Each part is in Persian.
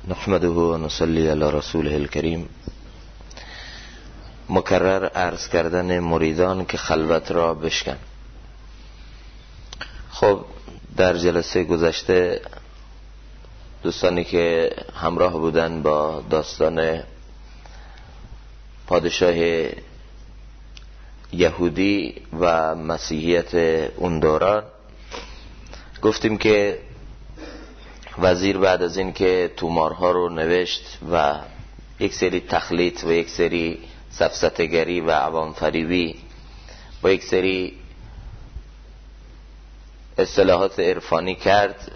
نحمده و نصلی علی رسوله الکریم. مکرر عرض کردن مریدان که خلوت را بشکن. خب در جلسه گذشته دوستانی که همراه بودن با داستان پادشاه یهودی و مسیحیت اون دوران گفتیم که وزیر بعد از این که تومارها رو نوشت و یک سری تخلیط و یک سری سفسطه‌گری و عوام فریبی با یک سری اصطلاحات عرفانی کرد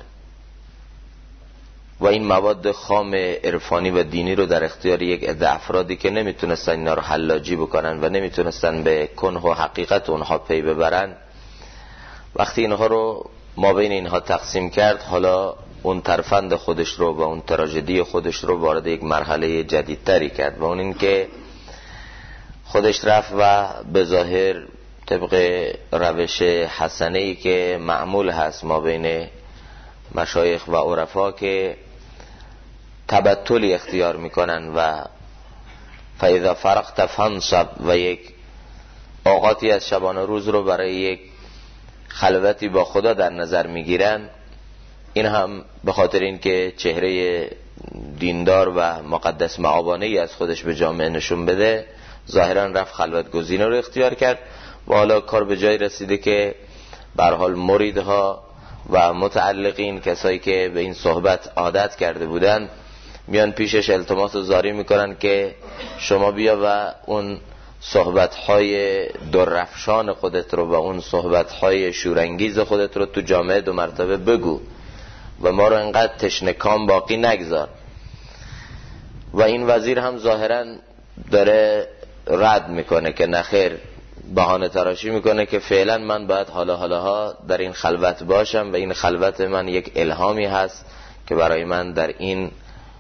و این مواد خام عرفانی و دینی رو در اختیار یک عده افرادی که نمیتونستن اینا رو حلاجی بکنن و نمیتونستن به کنه و حقیقت اونها پی ببرن، وقتی اینها رو ما بین اینها تقسیم کرد، حالا اون ترفند خودش رو و اون تراژدی خودش رو وارد یک مرحله جدیدتری کرد و اون این که خودش رفت و به ظاهر طبق روش حسنه‌ای که معمول هست ما بین مشایخ و عرفا که تبتلی اختیار میکنن و فاذا فرغت فانصب و یک اوقاتی از شبانه روز رو برای یک خلوتی با خدا در نظر میگیرن، این هم به خاطر این که چهره دیندار و مقدس معابانه‌ای از خودش به جامعه نشون بده، ظاهرا رفت خلوت گزینه رو اختیار کرد و حالا کار به جای رسیده که به هر حال مریدها و متعلقین، کسایی که به این صحبت عادت کرده بودن، میان پیشش التماس و زاری میکنن که شما بیا و اون صحبت‌های دررفشان خودت رو و اون صحبت‌های شورانگیز خودت رو تو جامعه 2 مرتبه بگو و ما رو انقدر تشنه کام باقی نگذار. و این وزیر هم ظاهراً داره رد میکنه که نخیر، بهانه تراشی میکنه که فعلا من باید حالا در این خلوت باشم و این خلوت من یک الهامی هست که برای من در این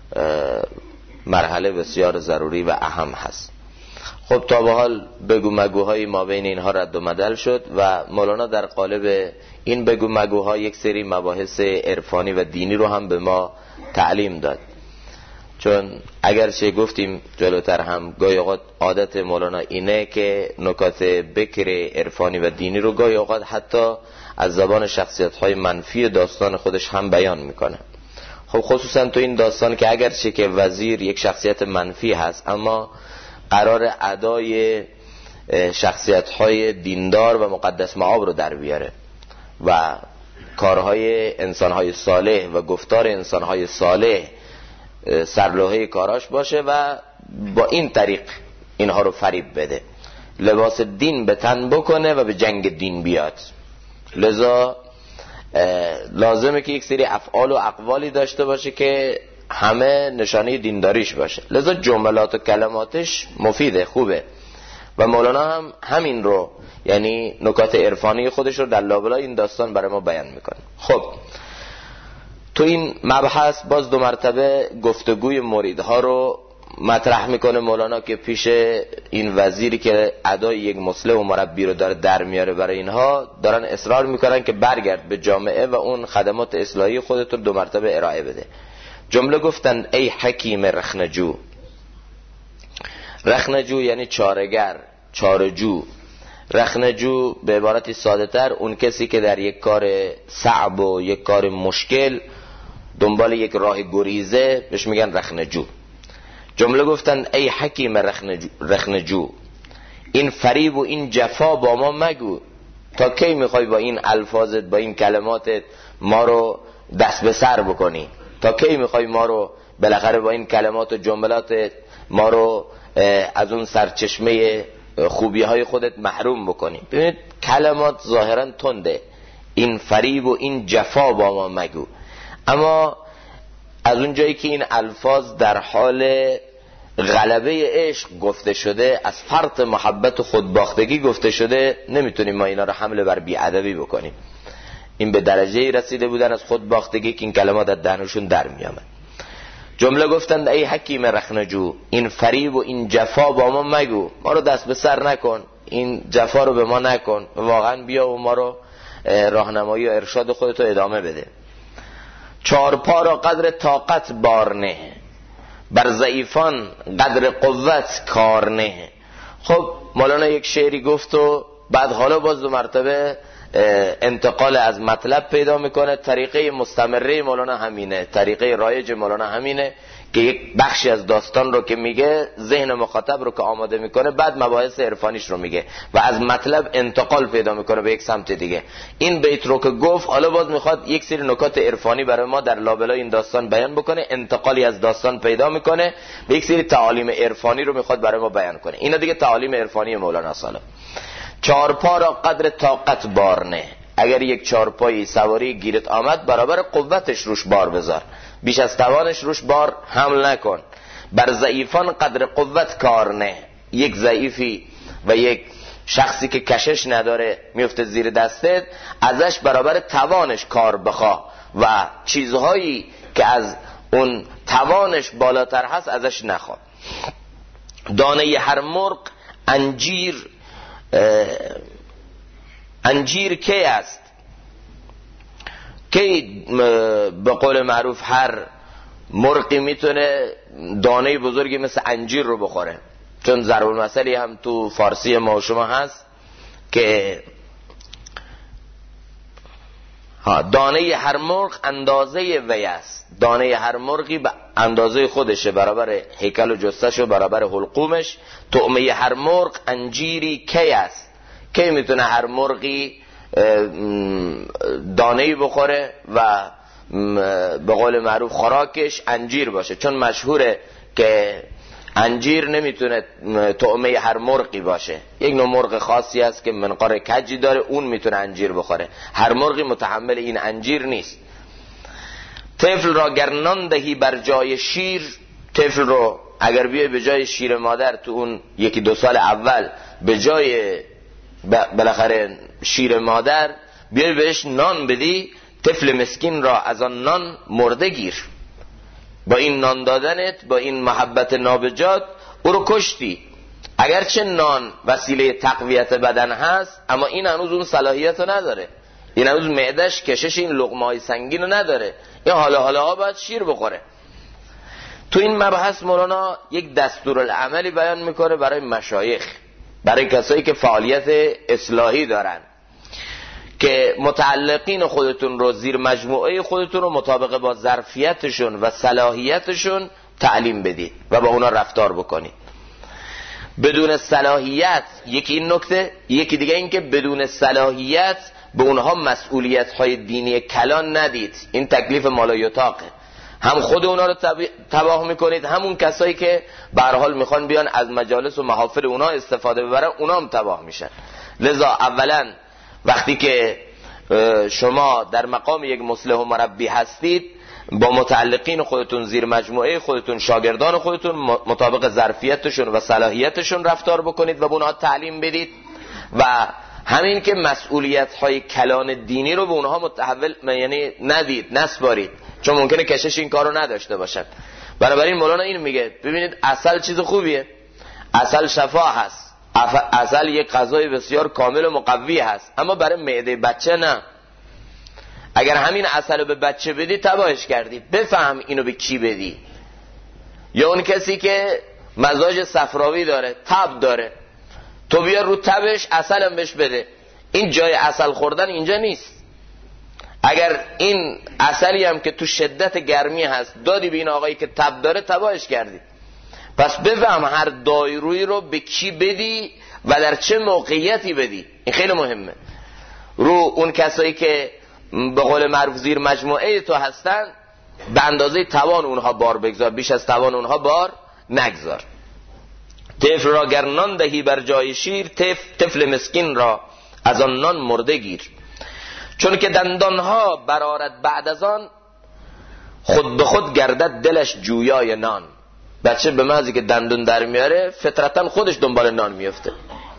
مرحله بسیار ضروری و اهم هست. خب تا به حال بگو مگوهای ما بین اینها رد و بدل شد و مولانا در قالب این بگو مگوها یک سری مباحث عرفانی و دینی رو هم به ما تعلیم داد. چون اگرچه گفتیم جلوتر هم گاهی اوقات عادت مولانا اینه که نکات بکر عرفانی و دینی رو گاهی اوقات حتی از زبان شخصیت‌های منفی داستان خودش هم بیان میکنه. خب خصوصا تو این داستان که اگرچه که وزیر یک شخصیت منفی هست، اما قرار ادای شخصیت‌های دیندار و مقدس معاب رو در بیاره و کارهای انسان‌های صالح و گفتار انسان‌های صالح سرلوحه کاراش باشه و با این طریق اینها رو فریب بده، لباس دین به تن بکنه و به جنگ دین بیاد. لذا لازمه که یک سری افعال و اقوالی داشته باشه که همه نشانه دینداریش باشه. لذا جملات و کلماتش مفیده، خوبه و مولانا هم همین رو، یعنی نکات عرفانی خودش رو در لابلای این داستان برای ما بیان میکنه. خب تو این مبحث باز 2 مرتبه گفتگوی مریدها رو مطرح میکنه مولانا که پیش این وزیری که ادای یک مصلح و مربی رو داره در میاره برای اینها، دارن اصرار میکنن که برگرد به جامعه و اون خدمات اصلاحی خودت رو 2 مرتبه ارائه بده. جمله گفتن ای حکیم رخنجو. رخنجو یعنی چاره‌گر، چاره‌جو. رخنجو به عبارتی ساده تر اون کسی که در یک کار صعب و یک کار مشکل دنبال یک راه گریزه بهش میگن رخنجو. جمله گفتن ای حکیم رخنجو، این فریب و این جفا با ما مگو. تا کی میخوای با این الفاظت، با این کلماتت ما رو دست به سر بکنی؟ تا کی میخوای ما رو بالاخره با این کلمات و جملاتت ما رو از اون سرچشمه خوبی های خودت محروم بکنی؟ ببینید کلمات ظاهرا تنده، این فریب و این جفا با ما مگو. اما از اون جایی که این الفاظ در حال غلبه عشق گفته شده، از فرط محبت و خودباختگی گفته شده، نمیتونیم ما اینا رو حمله بر بی‌ادبی بکنیم. این به درجه رسیده بودن از خودباختگی که این کلمات از دهنشون در میامد. جمله گفتند ای حکیم رخنجو، این فریب و این جفا با ما مگو، ما رو دست به سر نکن، این جفا رو به ما نکن، واقعا بیا و ما رو راهنمایی و ارشاد خودتو ادامه بده. 4 پا را قدر طاقت بار نه. بر ضعیفان قدر قوت کار نه. خب مولانا یک شعری گفت و بعد حالا باز دو مرتبه انتقال از مطلب پیدا میکنه. طریقه مستمره مولانا همینه، طریقه رایج مولانا همینه که یک بخشی از داستان رو که میگه ذهن مخاطب رو که آماده میکنه، بعد مباحث عرفانیش رو میگه و از مطلب انتقال پیدا میکنه به یک سمت دیگه. این بیت رو که گفت حالا باز میخواد یک سری نکات عرفانی برای ما در لابلای این داستان بیان بکنه، انتقالی از داستان پیدا میکنه به یک سری تعالیم عرفانی رو میخواد برای ما بیان کنه. اینا دیگه تعالیم عرفانی مولانا سالا. چارپا را قدر طاقت بار نه. اگر یک چارپایی سواری گیرت آمد برابر قوتش روش بار بذار، بیش از توانش روش بار حمل نکن. بر ضعیفان قدر قوت کار نه. یک ضعیفی و یک شخصی که کشش نداره میفته زیر دستت، ازش برابر توانش کار بخواه و چیزهایی که از اون توانش بالاتر هست ازش نخواه. دانه هر مرغ انجیر کی است؟ کی به قول معروف هر مرغی میتونه دانه بزرگی مثل انجیر رو بخوره؟ چون ضرب المثلی هم تو فارسی ما و شما هست که دانه هر مرغ اندازه وی است. دانه هر مرغی به اندازه خودشه، برابر هیکل و جثه‌ش و برابر حلقومش. طعمه هر مرغ انجیری کی است؟ کی میتونه هر مرغی دانه‌ای بخوره و به قول معروف خوراکش انجیر باشه؟ چون مشهوره که انجیر نمیتونه طعمه هر مرغی باشه. یک نوع مرغ خاصی است که منقار کجی داره، اون میتونه انجیر بخوره. هر مرغی متحمل این انجیر نیست. طفل را گر نان دهی بر جای شیر، طفل رو اگر بیای به جای شیر مادر تو اون یکی دو سال اول به جای بالاخره شیر مادر بیای بهش نان بدی، طفل مسکین را از آن نان مرده گیر. با این نان دادنت، با این محبت نابجات او رو کشتی. اگرچه نان وسیله تقویت بدن هست، اما این هنوز اون صلاحیت رو نداره. این هنوز معدش کشش این لقمه‌های سنگین رو نداره. این حالا باید شیر بخوره. تو این مبحث مولانا یک دستورالعملی بیان میکنه برای مشایخ، برای کسایی که فعالیت اصلاحی دارن، که متعلقین خودتون رو زیر مجموعه خودتون رو مطابق با ظرفیتشون و صلاحیتشون تعلیم بدید و با اونا رفتار بکنید. بدون صلاحیت، یکی این نکته، یکی دیگه این که بدون صلاحیت به اونها مسئولیت های دینی کلان ندید. این تکلیف مالایتاقه. هم خود اونا رو تباه میکنید، همون کسایی که به هر حال میخوان بیان از مجالس و محافل اونا استفاده ببرن، اونا هم تباه میشن. لذا اولا وقتی که شما در مقام یک مصلح و مربی هستید، با متعلقین خودتون زیر مجموعه خودتون، شاگردان خودتون مطابق ظرفیتشون و صلاحیتشون رفتار بکنید و به اونها تعلیم بدید. و همین که مسئولیت های کلان دینی رو به اونها متحول یعنی ندید، نسپارید، چون ممکنه کشش این کار رو نداشته باشن. بنابراین مولانا این میگه ببینید عسل چیز خوبیه، عسل شفا هست، عسل یک غذای بسیار کامل و مقوی هست، اما برای معده بچه نه. اگر همین عسل رو به بچه بدی تباهش کردی. بفهم اینو به کی بدی. یا اون کسی که مزاج صفراوی داره، تب داره، تو بیا رو تبش عسل هم بهش بده. این جای عسل خوردن اینجا نیست. اگر این عسلی هم که تو شدت گرمی هست دادی به این آقایی که تب داره، تباهش کردی. پس بفهم هر دایرویی رو به کی بدی و در چه موقعیتی بدی. این خیلی مهمه. رو اون کسایی که به قول معروف زیر مجموعه تو هستن به اندازه توان اونها بار بگذار، بیش از توان اونها بار نگذار. طفل را گر نان دهی بر جای شیر، طفل مسکین را از آن نان مرده گیر. چون که دندانها برآرد بعد از آن، خود به خود گردد دلش جویای نان. بچه به محضی که دندون در میاره فطرتا خودش دنبال نان میفته،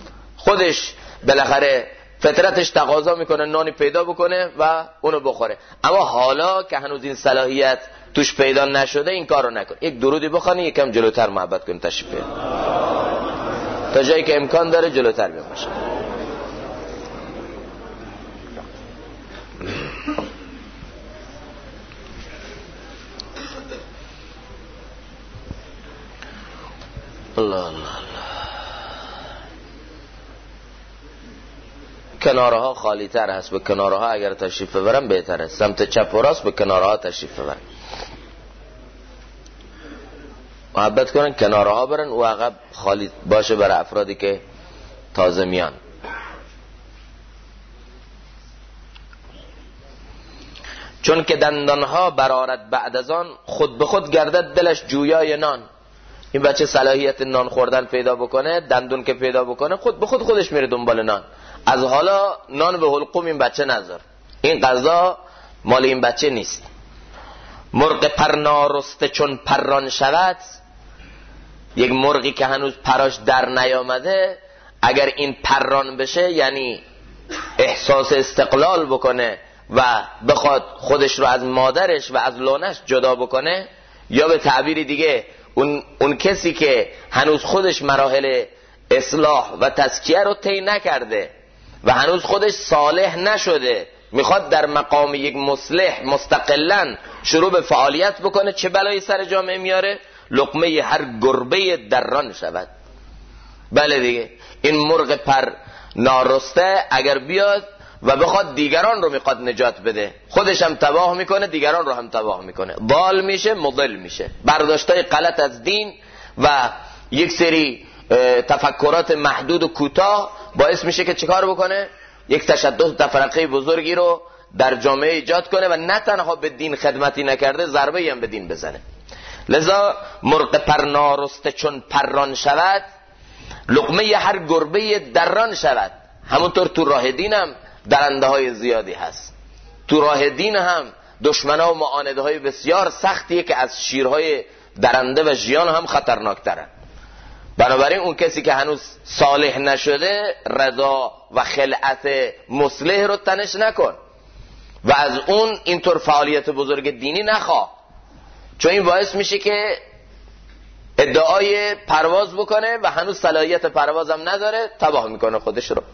خودش بالاخره فطرتش تقاضا میکنه نانی پیدا بکنه و اونو بخوره. اما حالا که هنوز این صلاحیت توش پیدا نشده این کارو نکن. یک درودی بخوانی، یکم جلوتر محبت کن، تشریف بیار تا جایی که امکان داره جلوتر بیام باشه. الله الله. کناره ها خالی تر هست، به کناره ها اگر تشریف ببرن بهتره. سمت چپ و راست به کناره ها تشریف ببرن، محبت کنن کناره ها برن و عقب خالی باشه برای افرادی که تازه میان. چون که دندانها برآرد بعد از آن، خود به خود گردد دلش جویای نان. این بچه صلاحیت نان خوردن پیدا بکنه، دندون که پیدا بکنه، خود به خود خودش میره دنبال نان. از حالا نان به حلقوم این بچه نذار، این غذا مال این بچه نیست. مرغ پر نارسته چون پران شود، یک مرغی که هنوز پراش در نیامده اگر این پران بشه، یعنی احساس استقلال بکنه و بخواد خودش رو از مادرش و از لونش جدا بکنه، یا به تعبیر دیگه اون کسی که هنوز خودش مراحل اصلاح و تزکیه رو طی نکرده و هنوز خودش صالح نشده، میخواد در مقام یک مصلح مستقلاً شروع به فعالیت بکنه، چه بلایی سر جامعه میاره؟ لقمه هر گربه دران شود. بله دیگه، این مرغ پر نارسته اگر بیاد و بخواد دیگران رو میخواد نجات بده، خودش هم تباه میکنه، دیگران رو هم تباه میکنه، ضال میشه، مضل میشه. برداشتای غلط از دین و یک سری تفکرات محدود و کوتاه باعث میشه که چیکار بکنه؟ یک تشدد تفرقه بزرگی رو در جامعه ایجاد کنه و نه تنها به دین خدمتی نکرده، ضربه‌ای هم به دین بزنه. لذا مرغ پر نارسته چون پران شود، لقمه هر گربه دران شود. همونطور تو راه دین هم درنده های زیادی هست، تو راه دین هم دشمنا و معانده های بسیار سختیه که از شیرهای درنده و ژیان هم خطرناکترن. بنابراین اون کسی که هنوز صالح نشده، رضا و خلعت مصلح رو تنش نکن و از اون اینطور فعالیت بزرگ دینی نخواه، چون این باعث میشه که ادعای پرواز بکنه و هنوز صلاحیت پرواز هم نداره، تباه میکنه خودش رو.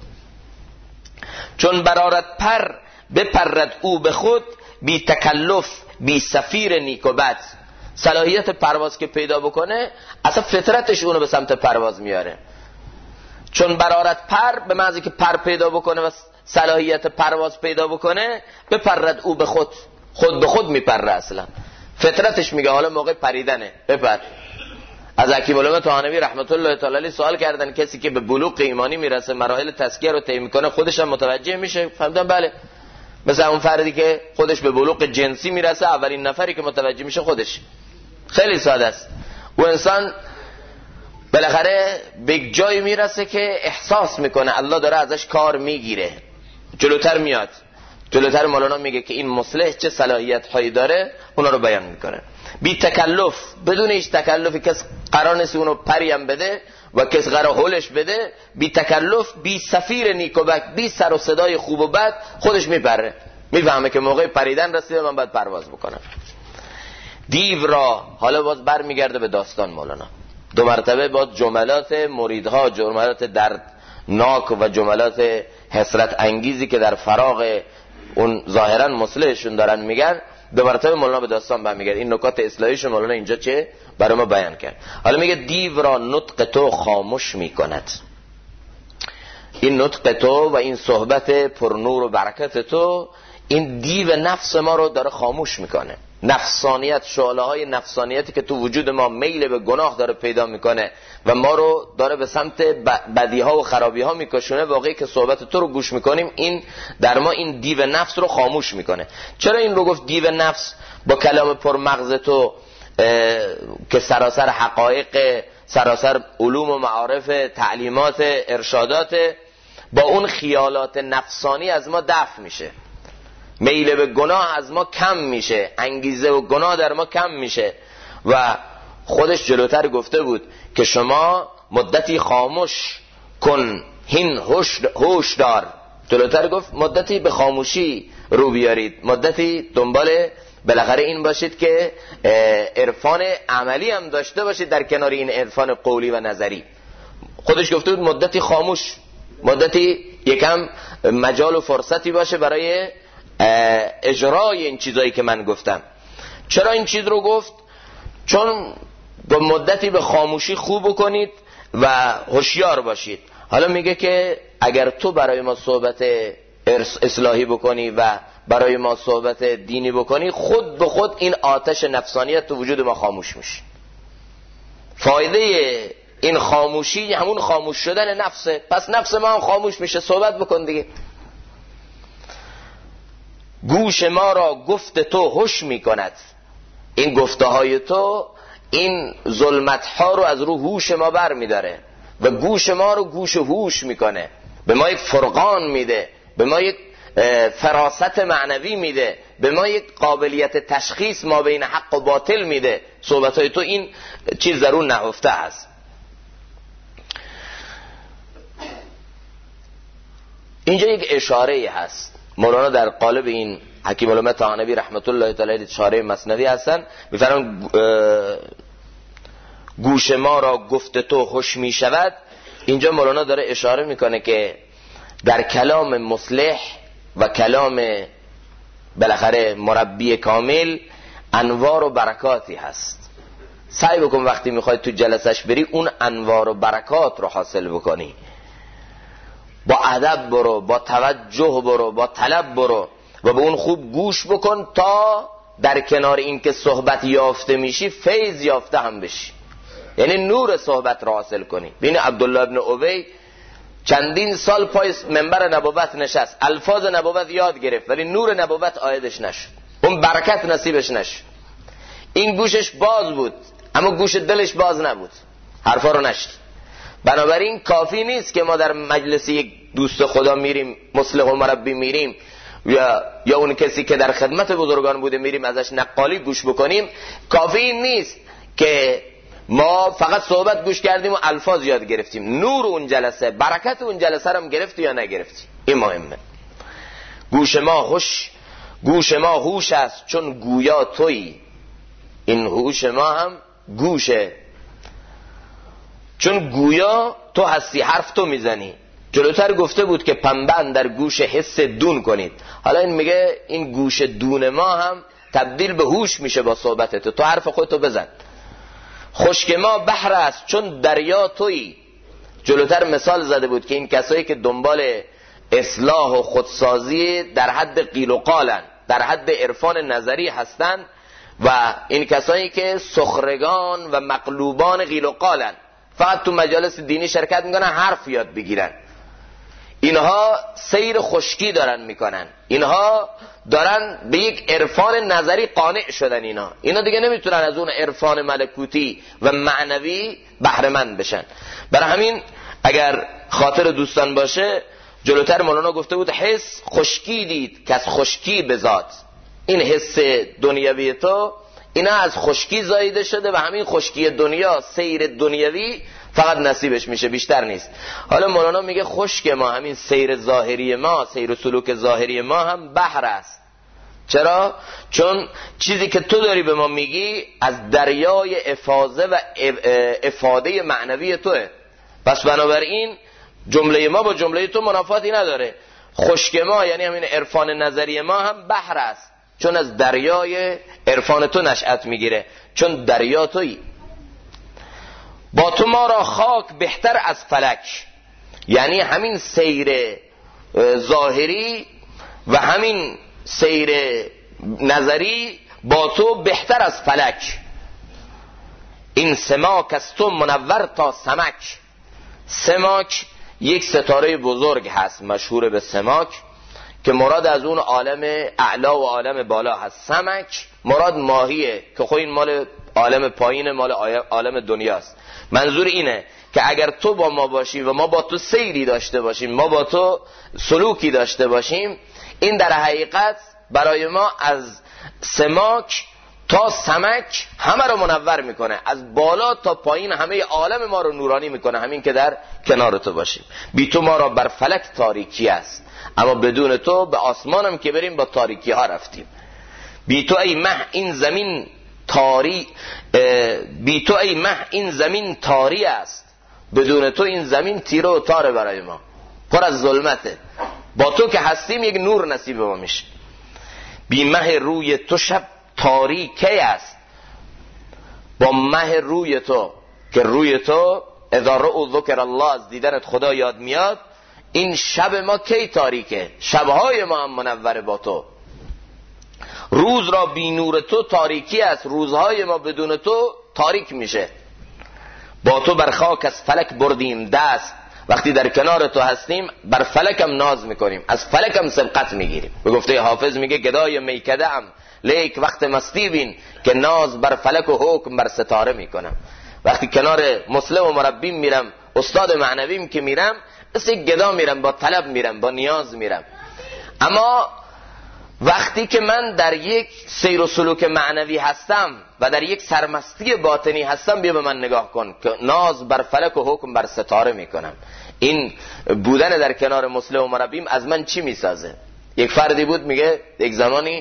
چون برآرد پر بپرد او به خود، بی تکلف بی سفیر نیک و بد. صلاحیت پرواز که پیدا بکنه، اصلا فطرتش اونو به سمت پرواز میاره. چون برآرد پر به معنی که پر پیدا بکنه و صلاحیت پرواز پیدا بکنه، بپرد او به خود، خود به خود میپره. اصلا فطرتش میگه حالا موقع پریدنه، بپر. از حکیم علامه طحانوی رحمت الله تعالی علیه سوال کردن کسی که به بلوغ ایمانی میرسه، مراحل تزکیه رو طی میکنه، خودش هم متوجه میشه؟ فهمیدن بله. مثلا اون فردی که خودش به بلوغ جنسی میرسه، اولین نفری که متوجه میشه خودش. خیلی ساده است. و انسان بالاخره به جایی میرسه که احساس میکنه الله داره ازش کار میگیره، جلوتر میاد. جلوتر مولانا میگه که این مصلح چه صلاحیت هایی داره، اونا رو بیان میکنه. بی تکلف، بدون هیچ تکلفی، کس قرار نیست اونو پریم بده و کس قرار هولش بده. بی تکلف بی سفیر نیک و بد، بی سر و صدای خوب و بد، خودش میپره، میفهمه که موقع پریدن رسیده، من باید پرواز بکنم. دیو را، حالا باز بر میگرده به داستان مولانا، دو مرتبه باز جملات مریدها، جملات دردناک و جملات حسرت انگیزی که در فراغ اون ظاهرا مصلحشون دارن میگن، دو مرتبه مولانا به داستان برمیگرده. این نکات اصلاحیش مولانا اینجا چه برای ما بیان کرد. حالا میگه دیو را نطق تو خاموش میکند. این نطق تو و این صحبت پر نور و برکت تو، این دیو نفس ما رو داره خاموش میکنه. نفسانیت، شعله های نفسانیتی که تو وجود ما میل به گناه داره پیدا میکنه و ما رو داره به سمت بدی ها و خرابی ها میکشونه. واقعی که صحبت تو رو گوش میکنیم، این در ما این دیو نفس رو خاموش میکنه. چرا این رو گفت دیو نفس؟ با کلام پر مغز تو که سراسر حقایق، سراسر علوم و معارف، تعلیمات، ارشادات، با اون خیالات نفسانی از ما دفع میشه، میل به گناه از ما کم میشه، انگیزه و گناه در ما کم میشه. و خودش جلوتر گفته بود که شما مدتی خاموش کن، هین هوش دار. جلوتر گفت مدتی به خاموشی رو بیارید، مدتی دنبال بالاخره این باشید که عرفان عملی هم داشته باشید در کنار این عرفان قولی و نظری. خودش گفته بود مدتی خاموش، مدتی یکم مجال و فرصتی باشه برای اجرای این چیزایی که من گفتم. چرا این چیز رو گفت؟ چون با مدتی به خاموشی خوب کنید و هوشیار باشید. حالا میگه که اگر تو برای ما صحبت اصلاحی بکنی و برای ما صحبت دینی بکنی، خود به خود این آتش نفسانیت تو وجود ما خاموش میشه. فایده این خاموشی همون خاموش شدن نفسه. پس نفس ما هم خاموش میشه. صحبت بکن دیگه. گوش ما را گفت تو هوش میکند. این گفته های تو این ظلمت ها رو از رو هوش ما بر میداره و گوش ما رو گوش هوش میکنه، به ما یک فرقان میده، به ما یک فراست معنوی میده، به ما یک قابلیت تشخیص ما بین حق و باطل میده. صحبت های تو این چیز در اون نهفته است. اینجا یک اشاره هست. مولانا در قالب این حکیم علامه طحانوی رحمت الله تعالی اشاره مثنوی هستن، میفرمایند گوش ما را گفت تو خوش می شود. اینجا مولانا داره اشاره میکنه که در کلام مصلح و کلام بالاخره مربی کامل انوار و برکاتی هست. سعی بکن وقتی میخوای تو جلسش بری اون انوار و برکات رو حاصل بکنی. با ادب برو، با توجه برو، با طلب برو و به اون خوب گوش بکن تا در کنار این که صحبت یافته میشی فیض یافته هم بشی، یعنی نور صحبت را حاصل کنی. ببین عبدالله ابن ابی چندین سال پای منبر نبوت نشست، الفاظ نبوت یاد گرفت ولی نور نبوت عایدش نشد، اون برکت نصیبش نشد. این گوشش باز بود اما گوش دلش باز نبود، حرفا رو نشد. بنابراین کافی نیست که ما در مجلس یک دوست خدا میریم، مصلح و مربی میریم، یا اون کسی که در خدمت بزرگان بوده میریم ازش نقالی گوش بکنیم. کافی این نیست که ما فقط صحبت گوش کردیم و الفاظ یاد گرفتیم. نور اون جلسه، برکت اون جلسه رو هم گرفتی یا نگرفتی، این مهمه. گوش ما هوش است چون گویا تویی. این هوش ما هم گوشه، چون گویا تو هستی، حرف تو میزنی. جلوتر گفته بود که پنبه در گوش حس دون کنید. حالا این میگه این گوش دون ما هم تبدیل به هوش میشه با صحبت تو حرف خودتو بزن. خشک ما بحر است چون دریا تویی. جلوتر مثال زده بود که این کسایی که دنبال اصلاح و خودسازی در حد قیل و قالن، در حد عرفان نظری هستن و این کسایی که سخرگان و مقلوبان قیل و قالن، فقط تو مجالس دینی شرکت میکنن، حرف یاد بگیرن، اینها سیر خشکی دارن میکنن، اینها دارن به یک عرفان نظری قانع شدن. اینا دیگه نمیتونن از اون عرفان ملکوتی و معنوی بهره مند بشن. برای همین اگر خاطر دوستان باشه جلوتر مولانا گفته بود حس خشکی دید که از خشکی بزاد. این حس دنیوی تو اینا از خشکی زایده شده و همین خشکی دنیا، سیر دنیوی فقط نصیبش میشه، بیشتر نیست. حالا مولانا میگه خشک ما، همین سیر ظاهری ما، سیر و سلوک ظاهری ما هم بحر است. چرا؟ چون چیزی که تو داری به ما میگی از دریای افاضه و افاده معنوی توه. پس بنابراین جمله ما با جمله تو منافاتی نداره. خشک ما یعنی همین عرفان نظری ما هم بحر است، چون از دریای عرفان تو نشأت میگیره، چون دریا تویی. با تو ما را خاک بهتر از فلک. یعنی همین سیر ظاهری و همین سیر نظری با تو بهتر از فلک. این سماک از تو منور تا سمک. سماک یک ستاره بزرگ هست مشهور به سماک که مراد از اون عالم اعلا و عالم بالا هست. سمک مراد ماهیه که خب این مال عالم پایین، مال عالم دنیاست. منظور اینه که اگر تو با ما باشی و ما با تو سیری داشته باشیم، ما با تو سلوکی داشته باشیم، این در حقیقت برای ما از سماک تا سمک همه رو منور میکنه، از بالا تا پایین همه عالم ما رو نورانی میکنه، همین که در کنار تو باشیم. بی تو ما را بر فلک تاریکی است، اما بدون تو به آسمانم که بریم با تاریکی ها رفتیم. بی تو ای مه این زمین بی تو ای مه این زمین تاری است. بدون تو این زمین تیره و تاره برای ما، پر از ظلمته. با تو که هستیم یک نور نصیب ما میشه. بی مه روی تو شب تاریکی است. با مه روی تو که روی تو اذا رؤوا ذکر الله، از دیدنت خدا یاد میاد. این شب ما کی تاریکه؟ شبهای ما هم منوره با تو. روز را بی نور تو تاریکی است، روزهای ما بدون تو تاریک میشه. با تو بر خاک از فلک بردیم دست، وقتی در کنار تو هستیم بر فلکم ناز میکنیم، از فلکم سبقت میگیریم. به گفته حافظ میگه گدای میکده ام لیک وقت مستی بین، که ناز بر فلک و حکم بر ستاره میکنم. وقتی کنار مسلم و مربیم میرم، استاد معنویم که میرم، مثل گدا میرم، با طلب میرم، با نیاز میرم. اما وقتی که من در یک سیر و سلوک معنوی هستم و در یک سرمستی باطنی هستم، بیا به من نگاه کن که ناز بر فلک و حکم بر ستاره میکنم. این بودن در کنار مسلم و مربیم از من چی میسازه؟ یک فردی بود، میگه یک زمانی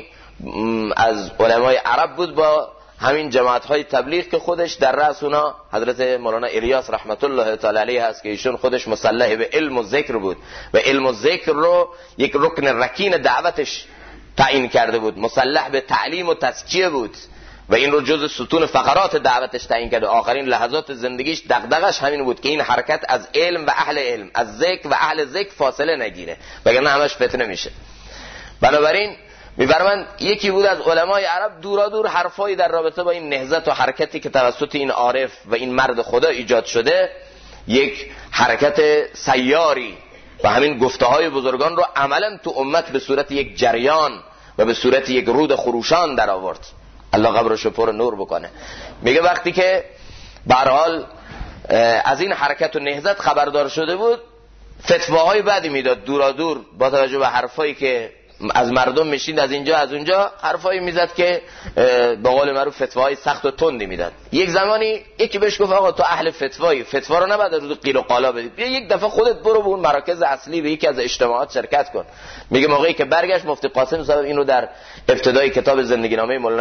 از علمای عرب بود، با همین جماعت‌های تبلیغ که خودش در رأس اونا حضرت مولانا الیاس رحمت الله تعالی علیه هست که ایشون خودش مسلح به علم و ذکر بود و علم و ذکر رو یک رکن رکین دعوتش تعیین کرده بود، مسلح به تعلیم و تزکیه بود و این رو جز ستون فقرات دعوتش تعیین کرده. آخرین لحظات زندگیش دغدغش همین بود که این حرکت از علم و اهل علم، از ذکر و اهل ذکر فاصله نگیره، وگرنه همش فتنه میشه. بنابراین می‌فرمایند یکی بود از علمای عرب دورا دور حرفایی در رابطه با این نهضت و حرکتی که توسط این عارف و این مرد خدا ایجاد شده، یک حرکت سیاری و همین گفته‌های بزرگان رو عملاً تو امت به صورت یک جریان و به صورت یک رود خروشان در آورد. الله قبرش رو پر نور بکنه. میگه وقتی که به هر حال از این حرکت و نهضت خبردار شده بود، فتواهای بعدی میداد دورا دور با توجه به حرفایی که از مردم میشین، از اینجا از اونجا حرفایی میزد که به قول معروف فتواهای سخت و تندی میداد. یک زمانی یکی بهش گفت آقا تو اهل فتوایی، فتوا رو نباید رو قیل و قالا بدید، بیا یک دفعه خودت برو به اون مراکز اصلی به یکی از اجتماعات شرکت کن. میگه موقعی که برگشت مفتی قاسم صاحب اینو در ابتدای کتاب زندگی نامه مولانا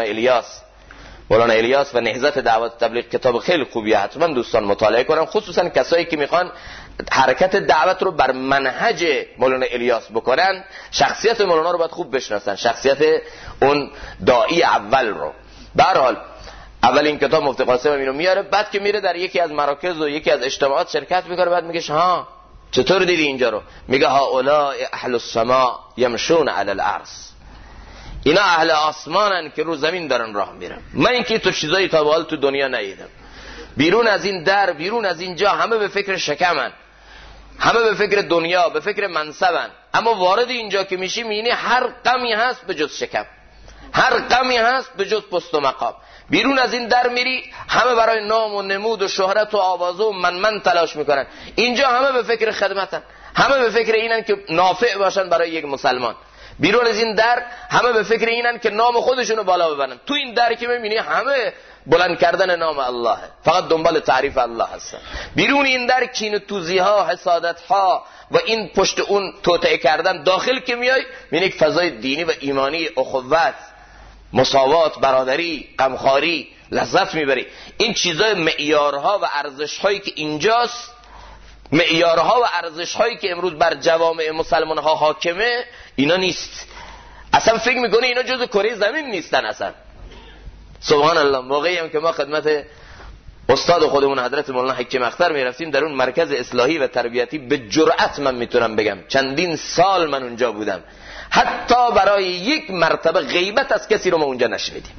الیاس و نهضت دعوت تبلیغ، کتاب خیلی خوبیه، حتما دوستان مطالعه کنن، خصوصا کسایی که میخوان حرکت دعوت رو بر منهج مولانا الیاس بکنن. شخصیت مولانا رو باید خوب بشناسن، شخصیت اون داعی اول رو. به هر حال اول این کتاب مفتی قاسم اینو میاره، بعد که میره در یکی از مراکز و یکی از اجتماعات شرکت میکنه، بعد میگه ها چطور دیدی اینجا رو؟ میگه هؤلاء اهل السماء یمشون علی الارض، اینا اهل آسمانن که رو زمین دارن راه میرن. من اینکه تو چیزایی تا به حال تو دنیا ندیدم. بیرون از این در، بیرون از اینجا همه به فکر شکمن، همه به فکر دنیا، به فکر منصبن، اما وارد اینجا که میشی میبینی هر غمی هست به جز شکم، هر غمی هست به جز پست و مقام. بیرون از این در میری همه برای نام و نمود و شهرت و آوازه و من تلاش میکنن. اینجا همه به فکر خدمتن، همه به فکر اینن که نافع باشن برای یک مسلمان. بیرون از این در همه به فکر اینن که نام خودشونو بالا ببرن. تو این در که میبینی همه بلند کردن نام الله، فقط دنبال تعریف الله هستن. بیرون این در کین و توزی ها، حسادت ها و این پشت اون توطئه کردن. داخل که میای میبینی یک فضای دینی و ایمانی، اخوت، مساوات، برادری، غمخواری، لذت میبری. این چیزای معیارها و ارزش‌هایی که اینجاست، معیارها و ارزش‌هایی که امروز بر جوامع مسلمان ها حاکمه، اینا نیست. اصلا فکر میکنه اینا جزء کره زمین نیستن اصلا. سبحان الله. موقعی هم که ما خدمت استاد خودمون حضرت مولانا حکیم اختر میرفتیم در اون مرکز اصلاحی و تربیتی، به جرأت من میتونم بگم چندین سال من اونجا بودم، حتی برای یک مرتبه غیبت از کسی رو ما اونجا نشنیدیم.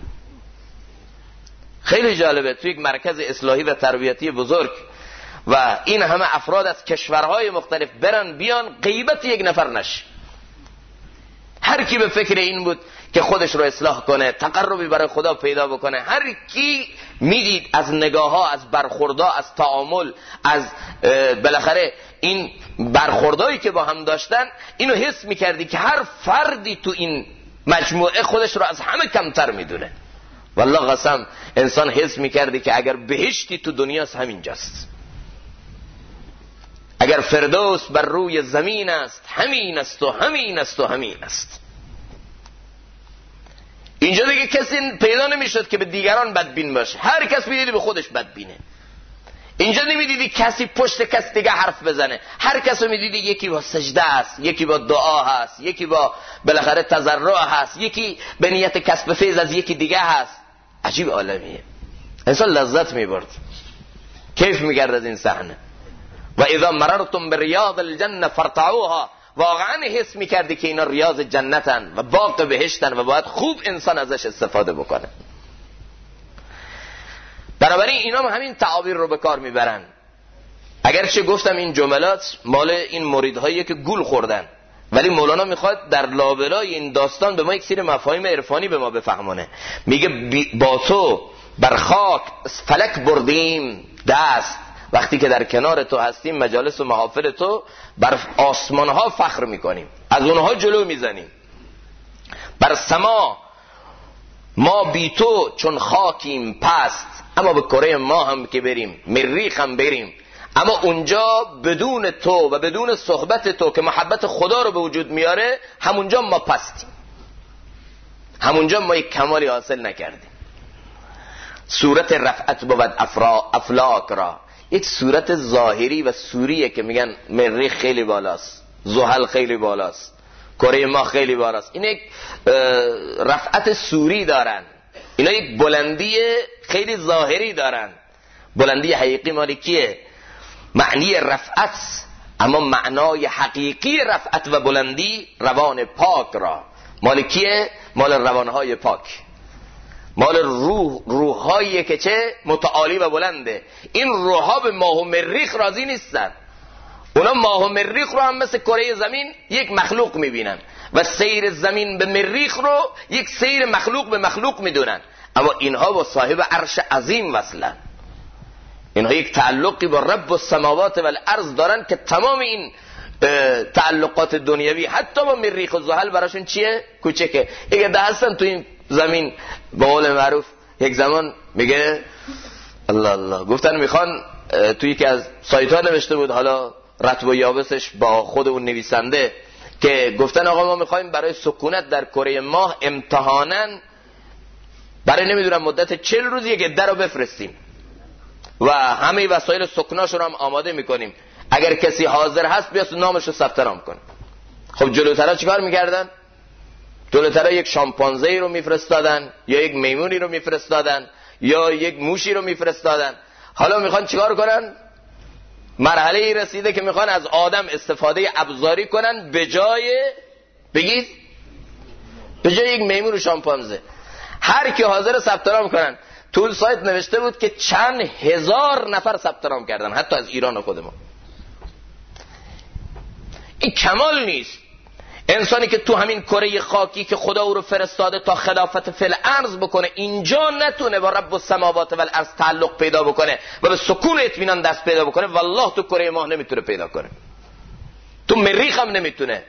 خیلی جالبه تو یک مرکز اصلاحی و تربیتی بزرگ و این همه افراد از کشورهای مختلف برن بیان، غیبت یک نفر نشه. هر کی به فکر این بود که خودش رو اصلاح کنه، تقربی برای خدا پیدا بکنه. هر کی میدید از نگاه‌ها، از برخوردها، از تعامل، از بالاخره این برخوردایی که با هم داشتن، اینو حس میکردی که هر فردی تو این مجموعه خودش رو از همه کمتر میدونه. والله قسم انسان حس میکردی که اگر بهشتی تو دنیاست همینجاست، اگر فردوس بر روی زمین است همین است و همین است و همین است. اینجا دیگه کسی پیدا نمیشد که به دیگران بدبین باشه، هر کس میدیدی به خودش بدبینه. اینجا نمیدیدی کسی پشت کس دیگه حرف بزنه، هر کس رو میدیدی یکی با سجده است، یکی با دعا هست، یکی با بالاخره تضرع هست، یکی به نیت کسب فیض از یکی دیگه هست. عجیب عالمیه، انسان لذت میبرد، کیف میکرد از این صحنه. و اذا مررتم بریاض الجنه فارتعوها، واقعا حس میکردی که اینا ریاض جنتن و باغ بهشتن و باید خوب انسان ازش استفاده بکنه. بنابراین اینا هم همین تعابیر رو به کار میبرن. اگرچه گفتم این جملات مال این مریدهایی که گول خوردن، ولی مولانا میخواد در لابلای این داستان به ما یک سری مفاهیم عرفانی به ما بفهمونه. میگه با تو بر خاک فلک بردیم دست، وقتی که در کنار تو هستیم مجالس و محافل تو بر آسمان ها فخر میکنیم، از اونها جلو میزنیم. بر سما ما بی تو چون خاکیم پست، اما به کره ما هم که بریم، مریخ هم بریم، اما اونجا بدون تو و بدون صحبت تو که محبت خدا رو به وجود میاره، همونجا ما پستیم، همونجا ما یک کمالی حاصل نکردیم. صورت رفعت بود افلاک را، یک صورت ظاهری و سوریه که میگن مریخ خیلی بالاست، زحل خیلی بالاست، کره ما خیلی بالاست. این یک رفعت سوری دارن، اینا یک بلندی خیلی ظاهری دارن. بلندی حقیقی مالی کیه؟ معنی رفعت، اما معنای حقیقی رفعت و بلندی روان پاک را مال کیه؟ مال روانهای پاک، مال روحهایی که چه متعالی و بلنده. این روحها به ماه و مریخ راضی نیستن، اونا ماه و مریخ رو هم مثل کره زمین یک مخلوق میبینن و سیر زمین به مریخ رو یک سیر مخلوق به مخلوق میدونن. اما اینها با صاحب عرش عظیم وصلن، اینها یک تعلقی با رب السماوات و الارض دارن که تمام این تعلقات دنیوی حتی با مریخ و زحل براشون چیه؟ کوچکه. اگه ده هستن تو این زمین به قول معروف یک زمان میگه الله الله، گفتن میخوان توی یکی از سایت ها نوشته بود، حالا رطب و یابسش با خود اون نویسنده، که گفتن آقا ما میخوایم برای سکونت در کره ماه امتحاناً برای نمیدونم مدت 40 روز یک عده رو بفرستیم و همه وسایل سکناش رو هم آماده میکنیم، اگر کسی حاضر هست بیاد نامش رو ثبت نام کنه. خب جلوترها چیکار میکردن؟ جلوترها یک شامپانزه رو میفرستادن یا یک میمونی رو میفرستادن یا یک موشی رو میفرستادن. حالا میخوان چیکار کنن؟ مرحله ای رسیده که میخوان از آدم استفاده ابزاری کنن به جای بگید به جای یک میمون و شامپانزه. هر کی حاضر ثبت نام کنن. تو سایت نوشته بود که چند هزار نفر ثبت نام کردن، حتی از ایران خود ما. این کمال نیست. انسانی که تو همین کره خاکی که خدا او رو فرستاده تا خلافت فی الارض بکنه، اینجا نتونه با رب السماوات و الارض تعلق پیدا بکنه و به سکون اطمینان دست پیدا بکنه، والله تو کره ماه نمیتونه پیدا کنه، تو مریخ هم نمیتونه.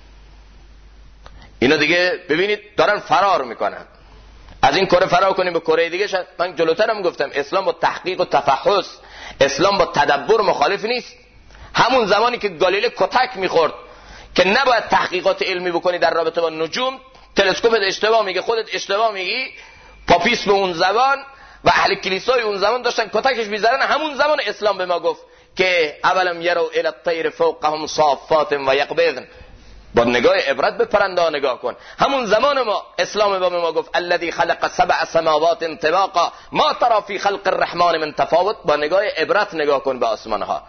اینا دیگه ببینید دارن فرار میکنن. از این کره فرار کنیم به کره دیگه. من جلوترم گفتم اسلام با تحقیق و تفحص، اسلام با تدبر مخالف نیست. همون زمانی که گالیله کتک میخورد که نباید تحقیقات علمی بکنی در رابطه با نجوم، تلسکوپت اشتباه میگه، خودت اشتباه میگی، پاپیس به اون زمان و اهل کلیسای اون زمان داشتن کتکش میزدن. همون زمان اسلام به ما گفت که اولم یرو الی الطیر فوقهم صافات و یقبضن، با نگاه عبرت به پرنده ها نگاه کن. همون زمان ما اسلام به ما گفت الذی خلق سبع سماوات طباقا ما ترى فی خلق الرحمن من تفاوت، با نگاه عبرت نگاه کن به آسمان ها.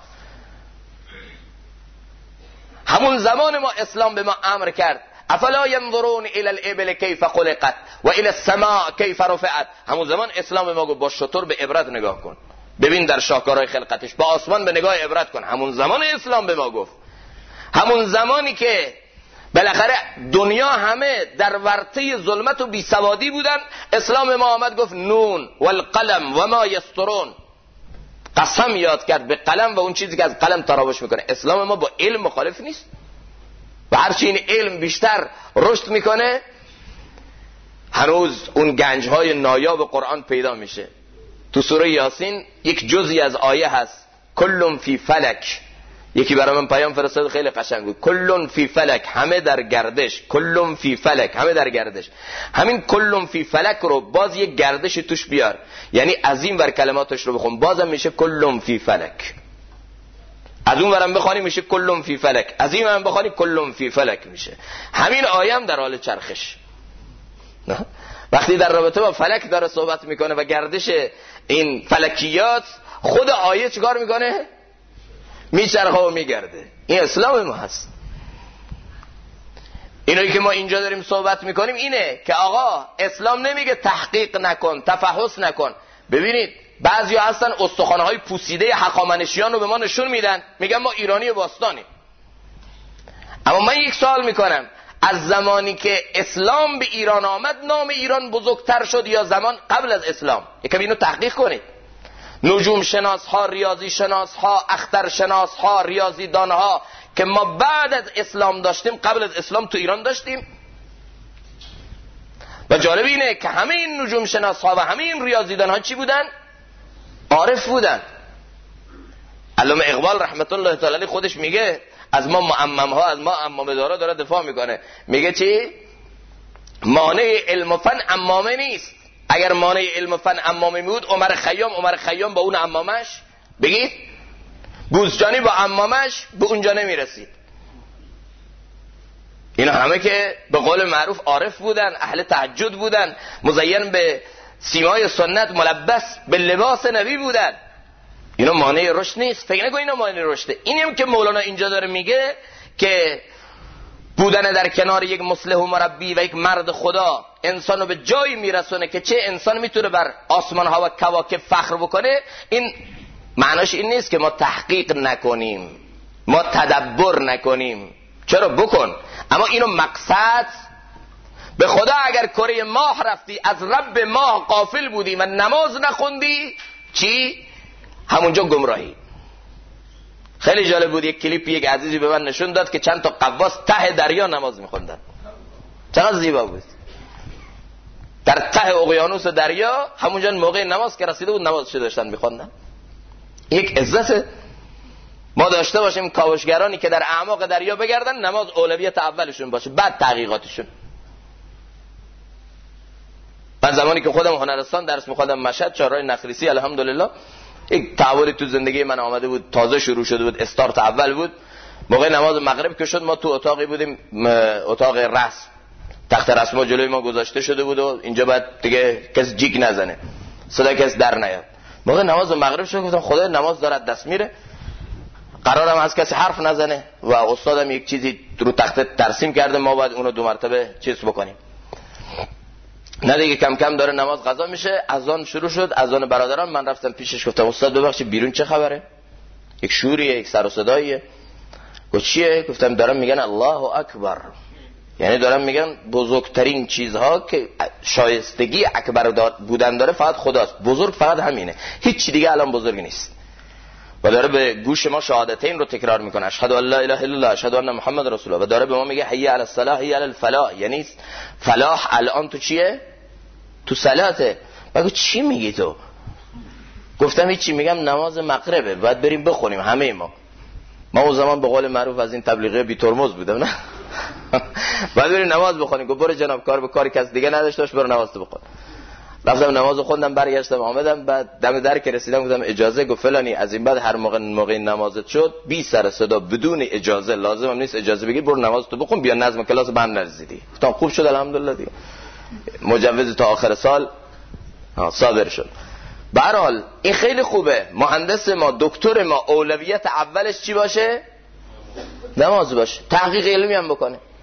همون زمان ما اسلام به ما امر کرد افلا ينظرون الى الابل کیف خلقت و الى السماء کیف رفعت. همون زمان اسلام به ما گفت با شتر به عبرت نگاه کن، ببین در شاهکارهای خلقتش، با آسمان به نگاه عبرت کن. همون زمان اسلام به ما گفت. همون زمانی که بالاخره دنیا همه در ورطه ظلمت و بیسوادی بودن، اسلام ما آمد گفت نون والقلم و ما یسطرون، قسم یاد کرد به قلم و اون چیزی که از قلم تراوش میکنه. اسلام ما با علم مخالف نیست و هرچی این علم بیشتر رشد میکنه هنوز اون گنجهای نایاب قرآن پیدا میشه. تو سوره یاسین یک جزئی از آیه هست کلون فی فلک، یکی برای من پیام فرستاد خیلی قشنگ بود، کلون فی فلک، همه در گردش، کلون فی فلک، همه در گردش. همین کلون فی فلک رو باز یک گردش توش بیار، یعنی از این ور کلماتش رو بخون بازم میشه کلون فی فلک، از اون ورم بخوانی میشه کلون فی فلک، از این ورم بخوانی کلون فی فلک میشه. همین آیه هم در حال چرخش. وقتی در رابطه با فلک داره صحبت میکنه و گردش این فلکیات، خود آیه چیکار میکنه؟ میچرخه و میگرده. این اسلام ما هست. اینایی که ما اینجا داریم صحبت میکنیم اینه که آقا اسلام نمیگه تحقیق نکن، تفحص نکن. ببینید بعضی ها هستن استخوان‌های پوسیده هخامنشیان رو به ما نشون میدن، میگن ما ایرانی باستانیم. اما من یک سوال میکنم، از زمانی که اسلام به ایران آمد نام ایران بزرگتر شد یا زمان قبل از اسلام؟ یکم اینو تحقیق کنید. نجوم شناس ها، ریاضی شناس ها، اختر شناس ها، ریاضی دان ها که ما بعد از اسلام داشتیم، قبل از اسلام تو ایران داشتیم. و جالب اینه که همه این نجوم شناس ها و همه این ریاضی دان ها چی بودن؟ عارف بودن. علامه اقبال رحمت الله تعالی علیه خودش میگه از ما معمم ها، از ما عمامه دارا داره دفاع میکنه. میگه چی؟ مانع علم و فن عمامه نیست. اگر مانع علم و فن عمامه بود، عمر خیام با اون عمامش، بگید بوزجانی با عمامش به اونجا نمیرسید. اینا همه که به قول معروف عارف بودن، اهل تهجد بودن، مزین به سیمای سنت، ملبس به لباس نبی بودن. اینا مانع رشد نیست. فکر نکن اینا مانع رشده. اینیم که مولانا اینجا داره میگه که بودن در کنار یک مصلح و مربی و یک مرد خدا انسانو به جایی میرسونه که چه انسان میتونه بر آسمان ها و کواکب فخر بکنه. این معناش این نیست که ما تحقیق نکنیم، ما تدبر نکنیم. چرا؟ بکن. اما اینو مقصد به خدا اگر کره ماه رفتی، از رب ماه غافل بودی و نماز نخوندی، چی؟ همونجا گمراهی. خیلی جالب بود، یک کلیپ یک عزیزی به من نشون داد که چند تا قواس ته دریا نماز میخوندن. چقدر زیبا بود. در ته اقیانوس دریا، همونجا موقع نماز که رسیده بود نمازش داشتن میخوندن. یک عزت ما داشته باشیم کاوشگرانی که در اعماق دریا بگردن، نماز اولویت اولشون باشه، بعد تحقیقاتشون. من زمانی که خودم هنرستان درس میخوندم مشهد، چهارراه نخریسی، الحمدلله یک تحولی تو زندگی من آمده بود، تازه شروع شده بود، استارت اول بود. موقع نماز مغرب که شد، ما تو اتاقی بودیم، اتاق رسم، تخت رسم جلوی ما گذاشته شده بود و اینجا بعد دیگه کسی جیک نزنه، صدا کسی در نیاد. موقع نماز مغرب شد، گفتم خدای نماز داره دست میره، قرارم از کسی حرف نزنه و استادم یک چیزی رو تخت ترسیم کرده، ما باید اونو 2 مرتبه چیز بکنیم. نه دیگه کم کم داره نماز قضا میشه، اذان شروع شد، اذان برادران. من رفتم پیشش، گفتم استاد ببخشید بیرون چه خبره؟ یک شوریه، یک سر و صداییه. گفت چیه؟ گفتم دارم میگن الله اکبر، یعنی دارم میگن بزرگترین چیزها که شایستگی اکبر بودن داره فقط خداست، بزرگ فقط همینه، هیچ دیگه الان بزرگ نیست. و داره به گوش ما شهادتین رو تکرار میکنه، اشهد ان لا اله الا الله، اشهد ان محمد رسول الله. و داره به ما میگه حی علی الصلاح، حی علی الفلاح، یعنی فلاح الان تو چیه؟ تو صلاته. بگو چی میگی تو؟ گفتم هیچی، میگم نماز مغربه، باید بریم بخونیم همه ما اون زمان به قول معروف از این تبلیغه بی ترمز بودم، نه باید بریم نماز بخونیم. گفت برو جناب، کار به کاری کس دیگه نداشت، برو نماز بخون. رفتم نماز خوندم، برگشتم آمدم، بعد دم در که رسیدم گفتم اجازه. گفت فلانی از این بعد هر موقع نمازت شد بی سر صدا بدون اجازه، لازم هم نیست اجازه بگیر، برو نماز تو بخون، بیا نظم کلاس بند نرسیدی. گفتم خوب شد الحمدلله دیگه، مجوز تا آخر سال صادر شد. به هر حال این خیلی خوبه. مهندس ما، دکتر ما، اولویت اولش چی باشه؟ نماز باشه. تحقیق علمی هم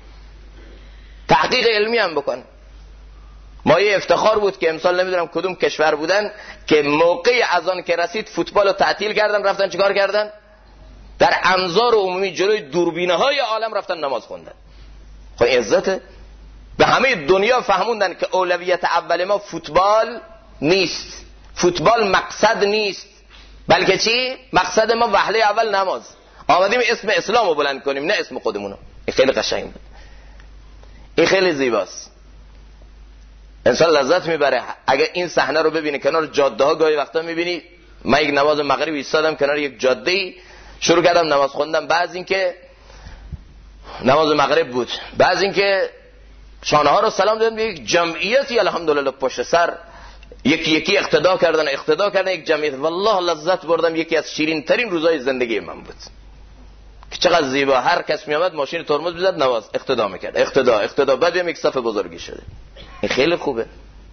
بکنه. ما یه افتخار بود که امسال نمیدونم کدوم کشور بودن که موقع اذان که رسید فوتبال رو تعطیل کردن، رفتن چیکار کردن؟ در انظار عمومی جلوی دوربینه های عالم رفتن نماز خوندن. خب عزته. به همه دنیا فهموندن که اولویت اول ما فوتبال نیست، فوتبال مقصد نیست، بلکه چی؟ مقصد ما وهله اول نماز. آمدیم اسم اسلام رو بلند کنیم، نه اسم خودمونو. این خیلی قشنگ بود، این خیلی زیباست، انسان لذت میبره اگه این صحنه رو ببینه. کنار جاده ها گاهی وقتا میبینی، من یک نماز مغرب ایستادم کنار یک جاده، شروع کردم نماز خوندم. بعض این که نماز مغرب بود، بعض این که شانه ها رو سلام دادن به یک جمعیتی الحمدلله پشت سر، یکی اقتدا کردن یک جمعیت. والله لذت بردم، یکی از شیرین ترین روزای زندگی من بود که چقدر زیبا. هر کس میامد ماشین ترمز میزد، نماز اقتدا میکرد، اقتدا. بعد هم یک صف بزرگی شده. این خیلی خوبه.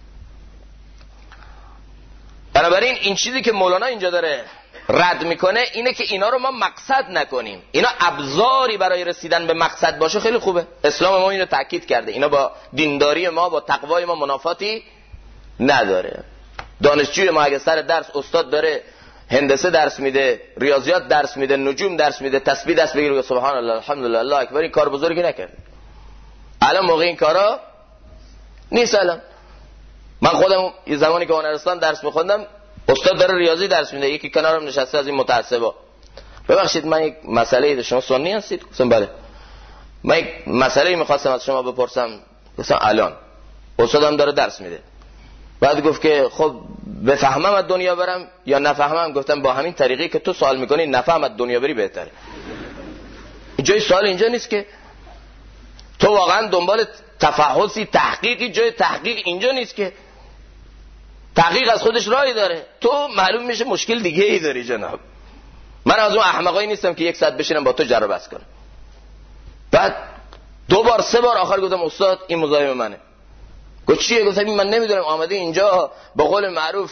بنابراین این چیزی که مولانا اینجا داره رد میکنه اینه که اینا رو ما مقصد نکنیم. اینا ابزاری برای رسیدن به مقصد باشه خیلی خوبه. اسلام ما اینو تاکید کرده. اینا با دینداری ما، با تقوای ما منافاتی نداره. دانشجوی ما اگه سر درس استاد داره هندسه درس میده، ریاضیات درس میده، نجوم درس میده، تسبیح دست بگیره سبحان الله الحمدلله الله اکبر، این کار بزرگی نکرد. الان موقع این کارا نیست. الان من خودم یه زمانی که هنرستان درس میخوندم استاد داره ریاضی درس میده، یکی کنارم نشسته از این متعصبا، ببخشید من یک مسئله، شما سنی هستید؟ گفتم بله. من یک مسئله میخواستم از شما بپرسم. گفتم الان استادم داره درس میده. بعد گفت که خب بفهمم از دنیا برم یا نفهمم؟ گفتم با همین طریقی که تو سوال میکنی نفهم از دنیا بری بهتره. جای سوال اینجا نیست که تو واقعا دنبال تفحصی تحقیقی، جای تحقیق اینجا نیست که. تحقیق از خودش راهی داره، تو معلوم میشه مشکل دیگه ای داری جناب. من از اون احمقایی نیستم که یک ساعت بشینم با تو جر و بحث کنم. بعد 2 بار 3 بار آخر گفتم استاد این مزاحم منه. گفت چیه؟ گفتم من نمیدونم آمده اینجا به قول معروف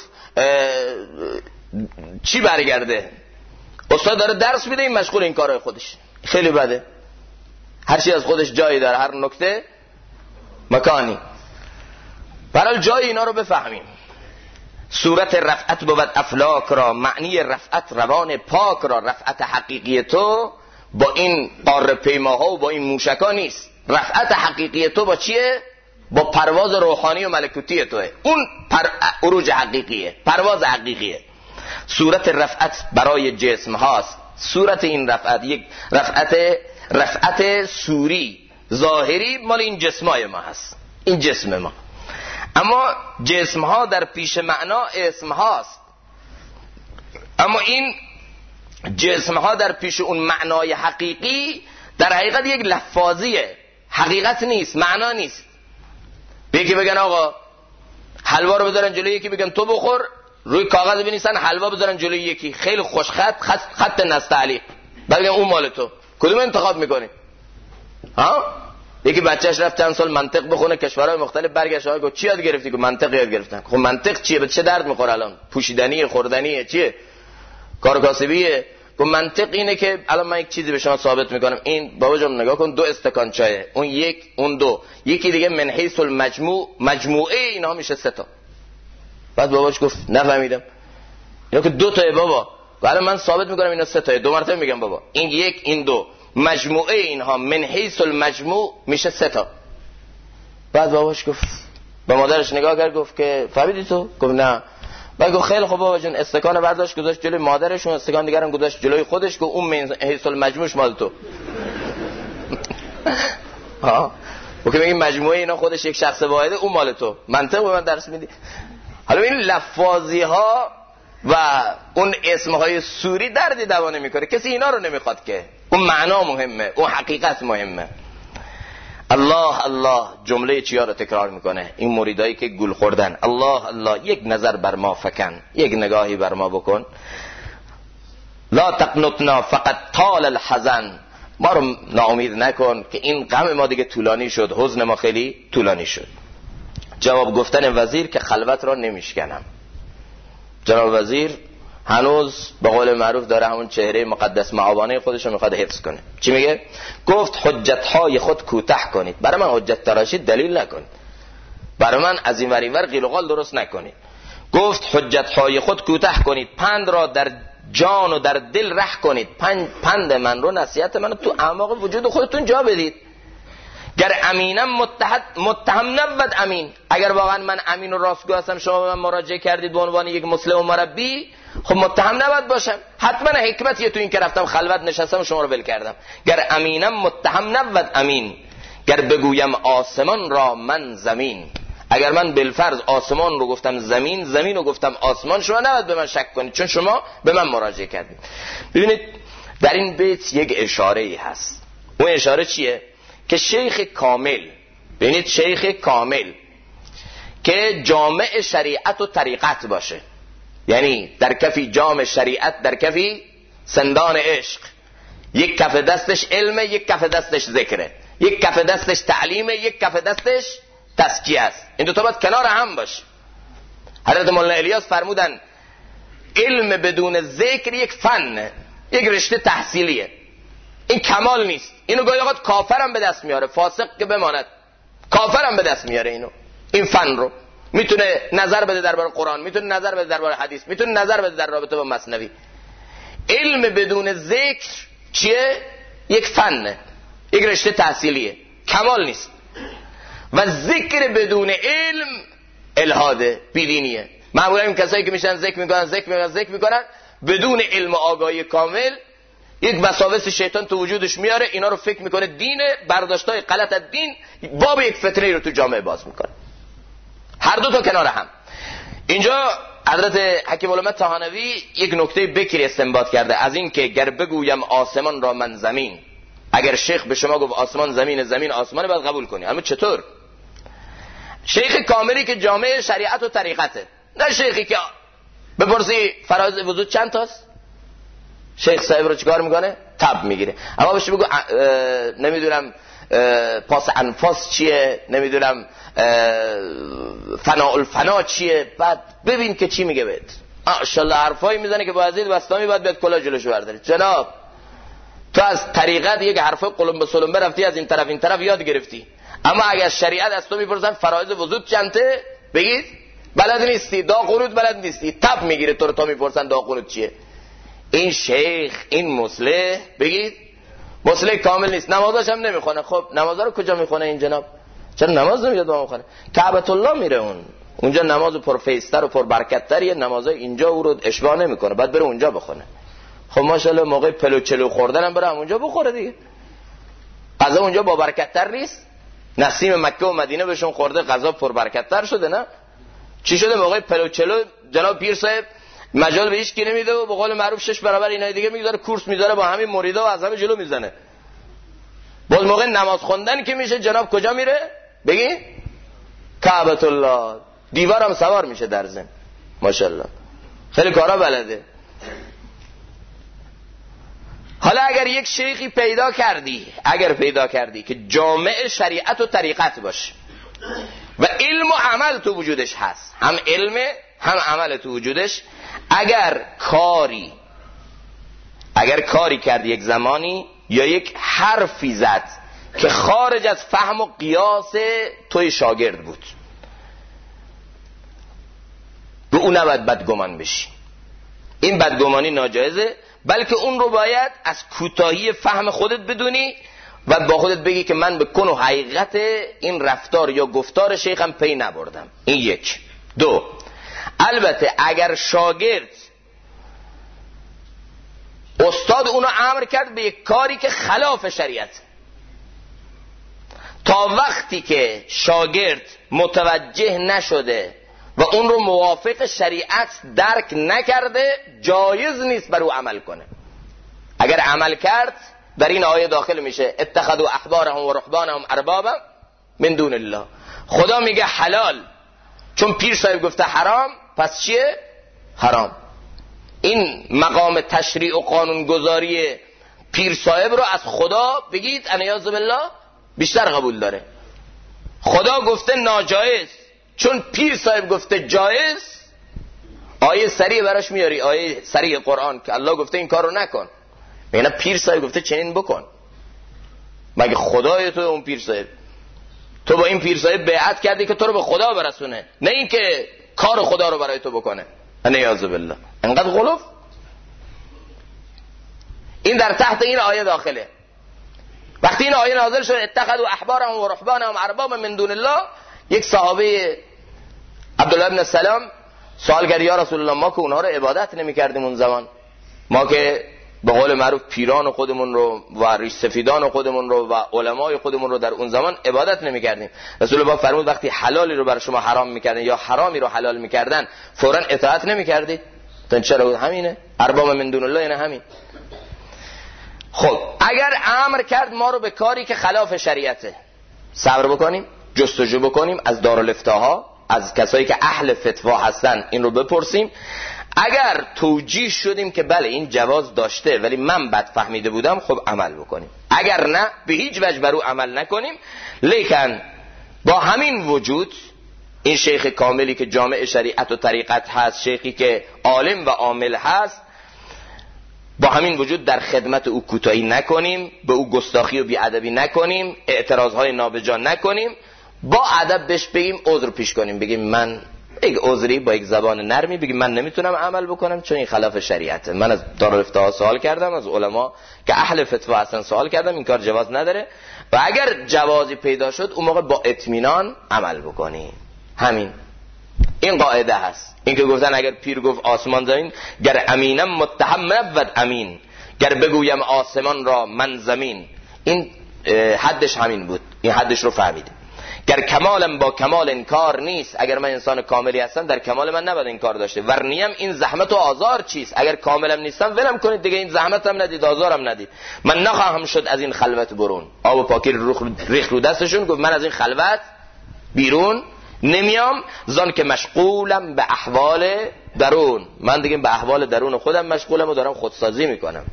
چی برگرده. استاد داره درس میده این مشغول این کارهای خودش. خیلی بده. هر چی از خودش جایی داره، هر نکته مکانی. برای جای اینا رو بفهمیم. صورت رفعت بود افلاک را، معنی رفعت روان پاک را. رفعت حقیقی تو با این قاره پیماها و با این موشکا نیست. رفعت حقیقی تو با چیه؟ با پرواز روحانی و ملکوتی توه. اون عروج حقیقیه، پرواز حقیقیه. صورت رفعت برای جسم هاست. صورت این رفعت یک رفعت سوری ظاهری مال این جسمای ما هست، این جسم ما. اما جسم ها در پیش معنا اسم هاست. اما این جسم ها در پیش اون معنای حقیقی در حقیقت یک لفاظیه، حقیقت نیست، معنا نیست. یکی بگن آقا حلوا رو بذارن جلوی یکی، بگن تو بخور، روی کاغذ بنویسن حلوا بذارن جلوی یکی، خیلی خوش خط نستعلیق، بگن اون مال تو. کدوم انتخاب میکنی؟ ها؟ یکی بچهش رفت چند سال منطق بخونه کشورهای مختلف، برگشت آقا چی یاد گرفتی؟ که منطق یاد گرفتن. خب منطق چیه؟ به چه درد میخوره الان؟ پوشیدنیه، خوردنیه، چیه؟ کار کاسبیه. گفت منطق اینه که الان من یک چیزی به شما ثابت میکنم، این بابا جان نگاه کن 2 استکان چایه، اون 1 اون 2، یکی دیگه من حیث المجموع، مجموعه اینا میشه 3 تا. بعد باباش گفت نفهمیدم. اینا که 2 تاه بابا. الان من ثابت میکنم اینا 3 تاه. 2 مرتبه میگم بابا این 1 این 2، مجموعه اینها من حیث المجموع میشه 3 تا. بعد باباش گفت، به مادرش نگاه کرد گفت که فهمیدی تو؟ گفت نه. بعد گفت خیلی خوب بابا جون، استکان برداشت گذاشت جلوی مادرش، اون استکان دیگه هم گذاشت جلوی خودش، گفت اون من حیث المجموعش مال تو. ها وقتی میگیم مجموعه اینا خودش یک شخص واحده، اون مال تو. منطق به من درس میدی؟ حالا این لفاظی ها و اون اسمهای سوری دردی دوا نمیکنه، کسی اینا رو نمیخواد که. اون معنا مهمه، اون حقیقت مهمه. الله الله جمله چیا رو تکرار میکنه این مریدایی که گول خوردن؟ الله الله، یک نظر بر ما فکن، یک نگاهی بر ما بکن. لا تقنطنا فقط طال الحزن، ما رو ناامید نکن که این غم ما دیگه طولانی شد، حزن ما خیلی طولانی شد. جواب گفتن وزیر که خلوت را نمیشکنم. جناب وزیر هنوز به قول معروف داره همون چهره مقدس معابانه خودش رو میخواد حفظ کنه. چی میگه؟ گفت حجتهای خود کوتاه کنید، برای من حجت تراشی دلیل نکنید، برای من از این ور این ور قیل و قال درست نکنید. گفت حجتهای خود کوتاه کنید، پند را در جان و در دل ره کنید. پند من رو، نصیحت من رو تو اعماق وجود خودتون جا بدید. گر امینم متهم نبود امین، اگر واقعا من امین و راستگو هستم شما به من مراجعه کردید به عنوان یک مسلم و مربی، خب متهم نبود باشم. حتما حکمتیه تو این که رفتم خلوت نشستم و شما رو ول کردم. گر امینم متهم نبود امین، گر بگویم آسمان را من زمین. اگر من بالفرض آسمان رو گفتم زمین، زمین رو گفتم آسمان، شما نباید به من شک کنید چون شما به من مراجعه کردید. ببینید در این بیت یک اشاره‌ای هست. اون اشاره چیه؟ که شیخ کامل، ببینید شیخ کامل که جامع شریعت و طریقت باشه، یعنی در کفی جام شریعت، در کفی سندان عشق، یک کف دستش علمه، یک کف دستش ذکره، یک کف دستش تعلیمه، یک کف دستش تزکیه است. این دو تا باید کنار هم باشه. حضرت مولانا الیاس فرمودن علم بدون ذکر یک فن، یک رشته تحصیلیه، این کمال نیست. اینو گاهی اوقات کافرم به دست میاره، فاسق که بماند کافرم به دست میاره این فن رو. میتونه نظر بده درباره قرآن، میتونه نظر بده درباره حدیث، میتونه نظر بده در رابطه با مثنوی. علم بدون ذکر چیه؟ یک فنه، یک رشته تحصیلیه، کمال نیست. و ذکر بدون علم الحاده، بیدینیه. معمولا این کسایی که میشن ذکر میکنن بدون علم و آگاهی کامل، یک وساوس شیطان تو وجودش میاره، اینا رو فکر میکنه دینه، برداشتای غلط از دین باب یک فتنه رو تو جامعه باز میکنه. هر دو تا کنار هم. اینجا حضرت حکیم الامه طحاوی یک نکته بکری استنباط کرده از این که گر بگویم آسمان را من زمین، اگر شیخ به شما گفت آسمان زمین، زمین آسمان، باید قبول کنی. اما چطور؟ شیخ کاملی که جامعه شریعت و طریقته، نه شیخی که بپرسی فرایض وضو چند تاست، شیخ صاحب رو چیکار میکنه؟ تب میگیره. اما بهش بگو نمیدونم پاس انفاس چیه، نمیدونم فنا الفنا چیه، بعد ببین که چی میگه بهت. ماشاءالله حرفایی میزنه که بایزید بستامی باید بیاد کلا جلوشو برداری. جناب تو از طریقت یک حرفای قلم به سلم برفتی، از این طرف یاد گرفتی، اما اگر شریعت از تو میپرسن فرایض وضو چنده، بگید بلد نیستی، دا قنوت بلد نیستی، تب میگیره تو رو تا میپرسن دا قنوت چیه. این شیخ، این مصلح، بگید مصلح کامل نیست، نمازاش هم نمیخونه. خب نمازا رو کجا میخونه این جناب؟ چرا نماز نمیاد با میخونه؟ کعبۃ الله میره اونجا نماز پرفیستر و پربرکت‌تریه، نمازای اینجا او رو اشباع نمیکنه، بعد بره اونجا بخونه. خب ماشاءالله موقع پلو چلو خوردن هم بره اونجا بخوره دیگه. غذا اونجا با برکت‌تر نیست؟ نسیم مکه و مدینه بهشون خورده، غذا پربرکت‌تر شده نه؟ چی شده موقع پلو چلو جناب پیر صاحب مجال به هیچ کی نمیده و به قول معروف 6 برابر اینای دیگه میذاره کورس میذاره با همین مریدا و از همه جلو میزنه. باز موقع نماز خوندن که میشه جناب کجا میره؟ بگی کعبۃ الله، دیوارم سوار میشه در زم. ماشاءالله خیلی کارا بلده. حالا اگر یک شیخی پیدا کردی که جامع شریعت و طریقت باشه و علم و عمل تو وجودش هست، هم علم هم عمل تو وجودش، اگر کاری کرد یک زمانی یا یک حرفی زد که خارج از فهم و قیاس توی شاگرد بود، به اون نباید بدگمان بشی. این بدگمانی ناجایزه، بلکه اون رو باید از کوتاهی فهم خودت بدونی و با خودت بگی که من به کن و حقیقت این رفتار یا گفتار شیخم پی نبردم. این یک. دو، البته اگر شاگرد استاد اونو امر کرد به یک کاری که خلاف شریعت، تا وقتی که شاگرد متوجه نشده و اون رو موافق شریعت درک نکرده، جایز نیست بر او عمل کنه. اگر عمل کرد در این آیه داخل میشه اتخذوا احبارهم و رهبانهم اربابا من دون الله. خدا میگه حلال، چون پیر صاحب گفته حرام، پس چیه؟ حرام. این مقام تشریع و قانونگذاری پیر صاحب رو از خدا بگید انیاذ بالله بیشتر قبول داره. خدا گفته ناجایز، چون پیر صاحب گفته جایز، آیه سریع براش میاری، آیه سریع قرآن که الله گفته این کار رو نکن، میگه پیر صاحب گفته چنین بکن. مگه خدای تو اون پیر صاحب؟ تو با این پیر صاحب بیعت کردی که تو رو به خدا برسونه، نه این که کار خدا رو برای تو بکنه. انیاذ بالله. انقدر غلوف. این در تحت این آیه داخله. وقتی این آیه نازل شد اتخذوا احبارهم و رهبانهم اربابا من دون الله، یک صحابه عبدالله بن سلام سوال کرد یا رسول الله، ما که اونها رو عبادت نمی کردیم اون زمان، ما که به قول معروف پیران خودمون رو و ریش سفیدان خودمون رو و علمای خودمون رو در اون زمان عبادت نمی کردیم. رسول الله فرمود وقتی حلالی رو بر شما حرام میکردن یا حرامی رو حلال میکردن فوراً اطاعت نمی کردید؟ تا چرا؟ همینه، ارباب من دون الله یعنی همین. خب اگر امر کرد ما رو به کاری که خلاف شریعته، صبر بکنیم، جستجو بکنیم از دارالفتاها، از کسایی که اهل فتوا هستن این رو بپرسیم. اگر توجیه شدیم که بله این جواز داشته ولی من بد فهمیده بودم، خب عمل بکنیم. اگر نه به هیچ وجه بر او عمل نکنیم. لیکن با همین وجود این شیخ کاملی که جامع شریعت و طریقت هست، شیخی که عالم و عامل هست، با همین وجود در خدمت او کوتاهی نکنیم، به او گستاخی و بیادبی نکنیم، اعتراضهای نابجا نکنیم، با ادب بهش بگیم، عذر پیش کنیم، بگیم من یک عذری با یک زبان نرمی بگیم من نمیتونم عمل بکنم چون این خلاف شریعته. من از دارالافتاها سوال کردم، از علما که اهل فتوا هستن سوال کردم، این کار جواز نداره و اگر جوازی پیدا شد اون موقع با اطمینان عمل بکنی. همین این قاعده هست. این که گفتن اگر پیر گفت آسمان زمین، گر امینم متهم نبود امین، گر بگویم آسمان را من زمین، این حدش همین بود، این حدش رو فهمیدیم. گر کمالم با کمال انکار نیست، اگر من انسان کاملی هستم در کمال من نباید انکار داشته. ورنیم این زحمت و آزار چیست، اگر کاملم نیستم ولم کنید دیگه، این زحمتم ندید آزارم ندید، من نخواهم شد از این خلوت برون. آب و پاکی ریخ رو دستشون، گفت من از این خلوت بیرون نمیام، زان که مشغولم به احوال درون، من دیگه به احوال درون خودم مشغولم و دارم خودسازی میکنم.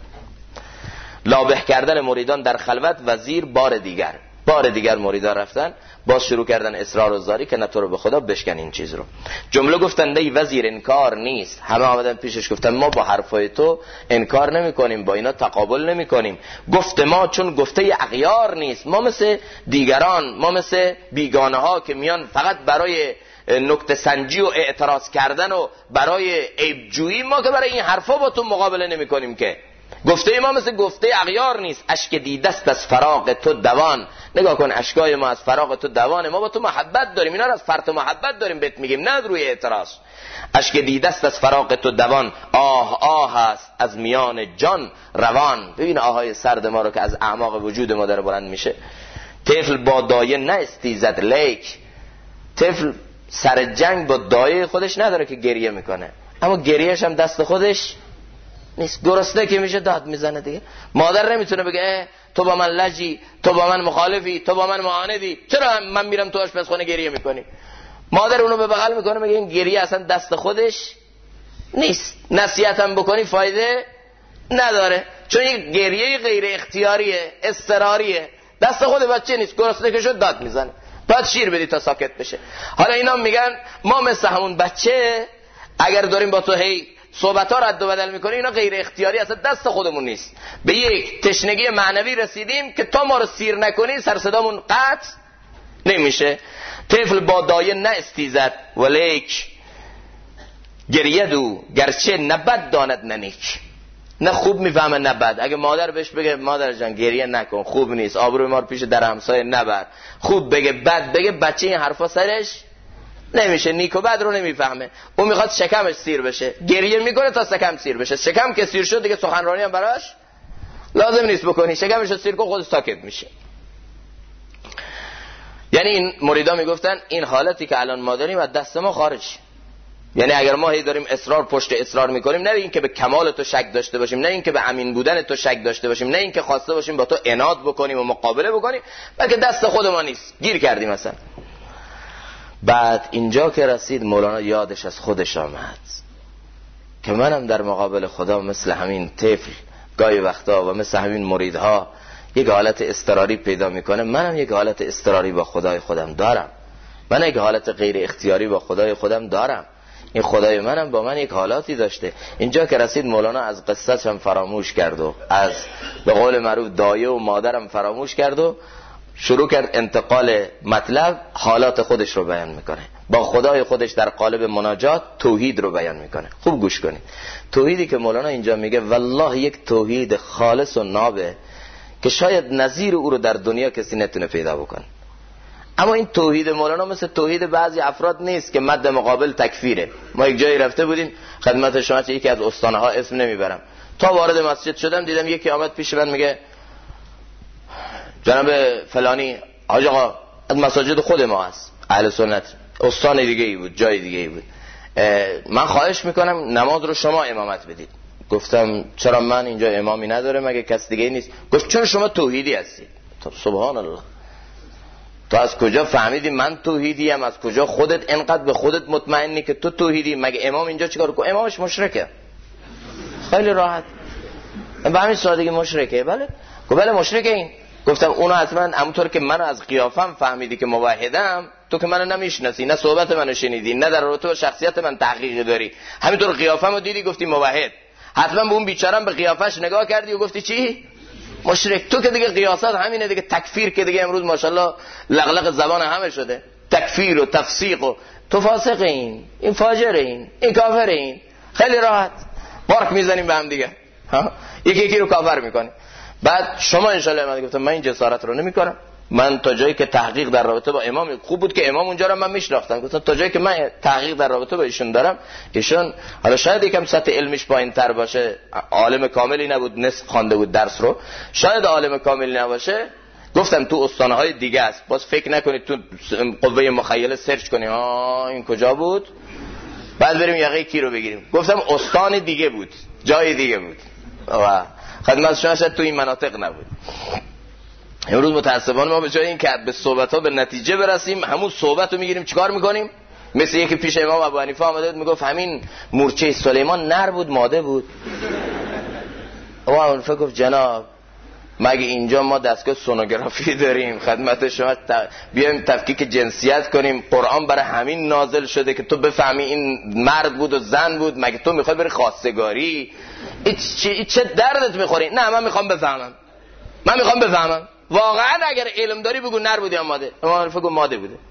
لابه کردن مریدان در خلوت وزیر بار دیگر مریدان رفتن باز شروع کردن اصرار و زاری که نه تو رو به خدا بشکن این چیز رو. جمله گفتن نه وزیر انکار نیست، همه آمدن پیشش گفتن ما با حرفای تو انکار نمی کنیم، با اینا تقابل نمی کنیم. گفت ما چون گفته اغیار نیست، ما مثل دیگران، ما مثل بیگانه ها که میان فقط برای نکته سنجی و اعتراض کردن و برای عیبجویی، ما که برای این حرفا با تو مقابله نمی کنیم که. گفته ما مثل گفته اغیار نیست، اشک دیدست از فراق تو دوان. نگاه کن اشکای ما از فراق تو دوانه، ما با تو محبت داریم، اینا رو از فرط محبت داریم بهت میگیم، نه روی اعتراض. اشک دیدست از فراق تو دوان، آه است از میان جان روان. ببین آهای سرد ما رو که از اعماق وجود ما داره بلند میشه. طفل با دایه نه استیزد لیک، طفل سر جنگ با دایه خودش نداره که گریه میکنه، اما گریهش هم دست خودش نیست. گرسنه که میشه داد میزنه دیگه. مادر نمیتونه بگه تو با من لجی، تو با من مخالفی، تو با من معاندی، چرا من میرم تو آشپزخونه گریه میکنی؟ مادر اونو به بغل میکنه میگه این گریه اصلا دست خودش نیست، نصیحتم بکنی فایده نداره، چون این گریه غیر اختیاریه، اضطراریه، دست خود بچه نیست. گرسنه که شد داد میزنه، باید شیر بدی تا ساکت بشه. حالا اینا میگن ما مثل همون بچه اگر داریم با تو هی صحبت ها رد و بدل میکنی، اینا غیر اختیاری، اصلا دست خودمون نیست. به یک تشنگی معنوی رسیدیم که تا ما رو سیر نکنی سر صدامون قطع نمیشه. طفل با دایه نه استیزد ولیک، گریدو گرچه نبد داند ننیک. نه خوب میفهمه نه بد. اگه مادر بهش بگه مادر جان گریه نکن، خوب نیست، آبروی ما رو پیش در همسایه نبر، خوب بگه بد بگه، بچه این حرفا سرش نمیشه، نیک و بد رو نمیفهمه. اون میخواد شکمش سیر بشه، گریه میکنه تا شکم سیر بشه. شکم که سیر شد دیگه سخنرانی هم براش لازم نیست بکنی، شکمش رو سیر کن خودش ساکت میشه. یعنی این مریدا میگفتن این حالتی که الان ما داریم از دست ما خارج. یعنی اگر ما هی داریم اصرار پشت اصرار میکنیم، نه این که به کمال تو شک داشته باشیم، نه این که به امین بودن تو شک داشته باشیم، نه این که خواسته باشیم با تو عناد بکنیم و مقابله بکنیم، بلکه دست خود ما نیست، گیر کردیم مثلا. بعد اینجا که رسید مولانا یادش از خودش آمد که منم در مقابل خدا مثل همین طفل گاهی وقتا و مثل همین مریدها یک حالت اضطراری پیدا میکنه، منم یک حالت اضطراری با خدای خودم دارم، من یک حالت غیر اختیاری با خدای خودم دارم. این خدای منم با من یک حالاتی داشته. اینجا که رسید مولانا از قصه‌ش هم فراموش کرد و از به قول معروف دایه و مادرم فراموش کرد و شروع کرد انتقال مطلب، حالات خودش رو بیان میکنه، با خدای خودش در قالب مناجات توحید رو بیان میکنه. خوب گوش کنید. توحیدی که مولانا اینجا میگه والله یک توحید خالص و نابه که شاید نظیر او رو در دنیا کسی نتونه پیدا بکنه. اما این توحید مولانا مثل توحید بعضی افراد نیست که مد مقابل تکفیره. ما یک جایی رفته بودیم خدمت شما، یکی از استانه ها اسم نمیبرم، تا وارد مسجد شدم دیدم یکی آمد پیش من میگه جناب فلانی حاج آقا از مساجد خود ما هست، اهل سنت، استان دیگه ای بود، جای دیگه ای بود، من خواهش میکنم نماز رو شما امامت بدید. گفتم چرا من اینجا امامی نداره مگه کس دیگه ای نیست؟ گفت چون شما توحیدی هستی. سبحان الله، تو از کجا فهمیدی من توحیدی ام؟ از کجا خودت انقدر به خودت مطمئنی که تو توحیدی؟ مگه امام اینجا چیکار کنه؟ امامش مشرکه. خیلی راحت به همین سادگی مشرکه. بله گفت بله مشرکه این. گفتم اونو حتما همونطور که من از قیافم فهمیدی که موحدم، تو که منو نمیشناسی، نه صحبت منو شنیدی، نه در رابطه با شخصیت من تحقیقی داری، همینطور قیافه‌مو دیدی گفتی موحد. حتما به اون بیچاره‌ام به قیافش نگاه کردی و گفتی چی؟ مشرک. تو که دیگه قیاست همینه دیگه. تکفیر که دیگه امروز ماشاءالله لغلق زبان همه شده، تکفیر و تفسیق و تو فاسق، این فاجر، این کافر، این خیلی راحت بارک میزنیم به هم دیگه، یکی رو کافر میکنیم. بعد شما ان شاءالله من گفتم من این جسارت رو نمیکنم. من تا جایی که تحقیق در رابطه با امام، خوب بود که امام اونجا رو من میشناختم، گفتم تا جایی که من تحقیق در رابطه با ایشون دارم، ایشون حالا شاید یکم سطح علمیش پایین‌تر باشه، عالم کاملی نبود، نصف خوانده بود درس رو، شاید عالم کاملی نباشه. گفتم تو استانهای دیگه است، باز فکر نکنید تو قوه مخیله سرچ کنیم این کجا بود بعد بریم یقه کی رو بگیریم. گفتم استان دیگه بود، جای دیگه بود و خدمت شما شاید تو این مناطق نبود. امروز متاسفانه ما به جای این که به صحبت‌ها به نتیجه برسیم، همون صحبت رو میگیریم چیکار میکنیم؟ مثل یکی پیش امام ابو حنیفه آمده میگفت همین مورچه سلیمان نر بود ماده بود. ابو حنیفه گفت جناب مگه اینجا ما دستگاه سونوگرافی داریم خدمت شما بیایم تفکیک جنسیت کنیم؟ قرآن برای همین نازل شده که تو بفهمی این مرد بود و زن بود. مگه تو میخوای بری خواستگاری؟ چه دردت میخوری؟ نه من میخوام بفهمم، من میخوام بفهمم واقعا اگر علم داری بگو نر بود یا ماده. اما فکر کنم ماده بوده.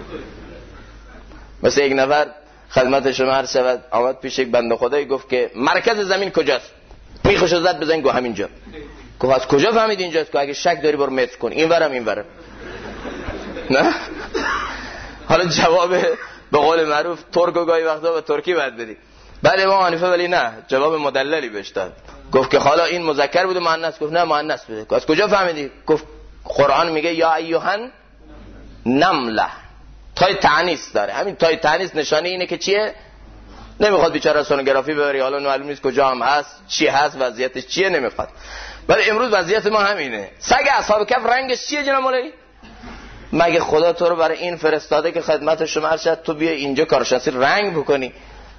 مثلا یک نفر خدمت شما هر شود آمد پیش یک بنده خدایی گفت که مرکز زمین کجاست؟ میخوشو زد بزن گو همینجا. گفت از کجا فهمید اینجاست؟ که اگه شک داری برو متر کن، این ورم نه. حالا جواب به قول معروف ترک و گاهی وقتا به ترکی باید بدی. بعد امام حنیفه ولی نه، جواب مدللی بهش داد. گفت که حالا این مذکر بود و مؤنث؟ گفت نه مؤنث بوده. گفت از کجا فهمیدی؟ گفت قرآن میگه یا ایوهن نمله، تای تعنیس داره. همین تای تعنیس نشانه اینه که چیه؟ نمیخواد بیچاره سونوگرافی ببری، حالا معلوم نیست کجا هم هست، چی هست، وضعیتش چیه، نمیخواد. ولی امروز وضعیت ما همینه. سگ اصحاب کهف رنگش چیه جناب مولوی؟ مگه خدا تو رو برای این فرستاده که خدمت شما ارشد تو بیا اینجا کارشناسی رنگ بکنی؟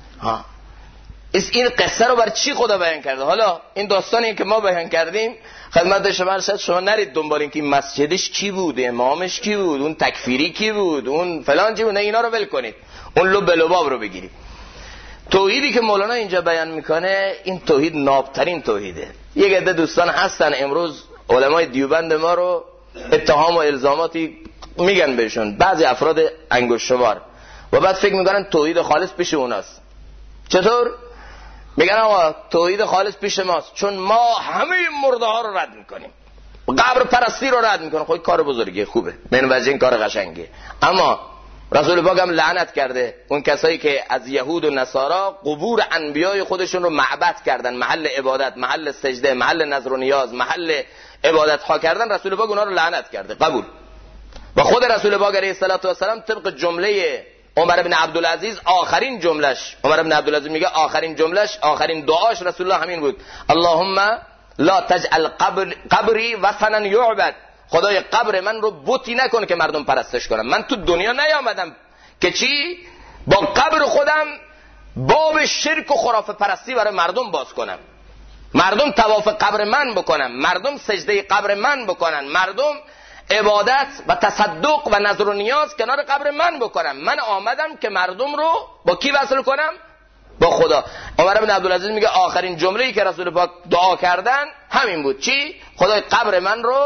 این قصه رو برای چی خدا بیان کرده؟ حالا این داستانی که ما بیان کردیم خدمت شما ارشد شما نرید دنبال این که مسجدش کی بود، امامش کی بود، اون تکفیری کی بود، اون فلان چی بود، نه اینا رو ول کنید، اون لب لباب رو بگیرید. توحیدی که مولانا اینجا بیان میکنه این توحید نابترین توحیده. یک عده دوستان هستن امروز علمای دیوبند ما رو اتهام و الزاماتی میگن بهشون، بعضی افراد انگشت شمار، و بعد فکر میکنن توحید خالص پیش اوناست. چطور؟ میگن آقا توحید خالص پیش ماست چون ما همه مرده ها رو رد میکنیم، قبر پرستی رو رد میکنیم. خب کار بزرگیه، خوبه، من وجه این کار قشنگه، اما رسول پاک هم لعنت کرده اون کسایی که از یهود و نصارا قبور انبیای خودشون رو معبد کردن، محل عبادت، محل سجده، محل نظر و نیاز، محل عبادت ها کردن. رسول پاک اونا رو لعنت کرده، قبول. و خود رسول پاک علیه السلام طبق جمله عمر بن عبدالعزیز آخرین جملش، عمر بن عبدالعزیز میگه آخرین جملش، آخرین دعاش رسول الله همین بود: اللهم لا تجعل قبری وثنا یعبد. خدای قبر من رو بتی نکن که مردم پرستش کنن. من تو دنیا نیامدم که چی؟ با قبر خودم باب شرک و خرافه پرستی برای مردم باز کنم، مردم طواف قبر من بکنن، مردم سجده قبر من بکنن، مردم عبادت و تصدق و نظر و نیاز کنار قبر من بکنم. من آمدم که مردم رو با کی وصل کنم؟ با خدا. عمر بن عبدالعزیز میگه آخرین جمله‌ای که رسول پاک دعا کردن همین بود: چی؟ خدای قبر من رو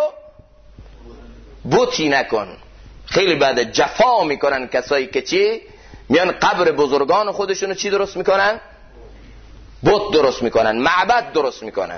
بتی نکن. خیلی بعد جفا میکنن کسایی که چی؟ میان قبر بزرگان خودشونو چی درست میکنن؟ بت درست میکنن، معبد درست میکنن.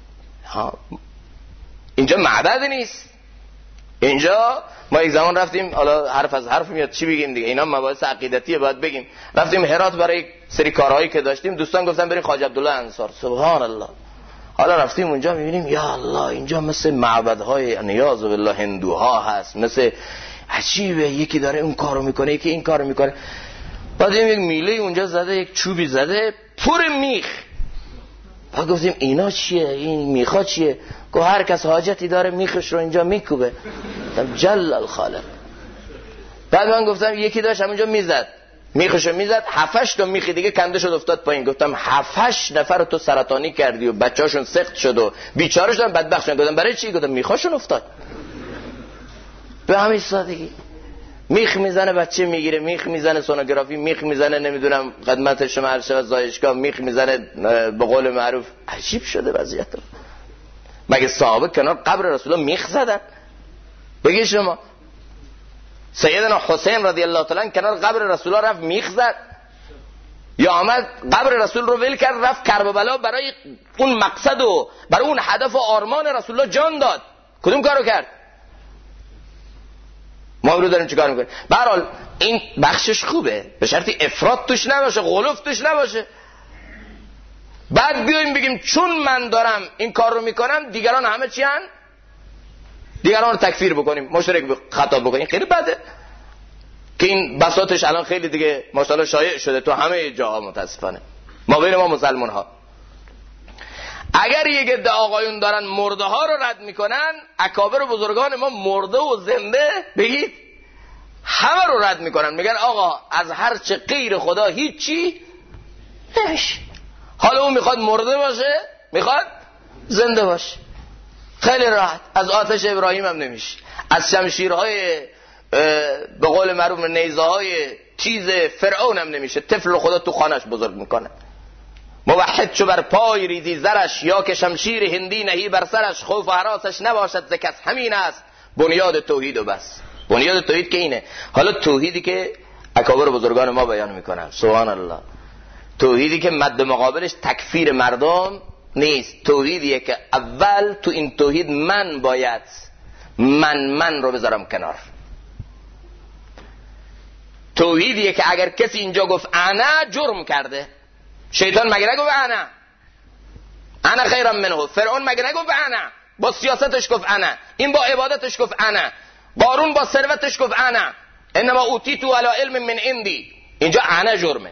اینجا معبد نیست. اینجا ما یک زمان رفتیم، حالا حرف از حرف میاد چی بگیم دیگه، اینا مباحث عقیدتیه باید بگیم. رفتیم هرات برای سری کارهایی که داشتیم، دوستان گفتن بریم خواجه عبدالله انصار. سبحان الله. حالا رفتیم اونجا میبینیم یا الله اینجا مثل معبدهای نیاز بالله هندوها هست، مثل عجیبه، یکی داره اون کارو میکنه یکی این کارو میکنه. بعد یک میله اونجا زده، یک چوبی زده پر میخ. بعد گفتیم اینا چیه؟ این میخا چیه؟ گفت هر کس حاجتی داره میخش رو اینجا میکوبه. گفتم جل الخالق. بعد من گفتم یکی داشت همونجا میزد، میخشو میزد، 7-8 تا میخی دیگه کنده شد افتاد پایین. گفتم 7-8 نفر رو تو سرطانی کردی و بچه‌هاشون سخت شد و بیچاره شدن بدبخت شدن. گفتم برای چی؟ گفتم میخاشون افتاد. به همین سادگی. میخ میزنه بچه میگیره، میخ میزنه سونوگرافی، میخ میزنه نمیدونم خدمت شما عرشه و زایشگاه، میخ میزنه به قول معروف. عجیب شده وضعیت. مگه صحابه کنار قبر رسول الله میخ زدن؟ بگی شما سیدنا حسین رضی الله تعالی کنار قبر رسول الله رفت میخ زد؟ یا آمد قبر رسول رو ول کرد رفت کربلا برای اون مقصد و برای اون هدف و آرمان رسول الله جان داد؟ کدوم کارو کرد؟ ما رو داریم چیکار میکنیم؟ به هر حال این بخشش خوبه به شرطی افراط توش نباشه، غلوف توش نباشه. بعد بیایم بگیم چون من دارم این کار رو میکنم دیگران همه چی هن؟ دیگران رو تکفیر بکنیم، مشترک خطاب بکنیم. خیلی بده که این بساطش الان خیلی دیگه ماشاءالله شایع شده تو همه جاها متاسفانه ما بین ما مسلمان ها. اگر یک عده آقایون دارن مرده ها رو رد میکنن، اکابر بزرگان ما مرده و زنده بگید همه رو رد میکنن، میگن آقا از هر چه غیر خدا هیچی نمیشه. حالا اون میخواد مرده باشه میخواد زنده باشه، خیلی راحت. از آتش ابراهیم هم نمیشه، از شمشیرهای به قول معروف نیزه های چیز فرعون هم نمیشه. طفل خدا تو خانش بزرگ میکنه. موحد چو بر پای ریزی زرش، یا که شمشیر هندی نهی بر سرش، خوف و حراسش نباشد ز کس، همین است بنیاد توحید و بس. بنیاد توحید که اینه. حالا توحیدی که اکابر بزرگان ما بیان میکنن، سبحان الله، توحیدی که مد مقابلش تکفیر مردم نیست. توحیدیه که اول تو این توحید من باید من رو بذارم کنار. توحیدیه که اگر کسی اینجا گفت انا جرم کرده. شیطان مگه نگفت انا خیرم منه؟ فرعون مگه نگفت انا؟ با سیاستش گفت انا، این با عبادتش گفت انا، قارون با ثروتش گفت انا انما اوتیتو علی علم من عندی. اینجا انا جرمه.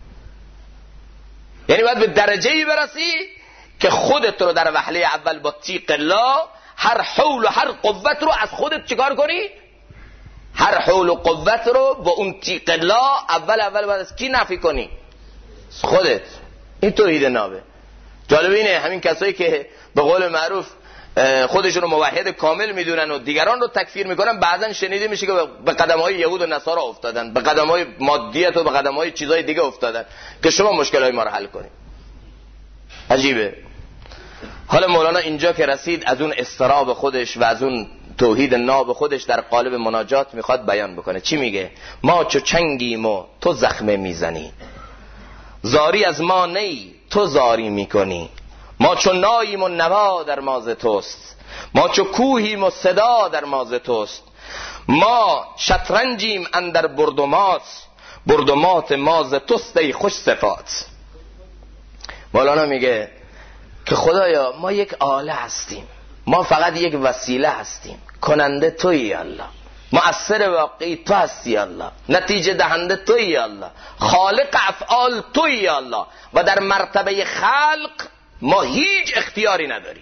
یعنی باید به درجه‌ای برسی که خودت رو در وهله اول با تیغ الله هر حول و هر قوت رو از خودت چیکار کنی؟ هر حول و قوت رو با اون تیغ الله اول باید از کی نفی کنی؟ خودت. این توحید نابه. جالب اینه همین کسایی که به قول معروف خودشون رو موحد کامل میدونن و دیگران رو تکفیر میکنن، بعضن شنیده میشه که به قدم‌های یهود و نصارا افتادن، به قدم‌های مادیت و به قدم‌های چیزای دیگه افتادن که شما مشکلای ما رو حل کنید. عجیبه. حالا مولانا اینجا که رسید از اون استراب خودش و از اون توحید ناب خودش در قالب مناجات میخواد بیان بکنه. چی میگه؟ ما چو چنگیم و تو زخمه میزنی، زاری از ما نی تو زاری میکنی. ما چو ناییم و نوا در ماز توست، ما چو کوهیم و صدا در ماز توست. ما شطرنجیم اندر بردمات، بردمات ماز توست ای خوش صفات. مولانا میگه که خدایا ما یک آله هستیم، ما فقط یک وسیله هستیم، کننده تویی الله، مؤثر واقعی تو هستی الله، نتیجه دهنده تویی الله، خالق افعال تویی الله، و در مرتبه خلق ما هیچ اختیاری نداریم.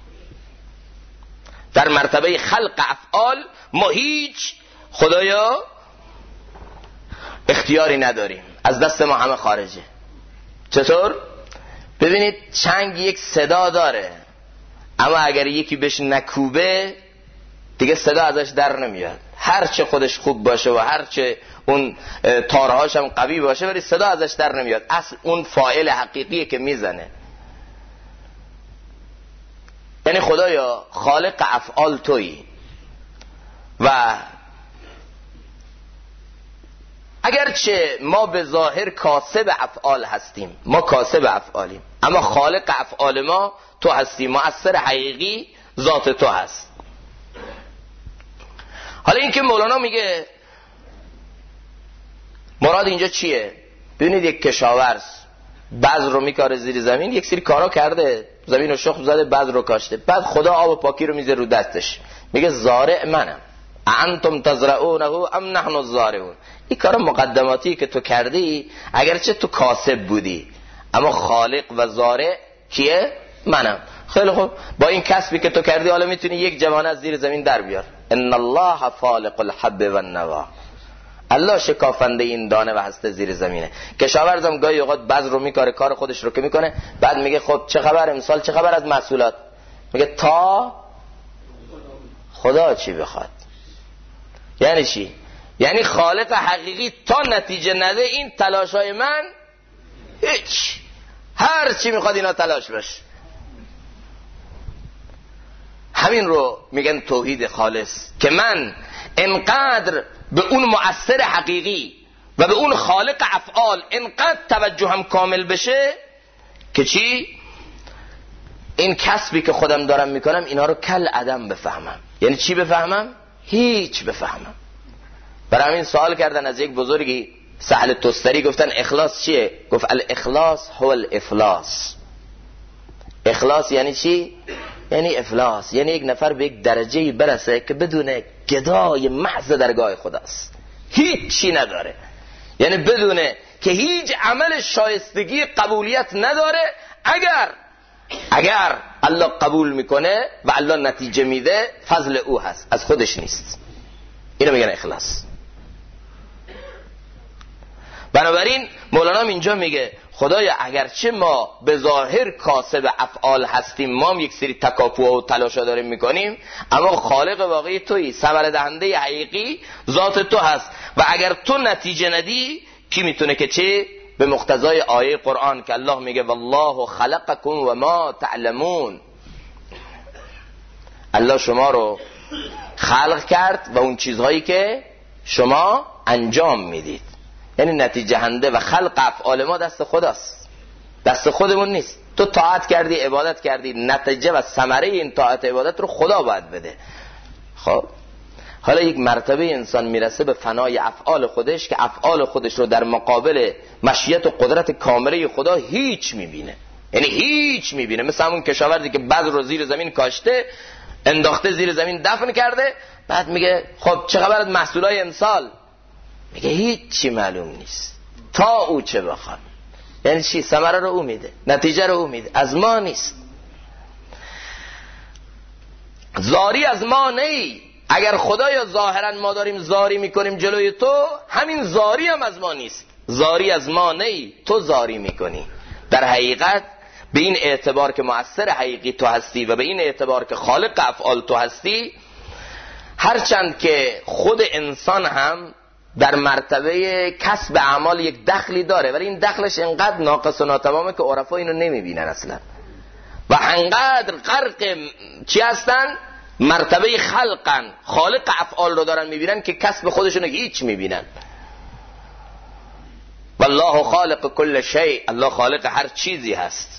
در مرتبه خلق افعال ما هیچ خدایا اختیاری نداریم، از دست ما همه خارجه. چطور؟ ببینید چنگ یک صدا داره، اما اگر یکی بهش نکوبه دیگه صدا ازش در نمیاد، هرچه خودش خوب باشه و هرچه اون تارهاش هم قوی باشه ولی صدا ازش در نمیاد. اصل اون فاعل حقیقیه که میزنه. یعنی خدایا خالق افعال تویی، و اگرچه ما به ظاهر کاسب افعال هستیم، ما کاسب افعالیم، اما خالق افعال ما تو هستی، مؤثر حقیقی ذات تو هست. حالا این که مولانا میگه مراد اینجا چیه؟ ببینید یک کشاورز بذر رو میکاره زیر زمین، یک سری کارا کرده، زمین رو شخم زده، بذر رو کاشته، بعد خدا آب پاکی رو میذاره رو دستش، میگه زارع منم، انتم تزرعونه ام نحن الزارعون. این کارا مقدماتی که تو کردی اگرچه تو کاسب بودی، اما خالق و زارع کیه؟ منم. خیلی خوب، با این کسبی که تو کردی حالا میتونی یک جوانه از زیر زمین در بیار. ان الله فالق الحب والنوا، الله شکافنده این دانه و هسته زیر زمینه. کشاورزم گاهی اوقات بذر رو میکاره، کار خودش رو که میکنه، بعد میگه خب چه خبر امسال، چه خبر از محصولات؟ میگه تا خدا چی بخواد. یعنی چی؟ یعنی خالق حقیقی تا نتیجه نده این تلاشای من هیچ، هر چی میخواد اینا تلاش باشه. همین رو میگن توحید خالص، که من انقدر به اون مؤثر حقیقی و به اون خالق افعال انقدر توجهم کامل بشه که چی؟ این کسبی که خودم دارم میکنم اینا رو کل عدم بفهمم. یعنی چی بفهمم؟ هیچ بفهمم. برای همین سوال کردن از یک بزرگی، سهل تستری، گفتن اخلاص چیه؟ گفت الاخلاص هو الافلاس. اخلاص یعنی چی؟ یعنی افلاس، یعنی یک نفر به یک درجه‌ای برسه که بدون گدای محض درگاه خداست، هیچی نداره، یعنی بدونه که هیچ عمل شایستگی قبولیت نداره. اگر الله قبول میکنه و الله نتیجه میده فضل او هست، از خودش نیست. اینو میگن اخلاص. بنابراین مولانا اینجا میگه خدایا اگرچه ما به ظاهر کاسب افعال هستیم، ما هم یک سری تکاپو و تلاشا داریم میکنیم، اما خالق واقعی تویی، ثمره دهنده حقیقی ذات تو هست و اگر تو نتیجه ندی کی میتونه که چه؟ به مقتضای آیه قرآن که الله میگه والله خلقکم و ما تعلمون، الله شما رو خلق کرد و اون چیزهایی که شما انجام میدید. یعنی نتیجه دهنده و خلق افعال ما دست خداست، دست خودمون نیست. تو طاعت کردی، عبادت کردی، نتیجه و ثمره این طاعت عبادت رو خدا باید بده. خب حالا یک مرتبه انسان میرسه به فنای افعال خودش که افعال خودش رو در مقابل مشیت و قدرت کامله خدا هیچ میبینه، یعنی هیچ میبینه. مثل همون کشاورزی که بذر رو زیر زمین کاشته، انداخته زیر زمین دفن کرده، بعد میگه خب چه خبر از محصولای امسال؟ میگه هیچی معلوم نیست تا او چه بخواد. یعنی چی؟ ثمره رو او میده، نتیجه رو او میده، از ما نیست. زاری از ما نی. اگر خدایا ظاهرا ما داریم زاری میکنیم جلوی تو، همین زاری هم از ما نیست. زاری از ما نی، تو زاری میکنی. در حقیقت به این اعتبار که مؤثر حقیقی تو هستی و به این اعتبار که خالق افعال تو هستی، هرچند که خود انسان هم در مرتبه کسب اعمال یک دخلی داره، ولی این دخلش انقدر ناقص و ناتمامه که عرفا اینو نمیبینن اصلا و انقدر غرق چی هستن؟ مرتبه خلقن، خالق افعال رو دارن میبینن که کسب خودشون هیچ میبینن. والله خالق کل شیء، الله خالق هر چیزی هست.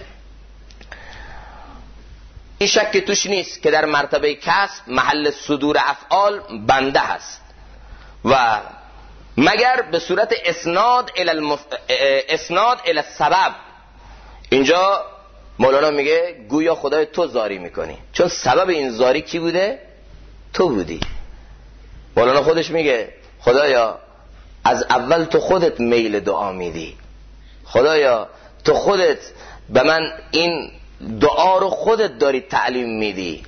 این شک توش نیست که در مرتبه کسب محل صدور افعال بنده هست و مگر به صورت اسناد الی السبب. اینجا مولانا میگه گویا خدای تو زاری میکنی، چون سبب این زاری کی بوده؟ تو بودی. مولانا خودش میگه خدایا از اول تو خودت میل دعا میدی، خدایا تو خودت به من این دعا رو خودت داری تعلیم میدی،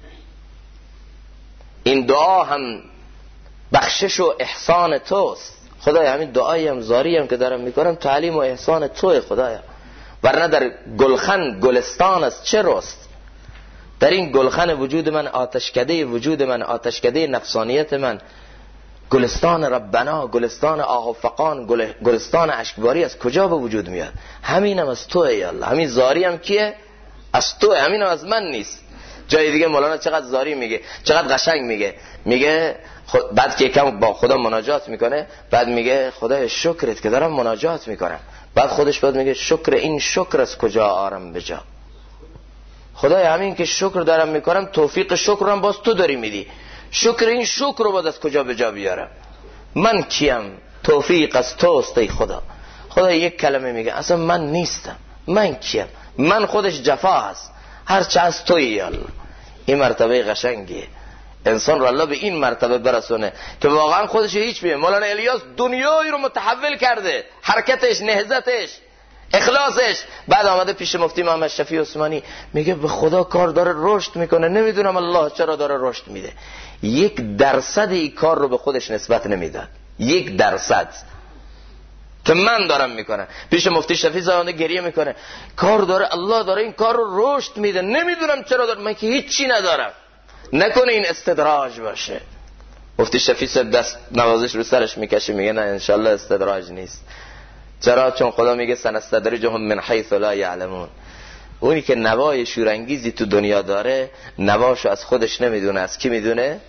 این دعا هم بخشش و احسان توست. خدایا همین دعایی هم زاری هم که دارم میکنم تعلیم و احسان توه خدایا، ورنه در گلخن گلستان است چه رست؟ در این گلخن وجود من، آتشکده وجود من، آتشکده نفسانیت من، گلستان ربنا، گلستان آه و فقان، گلستان اشکباری از کجا به وجود میاد؟ همینم از توه ای الله. همین زاری هم کیه؟ از توه، همینم از من نیست. جای دیگه مولانا چقدر زاری میگه، چقدر قشنگ میگه بعد که یکم با خدا مناجات میکنه، بعد میگه خدای شکرت که دارم مناجات میکنم، بعد خودش بعد میگه شکر این شکر از کجا آرم بجا. خدای همین که شکر دارم میکنم، توفیق شکرم باز تو داری میدی، شکر این شکر رو باز از کجا به جا بیارم؟ من کیم؟ توفیق از توست ای خدا. خدا یک کلمه میگه اصلا من نیستم، من کیم؟ من خودش جفا هست، هرچه از تویی الله. این مرتبه قشنگیه، انسان رو الله به این مرتبه برسونه که واقعا خودش هیچ بیه. مولانا الیاس دنیایی رو متحول کرده، حرکتش، نهضتش، اخلاصش. بعد آمده پیش مفتی محمد شفیع عثمانی میگه به خدا کار داره رشد میکنه، نمیدونم الله چرا داره رشد میده. 1% این کار رو به خودش نسبت نمیداد، 1% که من دارم میکنم. پیش مفتی شفیع زاده گریه میکنه، کار داره الله داره این کار رو رشد میده، نمیدونم چرا داره، من که هیچی ندارم. نکنه این استدراج باشه. مفتی شفیع صاحب دست نوازش رو سرش میکشه میگه نه انشالله استدراج نیست. چرا؟ چون خدا میگه سنستدرجهم من حیث لا یعلمون. اونی که نوای شورانگیزی تو دنیا داره نواشو از خودش نمیدونه، از کی میدونه؟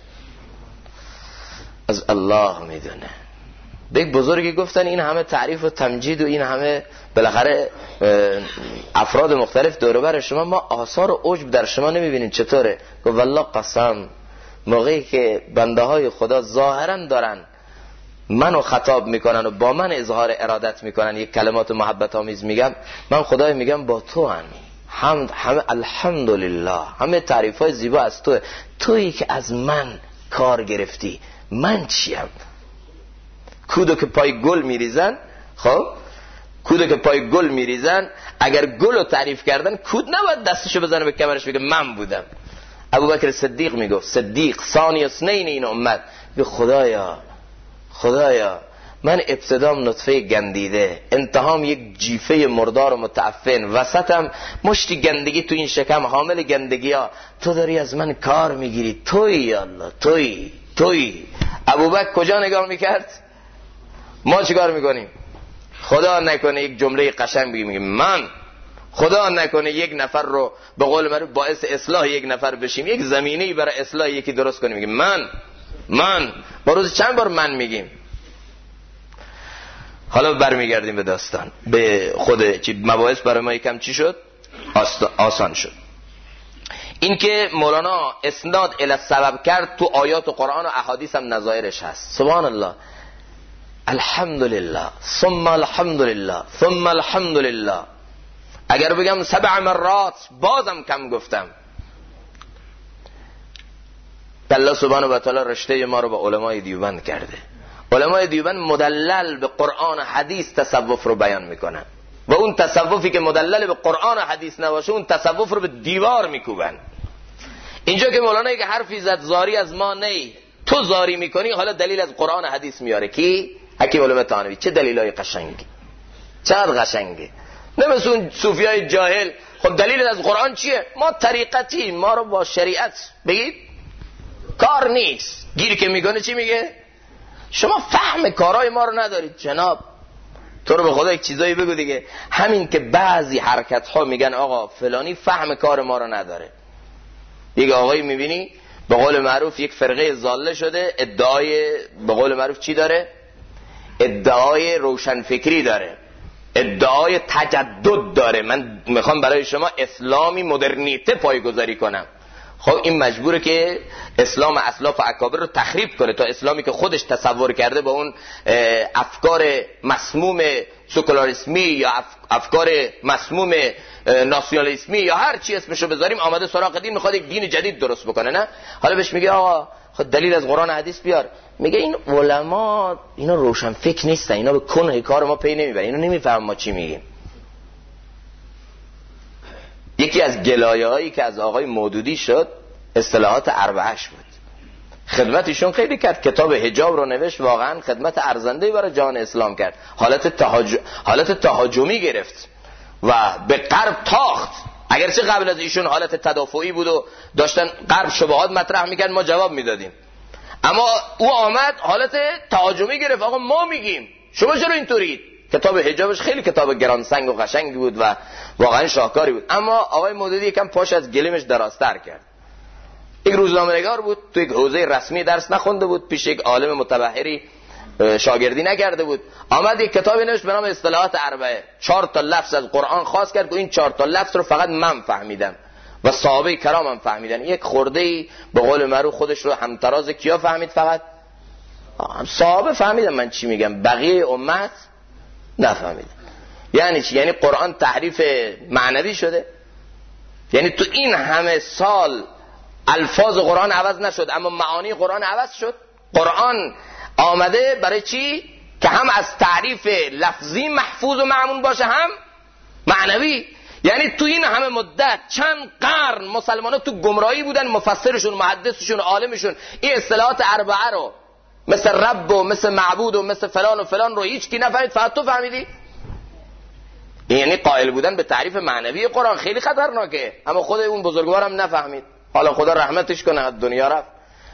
از الله میدونه. یک بزرگی گفتن این همه تعریف و تمجید و این همه بالاخره افراد مختلف دور و بر شما، ما آثار و عجب در شما نمیبینیم، چطوره؟ گفت والله قسم موقعی که بنده های خدا ظاهرا دارن منو خطاب میکنن و با من اظهار ارادت میکنن، یک کلمات محبت آمیز میگم، من خدای میگم با تو حمد همه الحمدلله، همه تعریف های زیبا از توه، تویی که از من کار گرفتی، من چیم؟ کودو که پای گل میریزن، خب کودو که پای گل میریزن اگر گل رو تعریف کردن کود نباید دستشو بزنه به کمرش بگه من بودم. ابوبکر صدیق میگفت صدیق ثانی اثنین این امت، به خدایا من ابتدام نطفه گندیده، انتهام یک جیفه مردار و متعفن، وسطم مشتی گندگی تو این شکم حامل گندگی ها، تو داری از من کار میگیری، تویی الله، تویی. ابوبکر کجا نگاه میکرد؟ ما چیکار میکنیم؟ خدا نکنه یک جمله قشنگ بگیم من، خدا نکنه یک نفر رو به قول معروف باعث اصلاح یک نفر بشیم، یک زمینه‌ای برای اصلاح یکی درست کنیم، میگیم من با روز چند بار من میگیم. حالا برمیگردیم به داستان، به خود چی مباحث برای ما یکم چی شد؟ آسان شد. این که مولانا اسناد الی سبب کرد تو آیات و قرآن و احادیث هم نظایرش هست. سبحان الله، الحمدلله ثم الحمدلله ثم الحمدلله. اگر بگم 7 مرات بازم کم گفتم. الله سبحانه و تعالی رشته ما رو با علمای دیوبند کرده. علمای دیوبند مدلل به قرآن و حدیث تصوف رو بیان میکنن و اون تصوفی که مدلل به قرآن و حدیث نباشه اون تصوف رو به دیوار میکوبن. اینجا که مولانا که حرفی زد زاری از ما نی، تو زاری میکنی، حالا دلیل از قرآن و حدیث میاره. کی؟ حکیم علوم تانوی. چه دلیلای قشنگی، چقدر قشنگه. نه مثل اون صوفیای جاهل. خب دلیل از قرآن چیه؟ ما طریقتی، ما رو با شریعت بگید کار نیست. گیر که میکنه چی میگه؟ شما فهم کارهای ما رو ندارید. جناب تو رو به خدا یک چیزایی بگو دیگه. همین که بعضی حرکت ها میگن آقا فلانی فهم کار ما رو نداره. یک آقایی میبینی به قول معروف یک فرقه ضاله شده، ادعای به قول معروف چی داره؟ ادعای روشنفکری داره، ادعای تجدد داره. من میخوام برای شما اسلامی مدرنیته پایه‌گذاری کنم. خب این مجبوره که اسلام اسلاف و اکابر رو تخریب کنه تا اسلامی که خودش تصور کرده با اون افکار مسموم سکولاریسمی یا افکار مسموم ناسیونالیسمی یا هر چی اسمشو بذاریم آمده سراغ دین، میخواد یک دین جدید درست بکنه. نه حالا بهش میگه آقا خود دلیل از قرآن حدیث بیار. میگه این علما اینا روشن فکر نیستن، اینا به کنه کار ما پی نمیبرن، اینا نمیفهمن ما چی میگیم. یکی از گلایه‌هایی که از آقای مودودی شد اصطلاحات اربعه‌اش بود. خدمتشون خیلی کرد، کتاب حجاب رو نوشت، واقعا خدمت ارزنده‌ای برای جهان اسلام کرد. حالت تهاجمی گرفت و به غرب تاخت. اگرچه قبل از ایشون حالت تدافعی بود و داشتن غرب شبهات مطرح میکرد ما جواب میدادیم، اما او آمد حالت تهاجمی گرفت. آقا ما میگیم شما چرا اینطورید؟ کتاب حجابش خیلی کتاب گرانسنگ و قشنگی بود و واقعا شاهکاری بود، اما آقای مودودی یکم پاش از گلیمش درازتر کرد. یک روزنامه‌نگار بود، تو یک حوزه رسمی درس نخونده بود، پیش یک عالم متبحری شاگردی نکرده بود، آمد یک کتابی نوشت به نام اصطلاحات اربعه. 4 تا لفظ از قرآن خواست کرد که این 4 تا لفظ رو فقط من فهمیدم و صحابه کرام هم فهمیدن. یک خورده‌ای به قول معروف خودش رو همتراز کیا فهمید؟ فقط صحابه فهمیدن من چی میگم، بقیه امت نفهمیدن. یعنی چی؟ یعنی قرآن تحریف معنوی شده؟ یعنی تو این همه سال الفاظ قرآن عوض نشد اما معانی قرآن عوض شد؟ قرآن آمده برای چی؟ که هم از تعریف لفظی محفوظ و معمون باشه هم معنوی. یعنی تو این همه مدت چند قرن مسلمان ها تو گمراهی بودن، مفسرشون، محدثشون، عالمشون این اصطلاحات اربعه رو مثل رب و مثل معبود و مثل فلان و فلان رو هیچ کی نفهمید، فقط تو فهمیدی. یعنی قائل بودن به تعریف معنوی قرآن خیلی خطرناکه، اما خود اون بزرگوار هم نفهمید. حالا خدا رحمتش کنه، از دنیا رفت.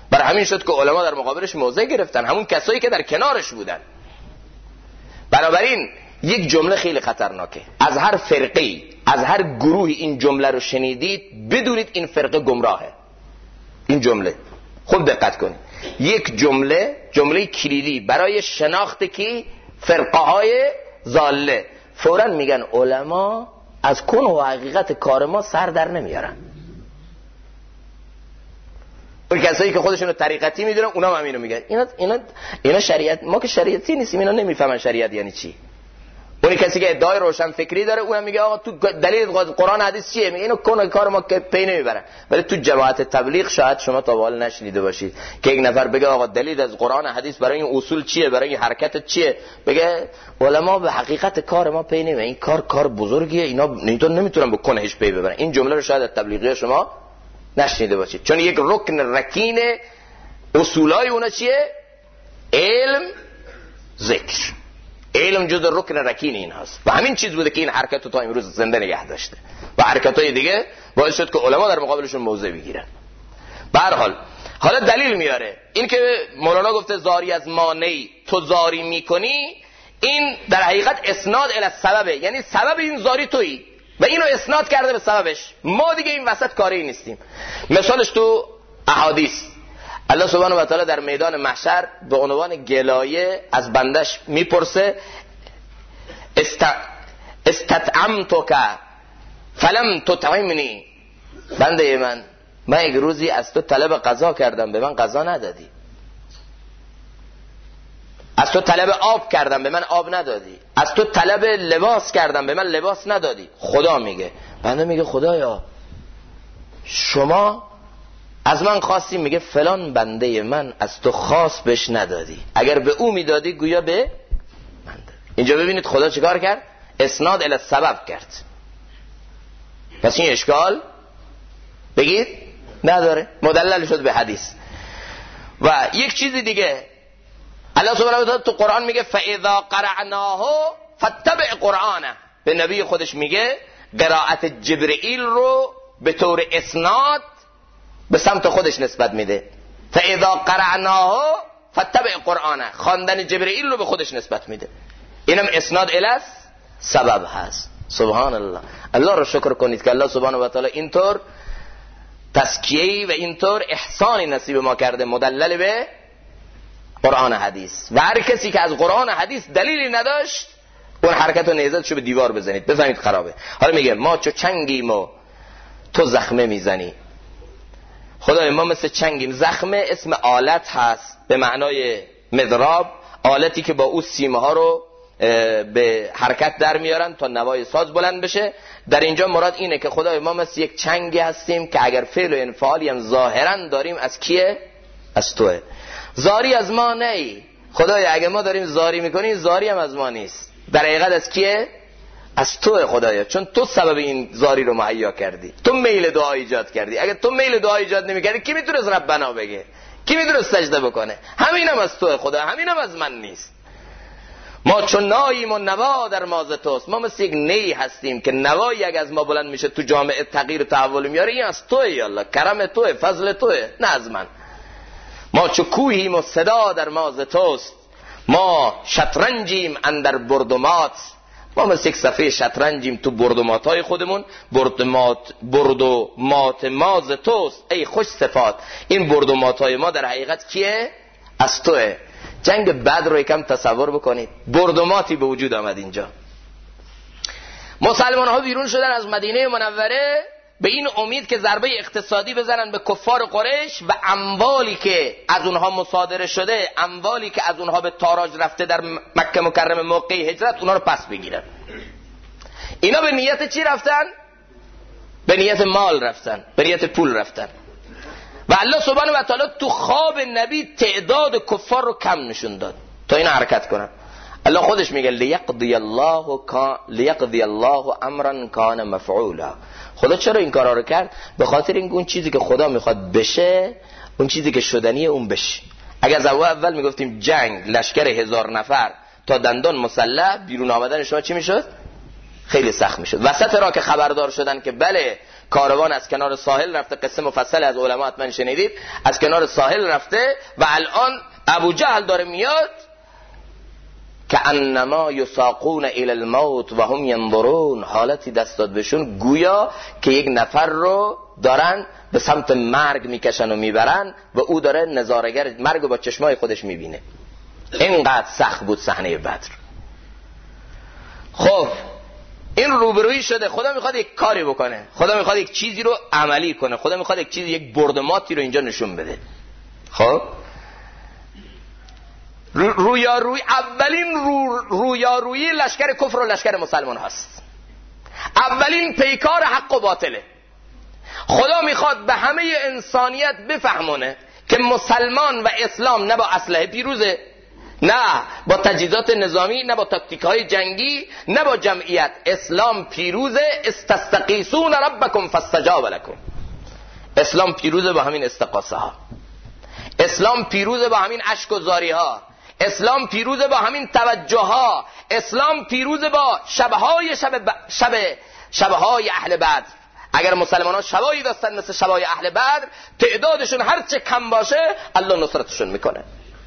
برای همین شد که علما در مقابلش موضع گرفتن، همون کسایی که در کنارش بودن. بنابراین یک جمله خیلی خطرناکه. از هر فرقه، از هر گروهی این جمله رو شنیدید بدونید این فرقه گمراهه. این جمله خوب دقت کنید، یک جمله کلیدی برای شناخت کی؟ فرقه های ضاله. فوراً میگن علما از کن و حقیقت کار ما سر در نمیارن. اون کسایی که خودشونو طریقتی میدونن اونا هم همینو میگن. اینا شریعت، ما که شریعتی نیستیم، اینا نمیفهمن شریعت یعنی چی. اون کسی که ادعای روشن فکری داره اونم میگه آقا تو دلیل قرآن حدیث چیه؟ میگه اینو کن کار ما که پی نمیبرن. ولی تو جماعت تبلیغ شاید شما تا حالا نشنیده باشید که یک نفر بگه آقا دلیل از قرآن حدیث برای این اصول چیه، برای این حرکت چیه، بگه علما به حقیقت کار ما پی نمیبرن، این کار بزرگیه، اینا نمیتونن به کنهش پی ببرن. این جمله رو شاید از تبلیغی شما نشنیده باشید، چون یک رکن رکین اصولای اونا چیه؟ علم، ذکر. علم جز رکن رکین این هست و همین چیز بوده که این حرکت رو تا امروز زنده نگه داشته و حرکت‌های دیگه باعث شد که علما در مقابلشون موضع بگیرن. به هر حال حالا دلیل میاره. این که مولانا گفته زاری از مانعی تو زاری میکنی، این در حقیقت اسناد الی السببه، یعنی سبب این زاری تویی و اینو اسناد کرده به سببش. ما دیگه این وسط کاری نیستیم. مثالش تو احادیث الله سبحانه و تعالی در میدان محشر به عنوان گلایه از بندش میپرسه استطعمتک فلم تطعمنی، بنده من یک روزی از تو طلب غذا کردم به من غذا ندادی، از تو طلب آب کردم به من آب ندادی، از تو طلب لباس کردم به من لباس ندادی. خدا میگه، بنده میگه خدایا شما از من خواستی، میگه فلان بنده من از تو خواست بهش ندادی، اگر به او میدادی گویا به من دادی. اینجا ببینید خدا چیکار کرد؟ اسناد الی السبب کرد. پس این اشکال بگید نداره، مدلل شد به حدیث. و یک چیز دیگه الله سبحانه و تعالی تو قرآن میگه فاذا قرعناه فاتبع قرآنه، به نبی خودش میگه قرائت جبرئیل رو به طور اسناد به سمت خودش نسبت میده. فاذا قرعناه فاتبع قرآنه، خواندن جبرئیل رو به خودش نسبت میده. اینم اسناد الی سبب هست. سبحان الله. الله رو شکر کنید که الله سبحانه و تعالی اینطور تزکیه‌ای و اینطور احسانی نصیب ما کرده، مدلل به قرآن حدیث. و هر کسی که از قرآن حدیث دلیلی نداشت اون حرکت و نیزتشو به دیوار بزنید، بفهمید خرابه. حالا میگه ما چو چنگیم و تو زخمه میزنی. خدای ما مثل چنگیم. زخمه اسم آلت هست به معنای مضراب، آلتی که با او سیمه ها رو به حرکت در میارن تا نوای ساز بلند بشه. در اینجا مراد اینه که خدای ما مثل یک چنگی هستیم که اگر فعل و انفعالی هم ظاهرا داریم از کیه؟ از توه. زاری از ما نه خدای، اگر ما داریم زاری میکنیم زاری هم از ما نیست، در حقیقت از کیه؟ از توه خدایا، چون تو سبب این زاری رو مهیا کردی، تو میل دعا ایجاد کردی. اگر تو میل دعا ایجاد نمیکردی کی میتونه ربنا بگه؟ کی میتونه سجده بکنه؟ همینم از توه خدا، همینم از من نیست. ما چون ناییم و نوا در ماز توست. ما مثل یک نی هستیم که نوایی اگه از ما بلند میشه تو جامعه تغییر و تحول میاره، این از توه یا الله، کرم توه، فضل توه، نه از من. ما چو کوهیم و صدا در ماز توست. ما شطرنجیم اندر بردومات. ما مثل یک صفحه شطرنجیم تو بردوماتای خودمون. بردومات ماز توست ای خوش صفات. این بردوماتای ما در حقیقت کیه؟ از توه. جنگ بدر رو یکم تصور بکنید، بردوماتی به وجود آمد اینجا. مسلمان ها بیرون شدن از مدینه منوره به این امید که ضربه اقتصادی بزنن به کفار قریش و اموالی که از اونها مصادره شده، اموالی که از اونها به تاراج رفته در مکه مکرمه موقع هجرت، اونها رو پس بگیرن. اینا به نیت چی رفتن؟ به نیت مال رفتن، به نیت پول رفتن. و الله سبحانه و تعالی تو خواب نبی تعداد کفار رو کم نشون داد تا این حرکت کنن. الله خودش میگه لیقضی الله امرا کان مفعولا. خدا چرا این کارا رو کرد؟ به خاطر اینکه اون چیزی که خدا میخواد بشه، اون چیزی که شدنیه اون بشه. اگر از اول میگفتیم جنگ لشکر 1000 نفر تا دندان مسلح، بیرون آمدن شما چی میشد؟ خیلی سخت میشد. وسط راه که خبردار شدن که بله کاروان از کنار ساحل رفته، قصه مفصل از علما حتما شنیدید، از کنار ساحل رفته و الان ابو جهل داره میاد که انما یساقون الی الموت و هم ینظرون، حالتی دست داد بهشون گویا که یک نفر رو دارن به سمت مرگ میکشن و میبرن و او داره نظاره‌گر مرگ رو با چشمای خودش میبینه. اینقدر سخت بود صحنه بدر. خب این روبرویی شده، خدا میخواد یک کاری بکنه، خدا میخواد یک چیزی رو عملی کنه، خدا میخواد یک چیزی، یک بردماتی رو اینجا نشون بده. خب اولین رویارویی لشکر کفر و لشکر مسلمان هست. اولین پیکار حق و باطله. خدا میخواد به همه انسانیت بفهمونه که مسلمان و اسلام نه با اسلحه پیروزه، نه با تجهیزات نظامی، نه با تاکتیک‌های جنگی، نه با جمعیت. اسلام پیروزه. استستغیثون ربکم فاستجاب لکم. اسلام پیروزه با همین استغاثه ها. اسلام پیروزه با همین اشک و زاری ها. اسلام پیروزه با همین توجه ها. اسلام پیروزه با شبهای اهل بدر. اگر مسلمان ها شبایی داشتن مثل شبای اهل بدر، تعدادشون هر چه کم باشه الله نصرتشون میکنه.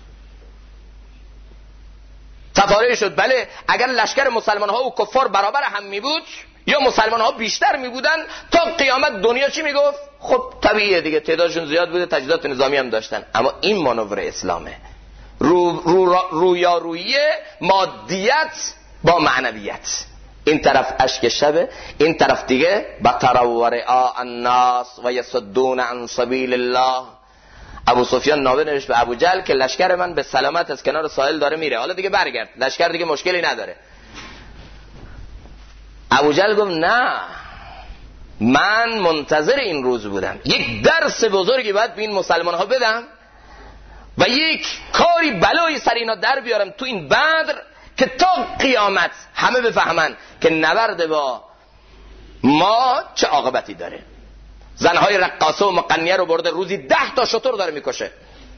تفاره شد. بله اگر لشکر مسلمان ها و کفار برابر هم می بود یا مسلمان ها بیشتر می بودن تا قیامت دنیا چی می گفت؟ خب طبیعیه دیگه، تعدادشون زیاد بوده، تجهیزات نظامی هم داشتن. اما این مانور اسلامه، رویارویی مادیت با معنویت. این طرف اشک شبه، این طرف دیگه بطر و رعاء الناس و یصدون عن سبیل الله. ابو سفیان نامه نوشت به ابو جهل که لشکر من به سلامت از کنار ساحل داره میره، حالا دیگه برگرد، لشکر دیگه مشکلی نداره. ابو جهل گفت نه، من منتظر این روز بودم، یک درس بزرگی باید به این مسلمان ها بدم و یک کاری بلایی سر اینا در بیارم تو این بدر که تا قیامت همه بفهمن که نبرد با ما چه عاقبتی داره. زنهای رقاصه و مقنیه رو برده، روزی 10 تا شتر داره میکشه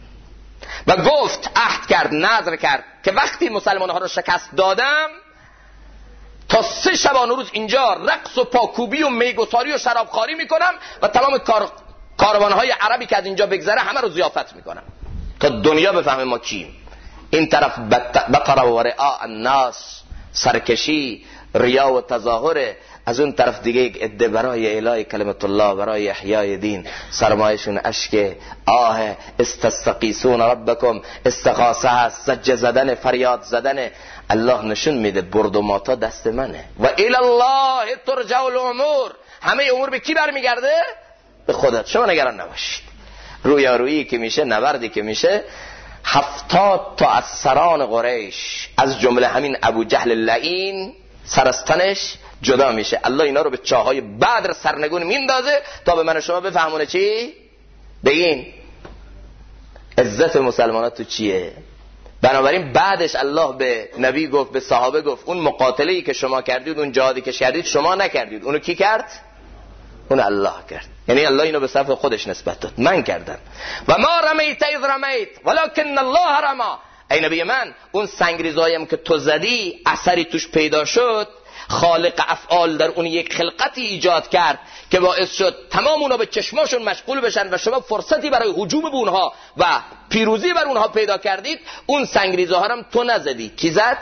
و گفت، عهد کرد، نذر کرد که وقتی مسلمان ها رو شکست دادم تا 3 شبانه روز اینجا رقص و پاکوبی و میگساری و شرابخواری میکنم و تمام کاروانهای عربی که از اینجا بگذره همه رو ضیافت میکنم تا دنیا بفهمه ما کیم. این طرف بطر و رعاء الناس، سرکشی، ریا و تظاهره. از اون طرف دیگه یک عده برای اعلای کلمت الله، برای احیای دین، سرمایشون اشک، آه، استستغیثون ربکم، استغاثه هست، سجه زدن، فریاد زدن. الله نشون میده بردماتا دست منه و الی الله ترجع الامور. همه امور به کی برمیگرده؟ به خدا. شما نگران نباشید. رویارویی که میشه، نبردی که میشه، 70 تا از سران قریش از جمله همین ابو جهل لعین سرستنش جدا میشه. الله اینا رو به چاهای بدر سرنگون میندازه تا به من و شما بفهمونه چی؟ بگین عزت مسلمانات تو چیه؟ بنابراین بعدش الله به نبی گفت، به صحابه گفت، اون مقاتله‌ای که شما کردید، اون جهادی که کردید شما نکردید، اونو کی کرد؟ اون الله کرد. یعنی الله اینو به صف خودش نسبت داد، من کردم. و ما رمیت اذ رمیت ولکن الله رما. ای نبی من، اون سنگریزایم که تو زدی اثری توش پیدا شد، خالق افعال در اون یک خلقتی ایجاد کرد که باعث شد تمام اونا به چشماشون مشغول بشن و شما فرصتی برای هجوم به اونها و پیروزی بر اونها پیدا کردید. اون سنگریزه ها هم تو نزدی. کی زد؟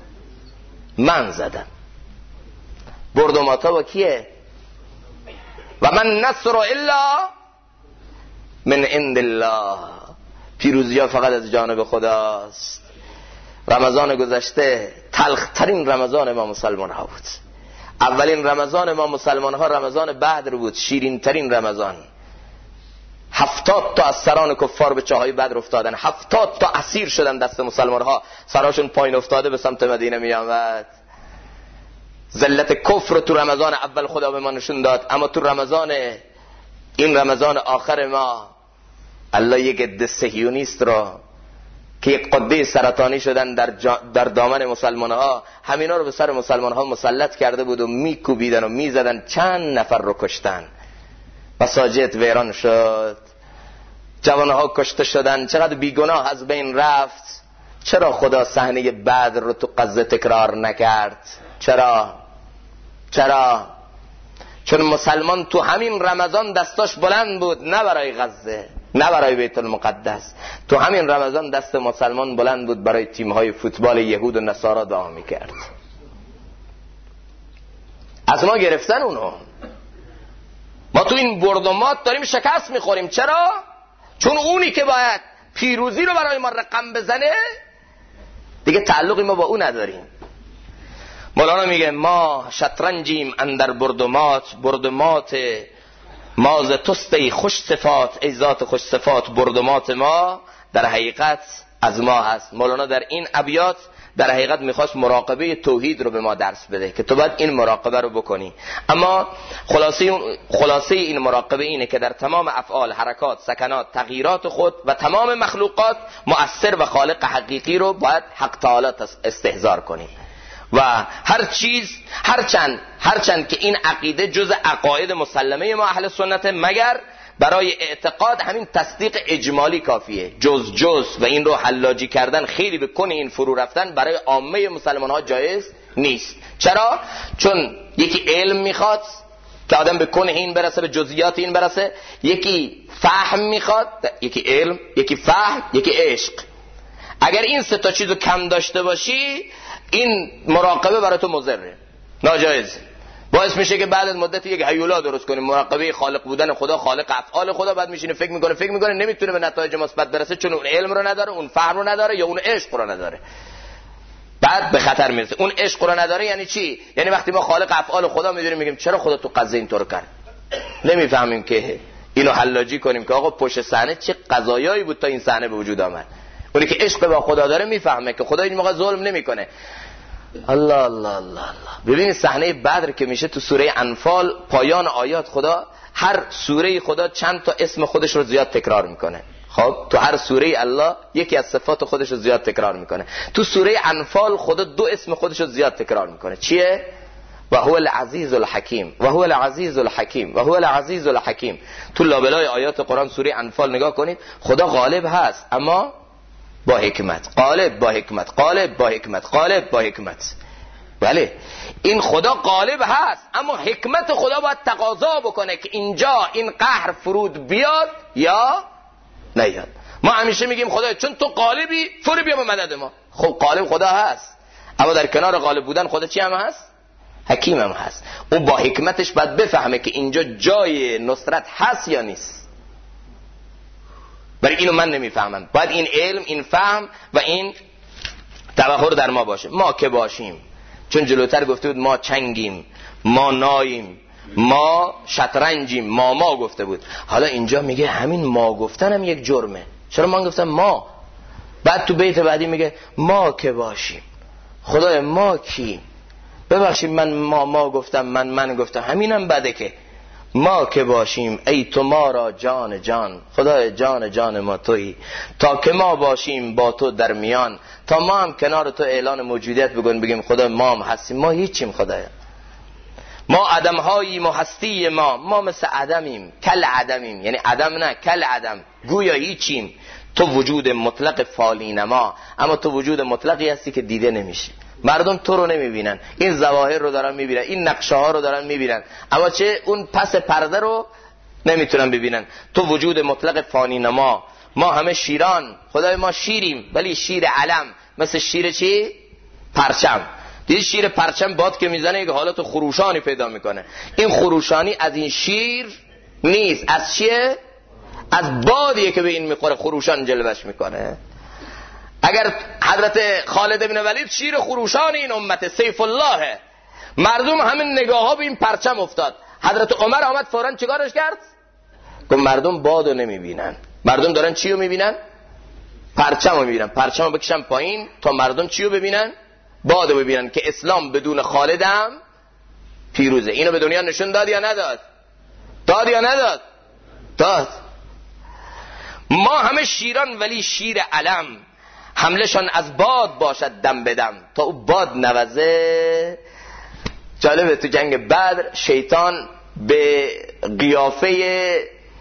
من زدم. بردماتا با کیه؟ و من نصر الا من عند الله. پیروزی ها فقط از جانب خداست. رمضان گذشته تلخترین رمضان ما مسلمان ها بود. اولین رمضان ما مسلمان ها رمضان بدر بود، شیرین ترین رمضان. 70 تا از سران کفار به چاهای بدر افتادن، 70 تا اسیر شدن دست مسلمان ها، سراشون پایین افتاده به سمت مدینه می آمد. ذلت کفر تو رمضان اول خدا به ما نشون داد، اما تو رمضان این رمضان آخر ما الله یک عده صهیونیست را که یک قده سرطانی شدن در دامن مسلمان ها، همینا رو به سر مسلمان ها مسلط کرده بود و میکوبیدن و میزدن، چند نفر رو کشتن، مساجد ویران شد، جوانها کشته شدن، چقدر بیگناه از بین رفت. چرا خدا صحنه بدر رو تو غزه تکرار نکرد؟ چرا؟ چرا؟ چون مسلمان تو همین رمضان دستاش بلند بود، نه برای غزه، نه برای بیت المقدس. تو همین رمضان دست مسلمان بلند بود برای تیم‌های فوتبال یهود و نصارا دعا می‌کرد. از ما گرفتن اونو. ما تو این برد و مات داریم شکست می‌خوریم. چرا؟ چون اونی که باید پیروزی رو برای ما رقم بزنه دیگه تعلقی ما با اون نداریم. مولانا میگه ما شطرنجیم اندر برد و مات ما ز توستی خوش صفات، ای ذات خوش صفات. برد و مات ما در حقیقت از ما هست. مولانا در این ابیات در حقیقت میخواست مراقبه توحید رو به ما درس بده که تو باید این مراقبه رو بکنی. اما خلاصه این مراقبه اینه که در تمام افعال، حرکات، سکنات، تغییرات خود و تمام مخلوقات مؤثر و خالق حقیقی رو باید حق تعالی استحضار کنی. و هر چیز هرچند که این عقیده جز عقاید مسلمه ما اهل سنت، مگر برای اعتقاد همین تصدیق اجمالی کافیه. جز و این رو حلاجی کردن، خیلی به کن این فرو رفتن برای عامه مسلمان ها جایز نیست. چرا؟ چون یکی علم میخواد که آدم به کن این برسه، به جزئیات این برسه. یکی فهم میخواد، یکی علم، یکی فهم، یکی عشق. اگر این سه تا چیزو کم داشته باشی این مراقبه برای تو مضره، ناجایز. باعث میشه که بعد از مدت یک هیولا درست کنی، مراقبه خالق بودن خدا، خالق افعال خدا. بعد میشینه فکر میکنه نمیتونه به نتایج مثبت برسه، چون اون علم رو نداره، اون فهم رو نداره، یا اون عشق رو نداره. بعد به خطر میرسه. اون عشق رو نداره یعنی چی؟ یعنی وقتی ما خالق افعال خدا میدونیم میگیم چرا خدا تو قضیه اینطور کرد، نمیفهمیم که اینو حلاجی کنیم که آقا پشت صحنه چه قضایایی بود تا این صحنه به وجود آمد. اونی که عشق با خدا داره میفهمه که خدا این موقع ظلم نمیکنه. الله الله الله الله. ببینید صحنه بدر که میشه تو سوره انفال، پایان آیات خدا هر سوره خدا چند تا اسم خودش رو زیاد تکرار میکنه. خب تو هر سوره الله یکی از صفات خودش رو زیاد تکرار میکنه. تو سوره انفال خدا 2 اسم خودش رو زیاد تکرار میکنه. چیه؟ و هو العزیز الحکیم، و هو العزیز الحکیم، و هو العزیز الحکیم. تو لابلای آیات قرآن سوره انفال نگاه کنید، خدا غالب هست اما با حکمت، غالب با حکمت، غالب با حکمت، غالب با حکمت. بله این خدا غالب هست اما حکمت خدا باید تقاضا بکنه که اینجا این قهر فرود بیاد یا نیاد. ما همیشه میگیم خدا چون تو غالبی فرو بیا به مدد ما. خب غالب خدا هست اما در کنار غالب بودن خدا چی هم هست؟ حکیم هم هست. اون با حکمتش باید بفهمه که اینجا جای نصرت هست یا نیست. برای اینو من نمیفهمم. باید این علم، این فهم و این تبحر در ما باشه. ما که باشیم، چون جلوتر گفته بود ما چنگیم، ما ناییم، ما شطرنجیم، ما گفته بود. حالا اینجا میگه همین ما گفتن هم یک جرمه. چرا من گفتم ما؟ بعد تو بیت بعدی میگه ما که باشیم. خدای ما کی؟ ببخشید من ما گفتم، من گفتم، همینم بده که ما که باشیم ای تو ما را جان جان. خدای جان ما تویی، تا که ما باشیم با تو در میان، تا ما هم کنار تو اعلان موجودیت بگن، بگیم خدا ما هم هستیم. ما هیچیم خدایا، ما عدم هاییم و هستی ما مثل عدمیم، کل عدمیم. یعنی عدم نه، کل عدم، گویا هیچیم. تو وجود مطلق فالینما، اما تو وجود مطلقی هستی که دیده نمیشه. مردم تو رو نمیبینن، این ظواهر رو دارن میبینن، این نقشه ها رو دارن میبینن، اما چه اون پس پرده رو نمیتونن ببینن. تو وجود مطلق فانی نما. ما همه شیران، خدای ما شیریم، ولی شیر علم، مثل شیر چی؟ پرچم. دیدی شیر پرچم باد که میزنه یک حالت خروشانی پیدا میکنه. این خروشانی از این شیر نیست، از چیه؟ از بادیه که به این میخوره خروشان جلوش میکنه. اگر حضرت خالد بن ولید شیر خروشان این امت سیف الله، مردم همین نگاه ها به این پرچم افتاد. حضرت عمر آمد فوراً چیکارش کرد؟ گفت مردم بادو نمیبینن، مردم دارن چیو میبینن؟ پرچمو میبینن. پرچمو بکشن پایین تا مردم چیو ببینن؟ بادو ببینن که اسلام بدون خالد هم پیروزه. اینو به دنیا نشون داد یا نداد؟ داد یا نداد؟ داد. ما همه شیران ولی شیر علم، حملشان از باد باشد دم بدم. تا او باد نوزه. جالبه تو جنگ بدر شیطان به قیافه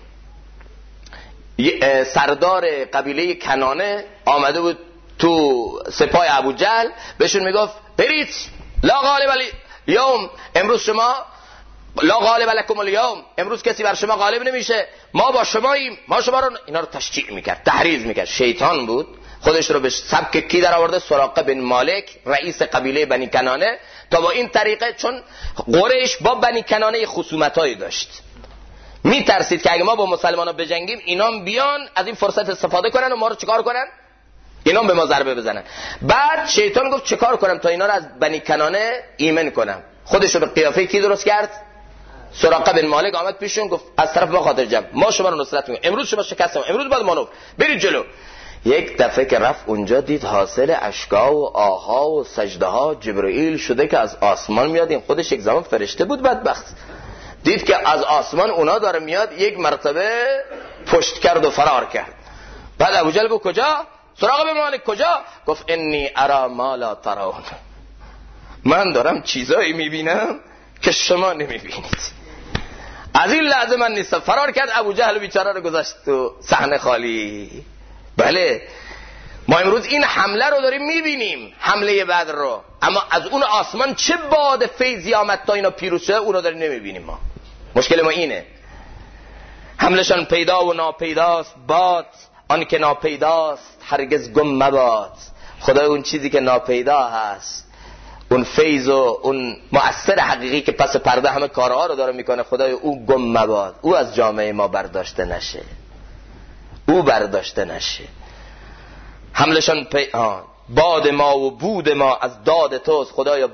سردار قبیله کنانه آمده بود تو سپاه ابوجهل، بهشون میگفت برید لا غالب یوم امروز شما لا غالب لکم اليوم، امروز کسی بر شما غالب نمیشه، ما با شماییم، ما شما رو، اینا رو تشجیع میکرد، تحریض میکرد. شیطان بود خودش رو به سبک کی در آورده؟ سراقه بن مالک، رئیس قبیله بنی کنانه، تا با این طریقه، چون قریش با بنی کنانه خصومتایی داشت، میترسید که اگه ما با مسلمانا بجنگیم اینا بیان از این فرصت استفاده کنن و ما رو چیکار کنن؟ اینا به ما ضربه بزنن. بعد شیطان گفت چیکار کنم تا اینا رو از بنی کنانه ایمن کنم؟ خودش رو به قیافه کی درست کرد؟ سراقه بن مالک آمد پیشون گفت از طرف ما خاطر جمع، ما شما رو نصرت میکنیم، امروز شما شکستم، امروز بعد مانور برید جلو. یک دفعه که رفت اونجا دید حاصل اشکا و آها و سجده ها جبرئیل شده که از آسمان میاد. این خودش یک زمان فرشته بود بدبخت، دید که از آسمان اونا داره میاد، یک مرتبه پشت کرد و فرار کرد. بعد ابوجهل گفت کجا؟ سراغ بن مالک کجا؟ گفت انی ارا ما لا ترون، من دارم چیزایی میبینم که شما نمیبینید. از این لحظه من نیستم. فرار کرد، ابوجهل بیچاره رو گذاشت تو صحنه خالی. بله ما امروز این حمله رو داریم میبینیم، حمله بدر رو، اما از اون آسمان چه باد فیضی آمد تا اینا پیروز شده اون رو داریم نمیبینیم. ما مشکل ما اینه، حملشان پیدا و ناپیداست، باد آن که ناپیداست هرگز گم مباد. خدای اون چیزی که ناپیدا هست، اون فیض و اون مؤثر حقیقی که پس پرده همه کارها رو داره میکنه، خدای او گم مباد، او از جامعه ما برداشته نشه، او برداشته نشه. حملشان باد ما و بود ما از داد توست، خدایا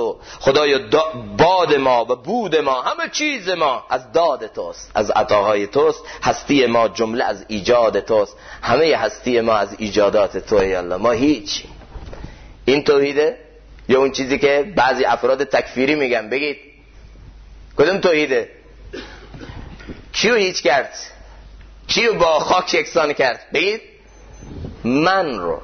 باد ما و بود ما، همه چیز ما از داد توست، از عطاهای توست، هستی ما جمله از ایجاد توست، همه هستی ما از ایجادات توی الله، ما هیچی. این توحیده یا اون چیزی که بعضی افراد تکفیری میگن؟ بگید کدوم توحیده؟ کیو هیچ کرد؟ کیو با خاک یکسان کرد؟ بگید من رو.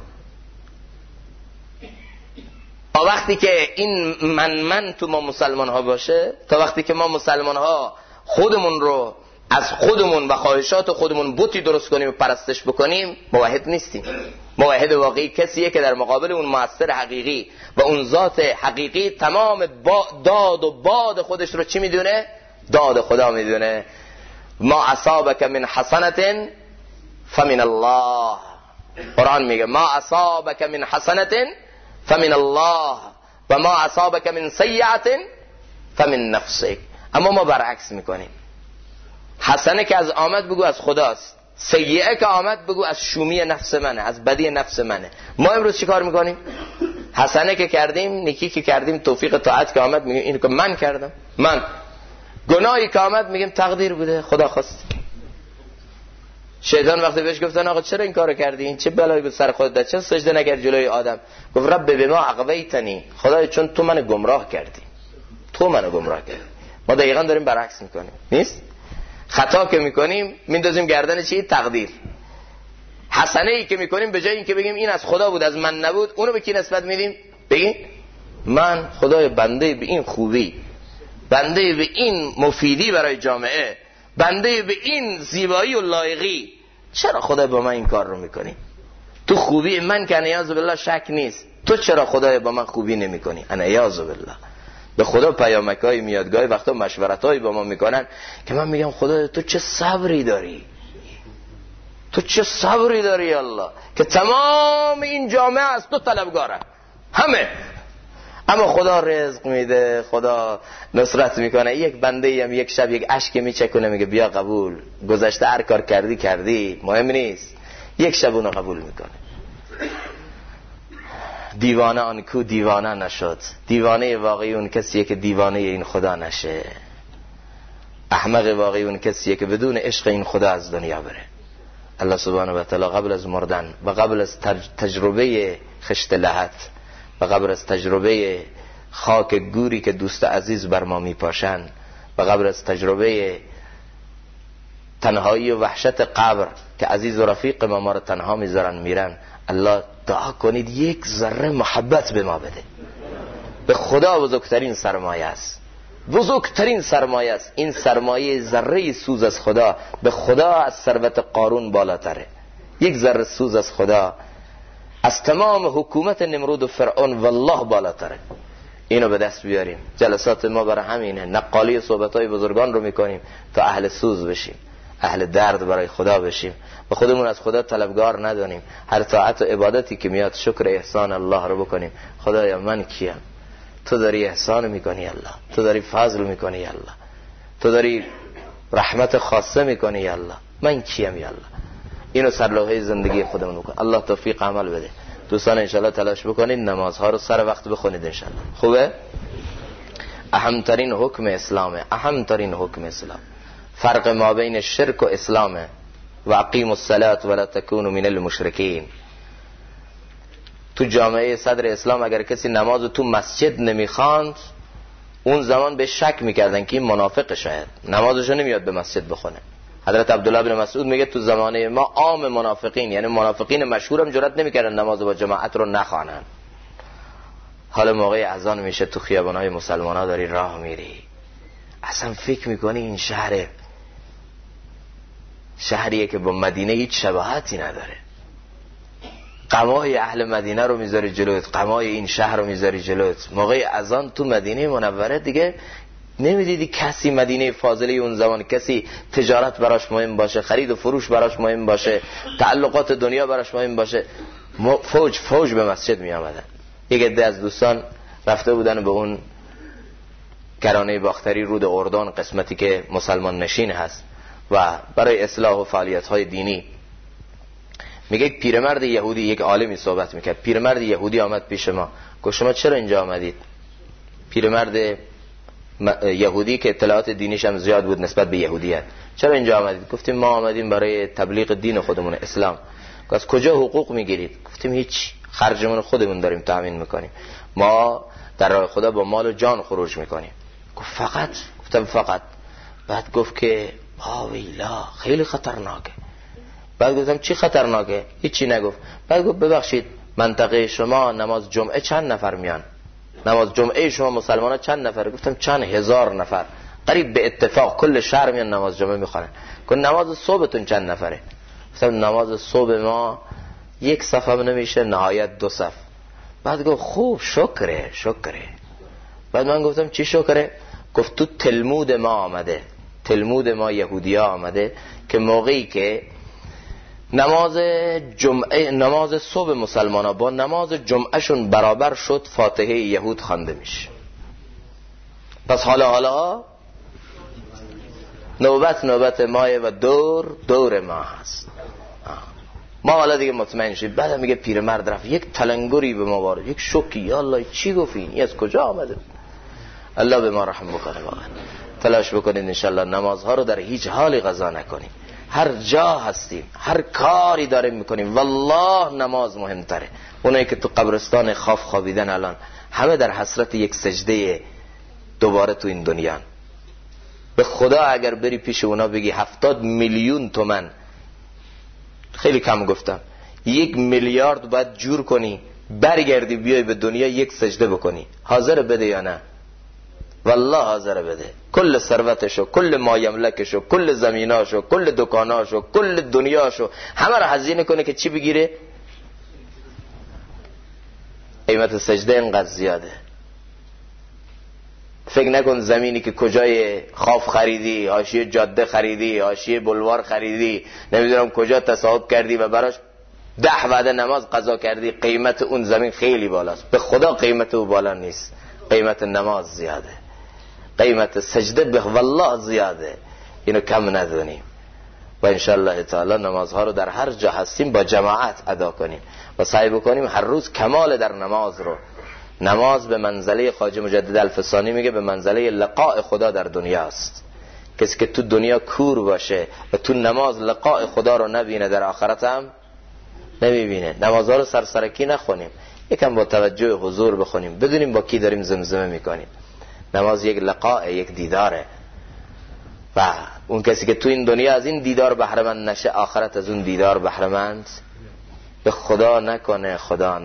تا وقتی که این من تو ما مسلمان ها باشه، تا وقتی که ما مسلمان ها خودمون رو از خودمون و خواهشات خودمون بتی درست کنیم و پرستش بکنیم، موحد نیستیم. موحد واقعی کسیه که در مقابل اون مؤثر حقیقی و اون ذات حقیقی تمام داد و باد خودش رو چی میدونه؟ داد خدا میدونه. ما اصابک من حسنة فمن الله، قرآن میگه ما اصابک من حسنة فمن الله و ما اصابک من سیئة فمن نفسک. اما ما برعکس میکنیم، حسنه که از آمد بگو از خداست، سیئه که آمد بگو از شومی نفس منه، از بدی نفس منه. ما امروز چی کار میکنیم؟ حسنه که کردیم، نیکی که کردیم، توفیق طاعت که آمد میگیم اینو که من کردم، من. گناهی که آمد میگیم تقدیر بوده، خدا خواست. شیطان وقتی بهش گفتن آقا چرا این کارو کردی، این چه بلایی به سر خودت داد، چرا سجده نکردی جلوی آدم؟ گفت رب بما اغویتنی، خدای چون تو منو گمراه کردی، تو منو گمراه کردی. ما دقیقاً داریم برعکس میکنیم. نیست؟ خطا که میکنیم میندازیم گردن چی؟ تقدیر. حسنه ای که میکنیم به جای این که بگیم این از خدا بود از من نبود، اونو به کی نسبت میدیم؟ بگیم من خدای بنده به این خوبی، بنده به این مفیدی برای جامعه، بنده به این زیبایی و لایقی، چرا خدای با من این کار رو میکنی؟ تو خوبی من که نیاز بالله شک نیست، تو چرا خدای با من خوبی نمیکنی؟ انا یاذ بالله. به خدا پیامکای میاد، گاهی وقتا مشورتایی با ما میکنن که من میگم خدا تو چه صبری داری، تو چه صبری داری الله، که تمام این جامعه از تو طلبگاره همه، اما خدا رزق میده، خدا نصرت میکنه. یک بنده هم یک شب یک اشک میچکونه میگه بیا قبول، گذشته هر کار کردی مهم نیست، یک شب اونو قبول میکنه. دیوانه آن کو دیوانه نشد، دیوانه واقعی اون کسیه که دیوانه این خدا نشه. احمق واقعی اون کسیه که بدون عشق این خدا از دنیا بره. الله سبحانه و تعالی قبل از مردن و قبل از تجربه خشت لحد و قبل از تجربه خاک گوری که دوست عزیز بر ما میپاشن و قبل از تجربه تنهایی و وحشت قبر که عزیز و رفیق ما رو تنها میذارن میرن، الله دعا کنید یک ذره محبت به ما بده. به خدا بزرگترین سرمایه است، بزرگترین سرمایه است. این سرمایه ذره سوز از خدا، به خدا از ثروت قارون بالاتره. یک ذره سوز از خدا از تمام حکومت نمرود و فرعون والله بالاتره. اینو به دست بیاریم. جلسات ما برای همینه، نقالی صحبت‌های بزرگان رو میکنیم تا اهل سوز بشیم، اهل درد برای خدا بشیم و خودمون از خدا طلبگار ندانیم. هر طاعت و عبادتی که میاد شکر احسان الله رو بکنیم. خدایا من کیم؟ تو داری احسان میکنی الله، تو داری فضل میکنی الله، تو داری رحمت خاصه میکنی الله، من کیم یا الله؟ اینو سرلوحه زندگی خودمون بکن. الله توفیق عمل بده. دوستان انشالله تلاش بکنید نمازها رو سر وقت بخونید انشالله. خوبه؟ اهمترین حکم اسلامه، اهمترین حکم اسلام. فرق ما بین شرک و اسلامه. و اقیموا الصلاة ولا تکونوا من المشرکین. تو جامعه صدر اسلام اگر کسی نماز تو مسجد نمیخواند، اون زمان به شک میکردن که این منافق، شاید نمازشو نمیاد به مسجد بخونه. حضرت عبدالله بن مسعود میگه تو زمانه ما عام منافقین، یعنی منافقین مشهورم جرئت نمیکردن نماز با جماعت رو نخوانن. حالا موقع اذان میشه تو خیابان‌های مسلمان‌ها داری راه میری، اصلا فکر میکنی این شهریه که با مدینه هیچ شباهتی نداره. قمای اهل مدینه رو میذاری جلوت، قمای این شهر رو میذاری جلوت. موقع اذان تو مدینه منوره دیگه نمیدیدی کسی مدینه فاضله اون زمان کسی تجارت براش مهم باشه، خرید و فروش براش مهم باشه، تعلقات دنیا براش مهم باشه. فوج به مسجد می آمدن. یک عده از دوستان رفته بودن به اون کرانه باختری رود اردن، قسمتی که مسلمان نشین هست و برای اصلاح و فعالیت های دینی. میگه یک پیرمرد یهودی، یک عالمی صحبت میکرد، پیرمرد یهودی آمد پیش ما، گفت شما چرا اینجا آمدید؟ پیرمرد یهودی که اطلاعات دینیش هم زیاد بود نسبت به یهودیت، چرا اینجا آمدید؟ گفتیم ما آمدیم برای تبلیغ دین خودمون اسلام. گفت از کجا حقوق میگیرید؟ گفتیم هیچ، خرجمون خودمون داریم تامین میکنیم، ما در راه خدا با مال و جان خروج میکنیم. گفت فقط؟ گفتم فقط. بعد گفت که ویلا خیلی خطرناکه. بعد گفتم چی خطرناکه؟ هیچی نگفت. بعد گفت ببخشید منطقه شما نماز جمعه چند نفر میان؟ نماز جمعه شما مسلمان ها چند نفر؟ گفتم چند هزار نفر، قریب به اتفاق کل شهر میان نماز جمعه میخوانن. گفت نماز صبحتون چند نفره؟ گفتم نماز صبح ما یک صف هم نمیشه، نهایت 2 صف. بعد گفت خوب، شکره. بعد من گفتم چی شکره؟ گفت تو تلمود ما آمده، تلمود ما یهودی ها آمده که موقعی که نماز صبح مسلمان ها با نماز جمعه شون برابر شد، فاتحه یهود خوانده میشه. پس حالا نوبت ماه و دور ما هست. ما حالا دیگه مطمئن شد. بعد میگه پیرمرد رفت یک تلنگری به ما وارد، یک شوکی، یا الله چی گفتین؟ این از کجا آمده؟ الله به ما رحم بکنه. واقعا تلاش بکنید انشالله نمازها رو در هیچ حالی قضا نکنیم. هر جا هستیم، هر کاری داریم میکنیم، والله نماز مهمتره. اونایی که تو قبرستان خوابیدن الان همه در حسرت یک سجده دوباره تو این دنیا. به خدا اگر بری پیش اونا بگی 70 میلیون تومن، خیلی کم گفتم، 1 میلیارد باید جور کنی برگردی بیای به دنیا یک سجده بکنی، حاضر بده یا نه؟ والله حاضر بده. کل ثروتشو، کل مایملکشو، کل زمیناشو، کل دکاناشو، کل دنیاشو همه رو هزینه کنه که چی بگیره؟ قیمت سجده اینقدر زیاده. فکر نکن زمینی که کجای خاف خریدی، حاشیه جاده خریدی، حاشیه بلوار خریدی، نمیدونم کجا تصاحب کردی و براش 10 وعده نماز قضا کردی، قیمت اون زمین خیلی بالاست. به خدا قیمت او بالا نیست، قیمت نماز زیاده، قیمت سجده به والله زیاده. اینو کم ندونیم و انشالله تعالی نمازها رو در هر جا هستیم با جماعت ادا کنیم و سعی بکنیم هر روز کمال در نماز رو. نماز به منزله خواجه مجدد الفسانی میگه به منزله لقاء خدا در دنیاست. کسی که تو دنیا کور باشه و تو نماز لقاء خدا رو نبینه در آخرت هم نمیبینه. نمازها رو سرسرکی نخونیم، یکم با توجه حضور بخونیم، بدونیم با کی داریم زمزمه میکنیم. نماز یک لقاء، یک دیداره و اون کسی که تو این دنیا از این دیدار بهره‌مند نشه، آخرت از اون دیدار بهره‌مند به خدا نکنه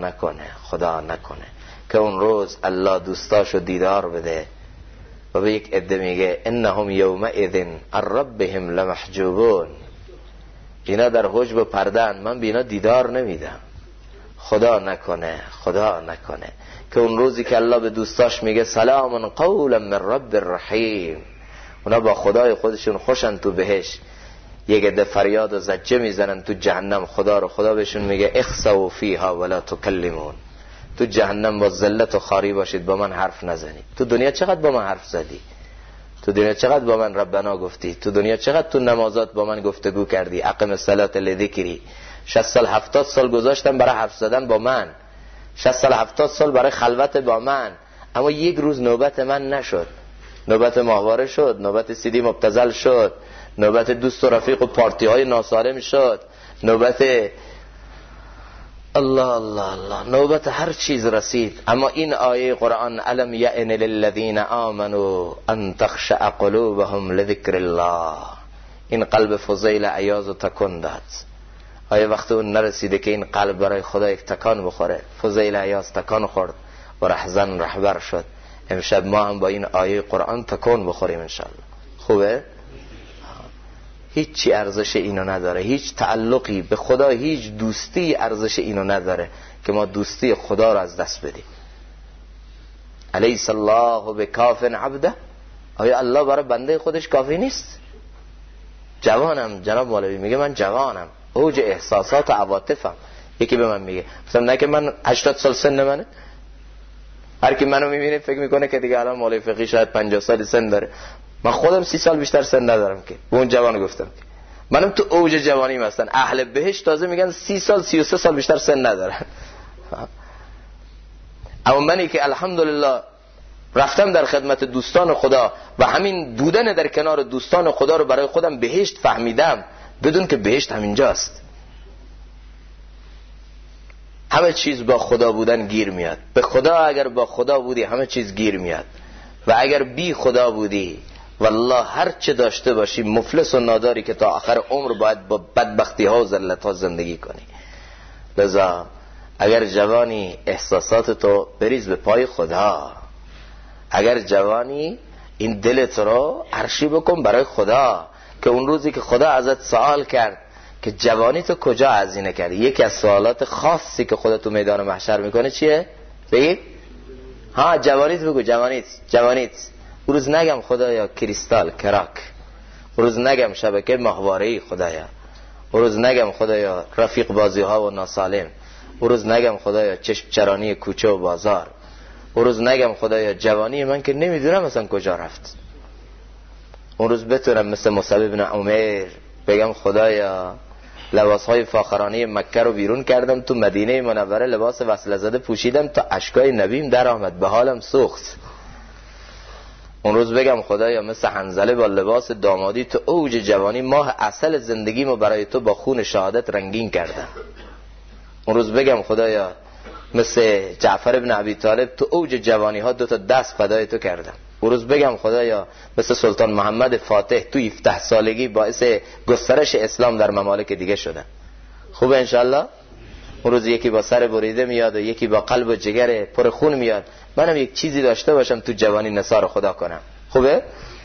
که اون روز الله دوستاشو دیدار بده و به یک عده میگه انهم یومئذ عن ربهم لمحجوبون، اینا در حجب پردن، من بینا دیدار نمیدم. خدا نکنه که اون روزی که الله به دوستاش میگه سلام قولا من رب الرحیم، اونا با خدای خودشون خوشن تو بهش، یک عده فریاد و زجه میزنن تو جهنم خدا بهشون میگه اخسؤا فیها ولا تکلمون، تو جهنم با ذلت و خواری باشید، با من حرف نزنید. تو دنیا چقدر با من حرف زدی؟ تو دنیا چقدر با من ربنا گفتی؟ تو دنیا چقدر تو نمازات با من گفتگو کردی؟ اقم الصلاة لذکری. 60 سال 70 سال گذاشتم برای حرف زدن با من، 60 سال 70 سال برای خلوت با من، اما یک روز نوبت من نشد. نوبت ماهواره شد، نوبت سیدی مبتذل شد، نوبت دوست و رفیق و پارتی های ناسالم شد، نوبت الله نوبت هر چیز رسید. اما این آیه قرآن الم یأن للذین آمنوا ان تخشع قلوبهم لذکر الله، این قلب فضیل عیاض و تکان داد. آیا وقت اون نرسیده که این قلب برای خدا یک تکان بخوره؟ فضیل عیاض تکان خورد و رهزن رهبر شد. امشب ما هم با این آیه قرآن تکان بخوریم انشاءالله. خوبه؟ هیچی ارزش اینو نداره، هیچ تعلقی به خدا، هیچ دوستی ارزش اینو نداره که ما دوستی خدا رو از دست بدیم. الیس الله بکاف عبده، آیا الله برای بنده خودش کافی نیست؟ جوانم، جناب مولوی میگه من جوانم، اوج احساسات و عواطفم. یکی به من میگه مثلا نه که من 80 سال سن منه، هر کی منو میبینه فکر میکنه که دیگه الان مولوی فقیه شاید 50 سال سن داره. من خودم 30 سال بیشتر سن ندارم که به اون جوان گفتم. منم تو اوج جوانیم هستن. اهل بهشت تازه میگن 30 سال 33 سال بیشتر سن ندارن. اما منی که الحمدلله رفتم در خدمت دوستان خدا و همین بودن در کنار دوستان خدا رو برای خودم بهشت فهمیدم، بدون که بهشت همینجاست. همه چیز با خدا بودن گیر میاد. به خدا اگر با خدا بودی همه چیز گیر میاد، و اگر بی خدا بودی والله هر چه داشته باشی مفلس و ناداری که تا آخر عمر باید با بدبختی ها و ذلت ها زندگی کنی. لذا اگر جوانی احساسات تو بریز به پای خدا، اگر جوانی این دلت رو عرشی بکن برای خدا، که اون روزی که خدا ازت سوال کرد که جوانی تو کجا هزینه کردی، یکی از سوالات خاصی که خدا تو میدان محشر میکنه چیه؟ بگید ها جوانیت بگو، جوانیت. اون روز نگم خدایا کریستال کراک، اون روز نگم شبکه ماهواره‌ای خدایا، اون روز نگم خدایا رفیق بازی ها و ناسالم، اون روز نگم خدایا چشم چرانی کوچه و بازار، اون روز نگم خدایا جوانی من که نمیدونم مثلا کجا رفت. اون روز بتونم مثل مصعب بن عمیر بگم خدایا لباسهای فاخرانه مکه رو بیرون کردم، تو مدینه منوره لباس وصله زده پوشیدم تا اشکای نبیم در آمد، به حالم سوخت. اون روز بگم خدایا مثل حنظله با لباس دامادی تو اوج جوانی ماه اصل زندگیمو برای تو با خون شهادت رنگین کردم. اون روز بگم خدایا مثل جعفر ابن ابی طالب تو اوج جوانی ها 2 دست فدای تو کردم. اون روز بگم خدایا مثل سلطان محمد فاتح تو 17 سالگی باعث گسترش اسلام در ممالک دیگه شدم. خوبه انشالله؟ اون روز یکی با سر بریده میاد و یکی با قلب و جگر پر خون میاد، منم یک چیزی داشته باشم تو جوانی نثار خدا کنم. خوبه؟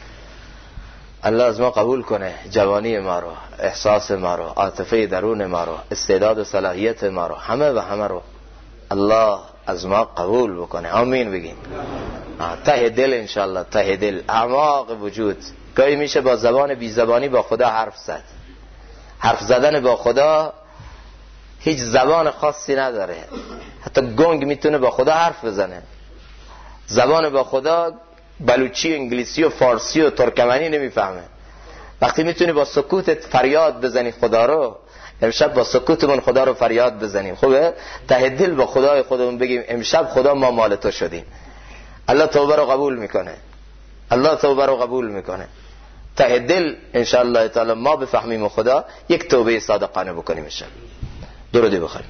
الله از ما قبول کنه جوانی ما رو، احساس ما رو، عاطفه درون ما رو، استعداد و صلاحیت ما رو، همه و همه رو الله از ما قبول بکنه. آمین بگین. ته دل انشالله، ته دل، اعماق وجود. گاهی میشه با زبان بی زبانی با خدا حرف زد. حرف زدن با خدا هیچ زبان خاصی نداره، حتی گنگ میتونه با خدا حرف بزنه. زبان با خدا بلوچی، انگلیسی و فارسی و ترکمنی نمیفهمه. وقتی میتونی با سکوتت فریاد بزنی خدا رو، امشب با سکوتمون خدا رو فریاد بزنیم. خوبه؟ ته دل با خدای خودمون بگیم امشب خدا ما مال تو شدیم. الله توبه رو قبول میکنه، الله توبه رو قبول میکنه. ته دل انشاءالله تعالی ما بفهمیم خدا یک توبه صادقانه بکنیم انشاءالله. درودی بخوریم.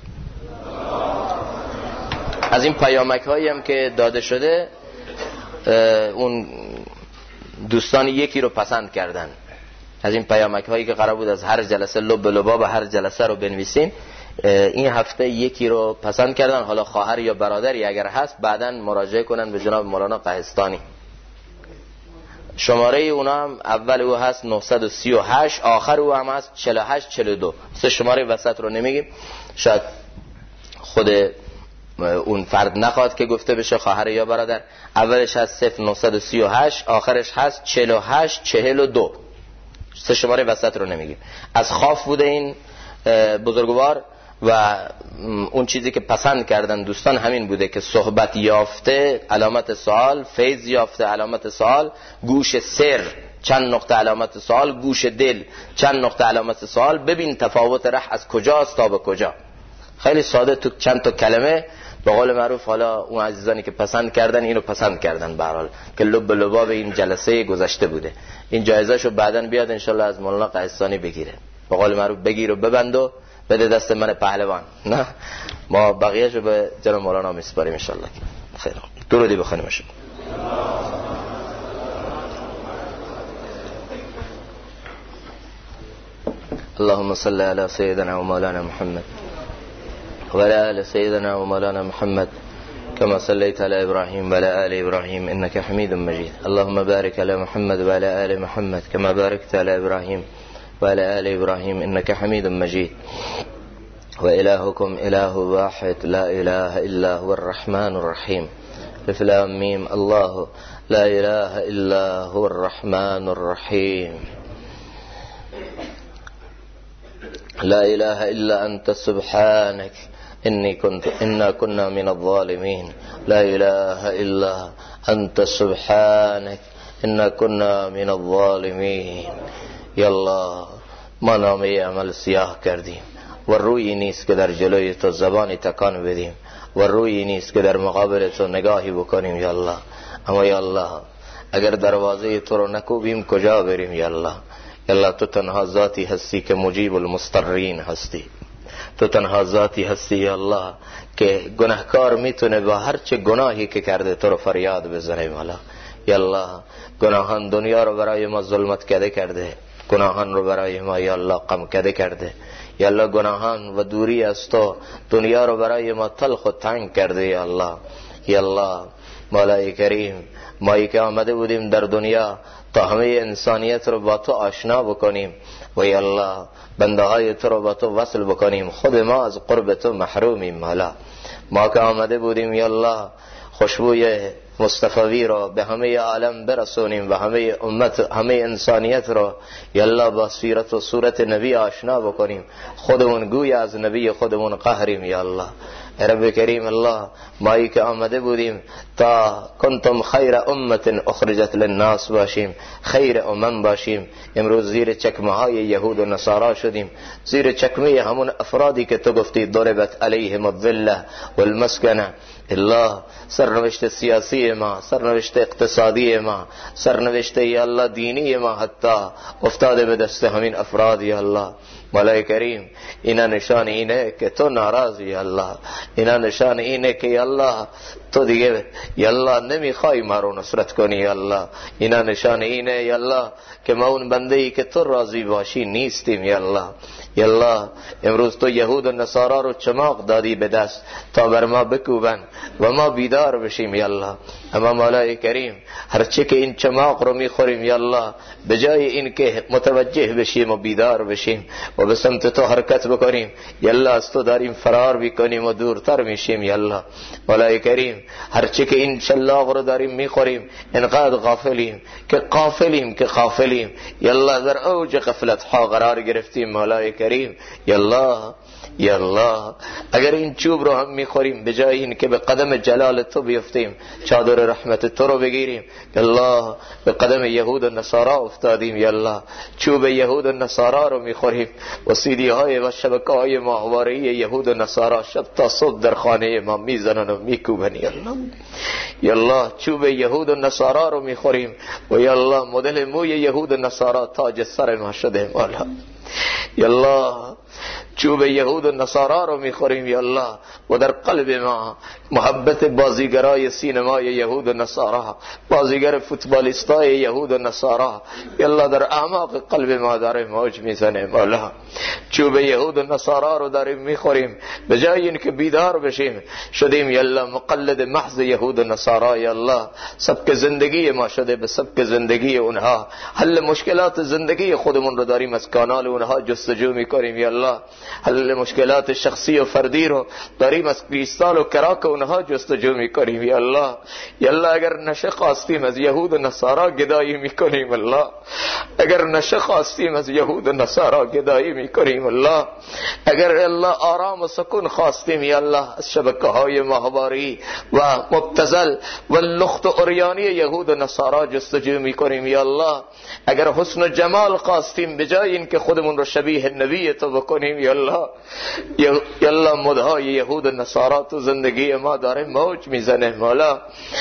از این پیامک هایی هم که داده شده، اون دوستان یکی رو پسند کردن. از این پیامک هایی که قرار بود از هر جلسه لب به لباب هر جلسه رو بنویسیم، این هفته یکی رو پسند کردن. حالا خواهر یا برادری اگر هست بعداً مراجعه کنن به جناب مولانا قهستانی. شماره اونا هم اول او هست 938، آخر او هم هست 4842. سه شماره وسط رو نمیگیم، شاید خود اون فرد نخواد که گفته بشه خواهر یا برادر. اولش هست 0938، آخرش هست 4842. سه شماره وسط رو نمیگیم. از خاف بوده این بزرگوار و اون چیزی که پسند کردن دوستان همین بوده که صحبت یافته علامت سوال، فیض یافته علامت سوال، گوش سر چند نقطه علامت سوال، گوش دل چند نقطه علامت سوال. ببین تفاوت ره از کجاست تا به کجا. خیلی ساده تو چند تا کلمه به قول معروف. حالا اون عزیزانی که پسند کردن اینو پسند کردن به هر حال که لب لباب این جلسه گذشته بوده. این جایزه‌شو بعداً بیاد انشالله از مولانا قحطانی بگیره. به قول معروف بگیر و ببند و بده دست من پهلوان. نه ما بقیه‌شو به جناب مولانا میسپاریم انشالله. خیر درودی بخونیم شد. اللهم صل على سيدنا ومولانا محمد وعلى آل سيدنا ومولانا محمد كما صليت على إبراهيم وعلى آل إبراهيم إنك حميد مجيد. اللهم بارك على محمد وعلى آل محمد كما باركت على إبراهيم وعلى آل إبراهيم إنك حميد مجيد. وإلهكم إله واحد لا إله إلا هو الرحمن الرحيم. الف لام ميم الله لا إله إلا هو الرحمن الرحيم. لا إله إلا أنت سبحانك إنا كنا من الظالمين. لا إله إلا أنت سبحانك إنا كنا من الظالمين. یا الله ما نامه عمل سیاه کردیم و روی نیست که در جلوی تو زبانی تکان بدیم و روی نیست که در مقابل تو نگاهی بکنیم یا الله. اما یا الله اگر دروازه تو رو نکوبیم کجا بریم یا الله. یا الله تو تنها ذاتی هستی که مجیب المضطرین هستی. تو تنها ذاتی هستی یا الله که گناهکار میتونه با هر چه گناهی که کرده تو رو فریاد بزنه مولا. یا الله گناهان دنیا رو برای ما ظلمت کرده، گناهان رو برای ما یا الله غم کرده. یا الله گناهان و دوری از تو دنیا رو برای ما تلخ و تنگ کرده یا الله. یا الله مولای کریم مایی که آمده بودیم در دنیا تا همه انسانیت رو با تو آشنا بکنیم و یا الله بنده های تو رو با تو وصل بکنیم، خود ما از قرب تو محرومیم مولا. ما که آمده بودیم یا الله خوشبوی مصطفی رو به همه عالم برسونیم و همه امت همه انسانیت رو یا الله با سیرت و صورت نبی آشنا بکنیم، خودمون گویا از نبی خودمون قهریم یا الله. رب کریم الله مایی که آمده بودیم تا کنتم خیر امت اخرجت للناس باشیم، خیر امم باشیم، امروز زیر چکمه های یهود و نصارا شدیم، زیر چکمه همون افرادی که تو گفتی ضربت علیهم الذله والمسکنه. الله سرنوشت سیاسی ما، سرنوشت اقتصادی ما، سرنوشت یا الله دینی ما حتی افتاده به دست همین افراد یا الله. مولای کریم اینا نشان اینه که تو ناراضی یا الله، اینا نشان اینه که یا الله تو دیگه یا الله نمیخوای ما رو نصرت کنی یا الله. اینا نشان اینه یا الله که ما اون بنده‌ای که تو راضی باشی نیستیم یا الله. یا الله امروز تو یهود و نصارا رو چماق دادی به دست تا بر ما بکوبن و ما بیدار بشیم یا الله. اما مولای کریم هرچه که این چماق رو میخوریم یا الله به جای این که متوجه بشیم و بیدار بشیم و به سمت تو حرکت بکنیم یا الله از تو داریم فرار میکنیم و دورتر میشیم یا الله. مولای کریم هرچه که این شلاق رو داریم میخوریم انقدر غافلیم که غافلیم یا الله در اوج غفلت ها قرار گرفتیم. مولای کریم یا الله یا الله اگر این چوب رو هم میخوریم به جای این که به قدم جلال تو بیفتیم چادر رحمت تو رو بگیریم یا الله به قدم یهود و نصارا افتادیم یا الله. چوب یهود و نصارا رو میخوریم و سیدی های و شبکه های ماهواره‌ای یهود و نصارا شب تا صبح در خانه ما میزنن و میکوبن یا الله. یا الله چوب یهود و نصارا رو میخوریم و یا الله مدل موی یهود و نصارا تاج سر ما شده مولا. یا الله چوب یهود و نصارا رو میخوریم یا الله و در قلب ما محبت بازیگرای سینمای یهود و نصارا، بازیگر فوتبالیستای یهود و نصارا یا الله در اعماق قلب ما داره موج میزنه مولا. چوب یهود و نصارا رو داریم میخوریم به جای این که بیدار بشیم شدیم یا الله مقلد محض یهود و نصارا یا الله. سبک زندگی ما شده به سبک زندگی اونها، حل مشکلات زندگی خودمون رو داریم از کانال اونها جستجو میکنیم یا الله. حل مشکلات شخصی و فردی رو داریم از کریستال و کراک اونها جستجو میکنیم یا الله. یا الله اگر نشه خواستیم از یهود و نصارا گدایی میکنیم الله. اگر نشه خواستیم از یهود و نصارا گدایی میکنیم الله. اگر الله آرام و سکون خواستیم یا الله از شبکه های ماهواری و مبتذل و لخت و عریانی یهود و نصارا جستجو میکنیم یا الله. اگر حسن و جمال خواستیم بجای این که خودمون رو شبیه نبی تو بکنیم یا الله. یا الله مدهای یهود و نصارا تو زندگی ما داره موج میزنه مولا.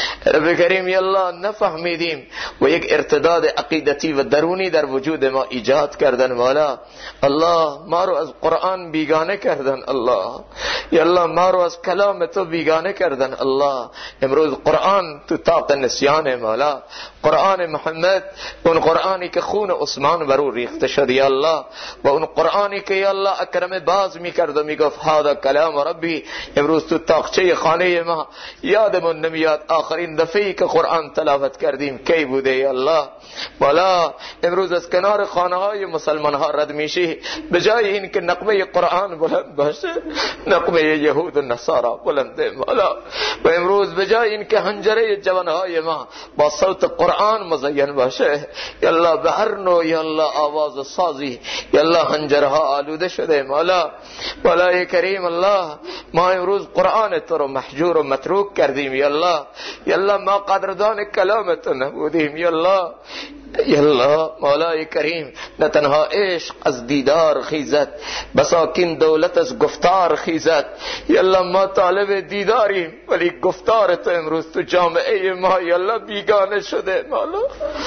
رب کریم یا الله نفهمیدیم و یک ارتداد عقیدتی و درونی در وجود ما ایجاد کردن مولا. الله ما رو از قرآن بیگانه کردن الله. یا الله ما رو از کلام تو بیگانه کردن الله. امروز قرآن تو طاق نسیان مولا. قرآن محمد، اون قرآنی که خون عثمان بر او ریخته شد یا الله، و اون قرآنی که یا الله اکرم باز میکرد و میگفت هذا کلام ربی، امروز تو تاقچه خانه ما یادمون نمیاد آخرین دفعی که قرآن تلاوت کردیم کی بوده یا الله. والا امروز از کنار خانه های مسلمان ها رد میشی، به جای این که نغمه قرآن بلند باشه نغمه یهود و نصارا بلنده مولا. و امروز به جای این که حنجره جوانهای ما با صوت قرآن مزین باشه یا الله به هر نوع یا الله آواز سازی یا الله حنجره ها آلوده شده مولا. مولا کریم الله ما امروز قرآن تو رو محجور و متروک کردیم یا الله. یا الله ما قدردان کلام تو نبودیم یا الله. یا الله مولای کریم، نه تنها عشق از دیدار خیزد بساکن دولت از گفتار خیزد. یا الله ما طالب دیداریم ولی گفتار تو امروز تو جامعه ما یا الله بیگانه شده مولا.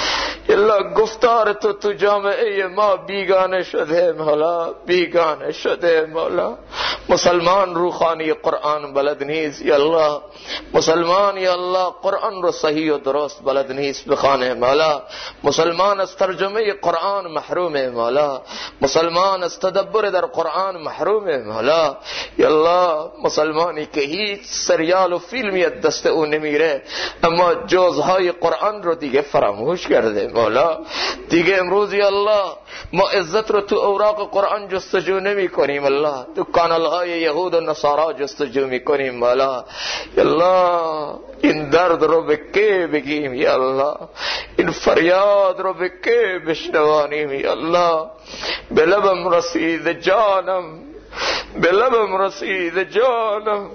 یا الله گفتار تو جامعه ما بیگانه شده مولا، بیگانه شده مولا. مسلمان روخانی قرآن بلد نیست یا الله. مسلمان یا الله قرآن رو صحیح و درست بلد نیست بخانه مولا. مسلمان از ترجمه قرآن محروم مولا. مسلمان از تدبر در قرآن محروم مولا. یا الله مسلمانی که هیچ سریال و فیلمی دست او نمیره اما جزهای قرآن رو دیگه فراموش کرده مولا. دیگه امروز یا الله ما عزت رو تو اوراق قرآن جستجو نمی کنیم الله، تو کانال های یهود و نصارا جستجو می کنیم مولا. یا الله این درد رو به که بگیم یا الله، این فریاد رو به که بشنوانیم یا الله. به لبم رسید جانم، به لبم رسید جانم،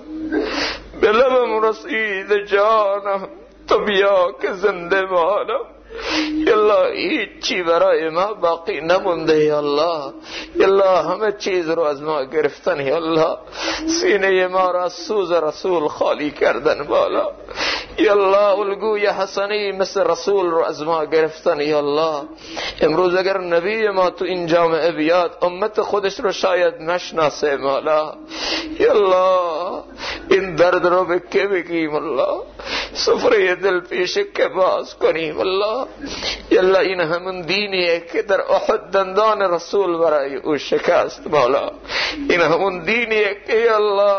به لبم رسید جانم، تو بیا که زنده مانم. یا الله هیچ چی برای ما باقی نمونده یا الله. یا الله همه چیز رو از ما گرفتن یا الله. سینه ما را از سوز رسول خالی کردن بالا. یا الله الگوی حسنی مثل رسول رو از ما گرفتن یا الله. امروز اگر نبی ما تو این جامعه بیاد امت خودش رو شاید نشناسه مولا. یا الله این درد رو به که بگیم الله، سفره دل پیش که باز کنیم الله. یا الله این همون دینیه که در احد دندان رسول برای او شکست مولا. این همون دینیه که یا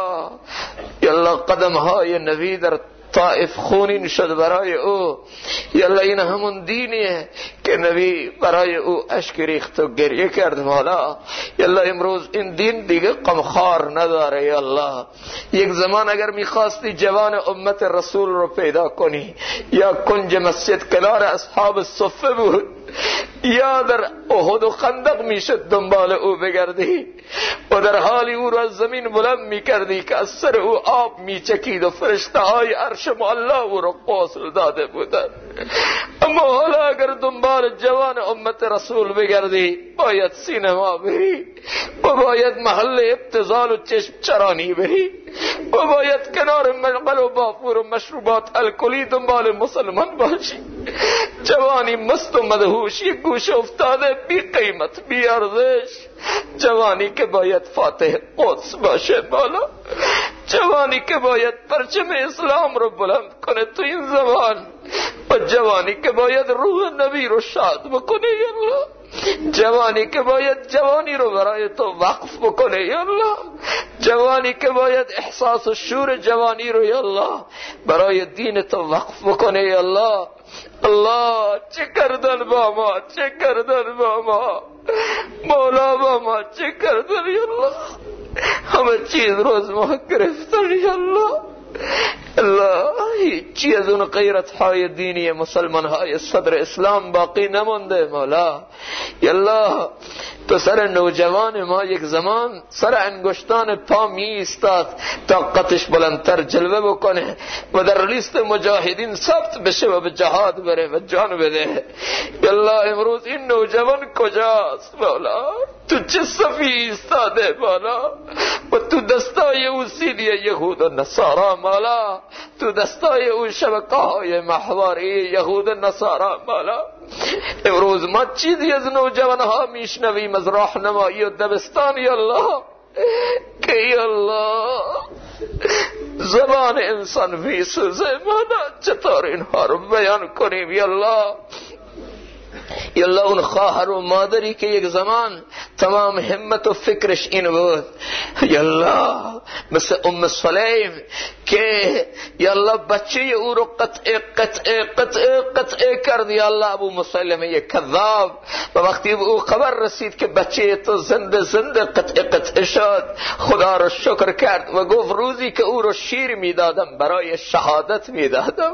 الله قدم های نبی در طائف خونین شد برای او. یا الله این همون دینیه که نبی برای او اشک ریخت و گریه کرد مولا. یا الله امروز این دین دیگه غمخوار نداره یا الله. یک زمان اگر میخواستی جوان امت رسول رو پیدا کنی یا کنج مسجد کنار اصحاب الصفه بود یا در احد و خندق میشد دنبال او بگردی و در حالی او رو از زمین بلند میکردی که از سر او آب میچکید و فرشته های عرش معلا او رو غسل داده بودن. اما حالا اگر دنبال جوان امت رسول بگردی باید سینما بری و باید محل ابتذال و چشم چرانی بری و باید کنار ملقل و باپور و مشروبات الکلی دنبال مسلمان باشی. جوانی مست و مدهوش یک گوشه افتاده بی قیمت بی ارزش، جوانی که باید فاتح قدس باشه بالا، جوانی که باید پرچم اسلام رو بلند کنه تو این زمان، و جوانی که باید روح نبی رو شاد بکنه یا الله، جوانی که باید جوانی رو برای تو وقف بکنه یا الله، جوانی که باید احساس و شور جوانی رو یا الله برای دین تو وقف بکنه یا الله. الله چه کردن با ما، چه کردن با ما مولا، با ما چه کردن یا الله. همه چیز رو از ما گرفتن یا الله. الله هیچی از اون غیرت های دینی مسلمان های صدر اسلام باقی نمونده مولا. یا الله تو سر نوجوان ما یک زمان سر انگشتان پا می ایستاد طاقتش بلندتر جلوه بکنه و در لیست مجاهدین ثبت بشه و به جهاد بره و جان بده. یا الله امروز این نوجوان کجاست مولا؟ تو چه صفی ایستاده مولا؟ و تو دستای او سیلی یهود و نصارا مولا، تو دستای او شبکه های محوری یهود و نصارا مولا. امروز ما چیزی از نوجوانها میشنویم از راهنمایی و دبستان یا الله که یا الله زبان انسان میسوزه مولا. چطور اینها رو بیان کنیم یا الله؟ یا الله اون خواهر و مادری که یک زمان تمام همت و فکرش این بود یا الله، مثل ام سلیم که یا الله بچه او رو قطعه کرد یا الله ابو مسلمه کذاب، و وقتی به او خبر رسید که بچه تو زنده قطعه شد خدا رو شکر کرد و گفت روزی که او رو شیر میدادم برای شهادت میدادم.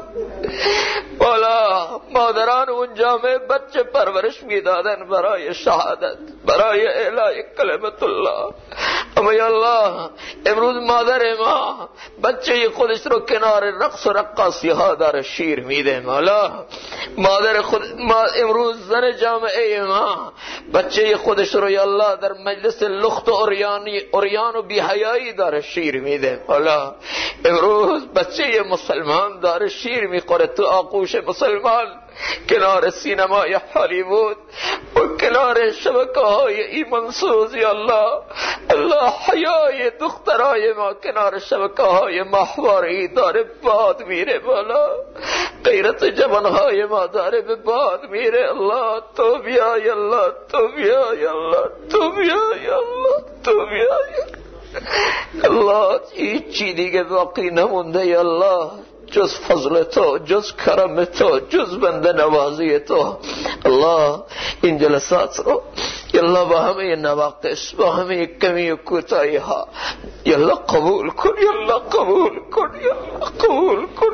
والا مادران اون جامعه بچه پرورش میدادن برای شهادت، برای اعلای کلمت الله. اما یا الله امروز مادر ما بچه خودش رو کنار رقص و رقاصی ها داره شیر میده مولا. مادر خود ما امروز زن جامعه ما بچه خودش رو یا الله در مجلس لخت و اوریان و بی‌حیایی داره شیر میده مولا. امروز بچه مسلمان داره شیر میخوره تو آغوش مسلمان کنار سینمای هالیوود و کنار شبکه های ایمانسوز یا الله. الله حیای دخترای ما کنار شبکه های محوری داره باد میره بالا، غیرت جوانهای ما داره به باد میره. الله تو بیا یا الله، تو بیا یا الله، تو بیا یا الله، تو بیا یا الله. هیچی دیگه باقی نمونده یا الله جز فضل تو، جز کرم تو، جز بنده نوازی تو. الله این جلسات رو یالله با همه نواقص، با همه کمی و کوتاهی ها یالله قبول کن، یالله قبول کن، یالله قبول کن.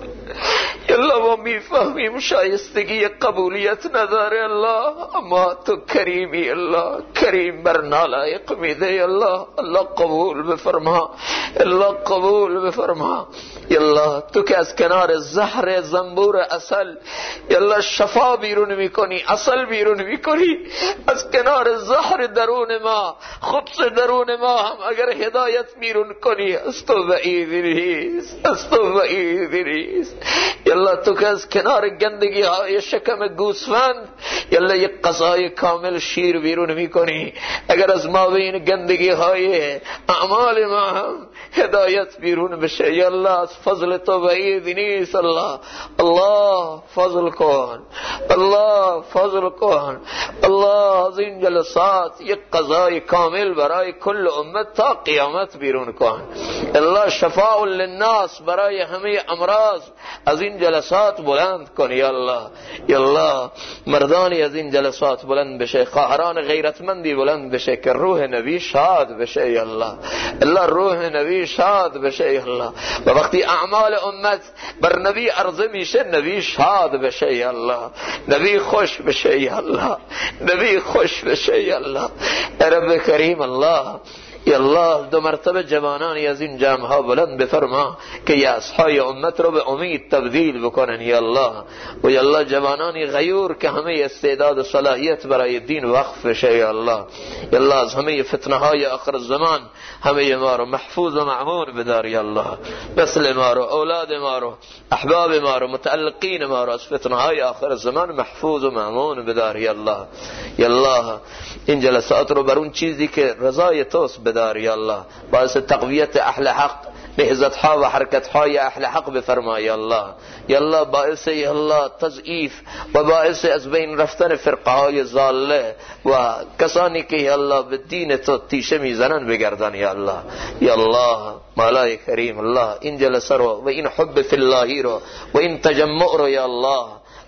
یالله ما میفهمیم شایستگی قبولیت نداره الله، اما تو کریمی الله، کریم بر نالایق میده یالله. الله قبول بفرما، الله قبول بفرما یالله. تو که از کنار زهر زنبور اصل یالله شفا بیرون میکنی، اصل بیرون میکنی، از کنار زهر درون ما، خبث درون ما هم اگر هدایت بیرون کنی از تو بعیدی نیست، از تو بعیدی نیست یالله. تو که از کنار گندگی های شکم گوسفند یالله یک غذای کامل شیر بیرون میکنی، اگر از ما بین گندگی های اعمال ما هم هدایت بیرون بشه یالله از فضل تو بعید نیست. الله الله فضل کن، الله فضل کن. الله از این جلسات یک قضای کامل برای کل امت تا قیامت بیرون کن. الله شفاء للناس برای همه امراض از این جلسات بلند کن یا الله. یا الله مردانی از این جلسات بلند بشه، خواهران غیرتمندی بلند بشه که روح نبی شاد بشه یا الله. الله روح نبی شاد بشه یا الله، و وقتی اعمال امت بر نبی عرضه میشه نبی شاد بشه یا الله، نبی خوش بشه یا الله، نبی خوش بشه یا الله. رب کریم الله یا الله دو مرتبه جوانانی از این جمع ها بلند بفرما که یأس‌های امت رو به امید تبدیل بکنن یا الله. و یا الله جوانانی غیور که همه استعداد و صلاحیت برای دین وقف بشه یا الله. یا الله از همه فتنه های آخر الزمان همه ما رو محفوظ و معمون بدار یا الله. نسل ما رو، اولاد ما رو، احباب ما رو، متعلقین ما رو از فتنه های آخر الزمان محفوظ و معمون بدار یا الله. یا الله این جلسات رو بر اون چیزی که رضای توست بدار یا الله، باعث تقویت اهل حق، نهضت ها و حرکت های اهل حق بفرما یا الله. یا الله باعث یا الله تضعیف و باعث از بین رفتن فرقه های ضاله و کسانی که یا الله به دین تو تیشه میزنن بگردن یا الله. یا الله مولای کریم الله این جلسه رو و این حب فی اللهی رو و این تجمع رو یا الله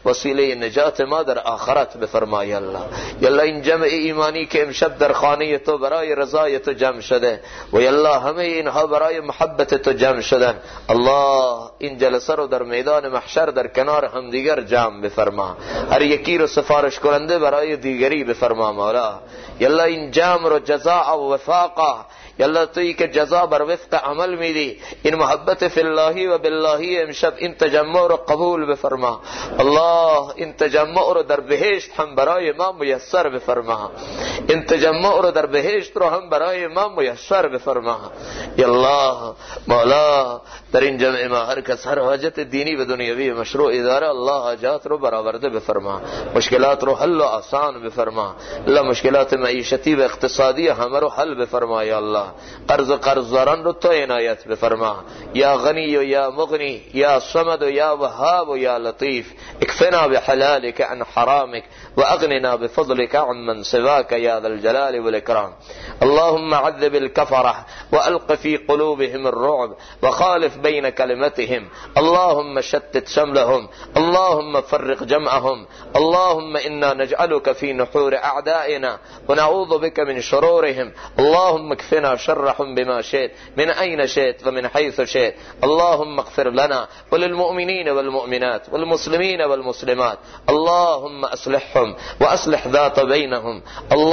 وسیله نجات ما در آخرت بفرما یا الله. یا الله این جمع ایمانی که امشب در خانه تو برای رضای تو جمع شده و یا الله همه اینها برای محبت تو جمع شدن، الله این جلسه رو در میدان محشر در کنار همدیگر جمع بفرما، هر یکی رو سفارش کننده برای دیگری بفرما مولا. یا الله این جمع رو جزاء و وفاقا، یا الله تویی که جزا بر وفق عمل میدی، این محبت فی اللهی و باللهی امشب این تجمع رو قبول بفرما. الله این تجمع رو در بهشت هم برای ما میسر بفرما، این تجمع رو در بهشت رو هم برای ما میسر بفرما. یا الله مولا در این جمع ما هر کس هر حاجت دینی و دنیوی مشروع داره، الله حاجات رو برآورده بفرما، مشکلات رو حل و آسان بفرما. الله مشکلات معیشتی و اقتصادی همه رو حل بفرما یا الله. قرضداران رو تو عنایت بفرما یا غنی و یا مغنی یا صمد و یا وهاب و یا لطیف. اکفنا بحلالك عن حرامك واغننا بفضلك عن من سواك يا ذا الجلال والاكرام. اللهم عذب الكفرة والق في قلوبهم الرعب وخالف بين كلمتهم، اللهم شتت شملهم، اللهم فرق جمعهم، اللهم انا نجعلك في نحور اعدائنا ونعوذ بك من شرورهم، اللهم اكفنا شرهم بما شئت من اين شئت ومن حيث شئت. اللهم اغفر لنا وللمؤمنين والمؤمنات والمسلمين والمسلمات، اللهم اصلحهم واصلح ذات بينهم،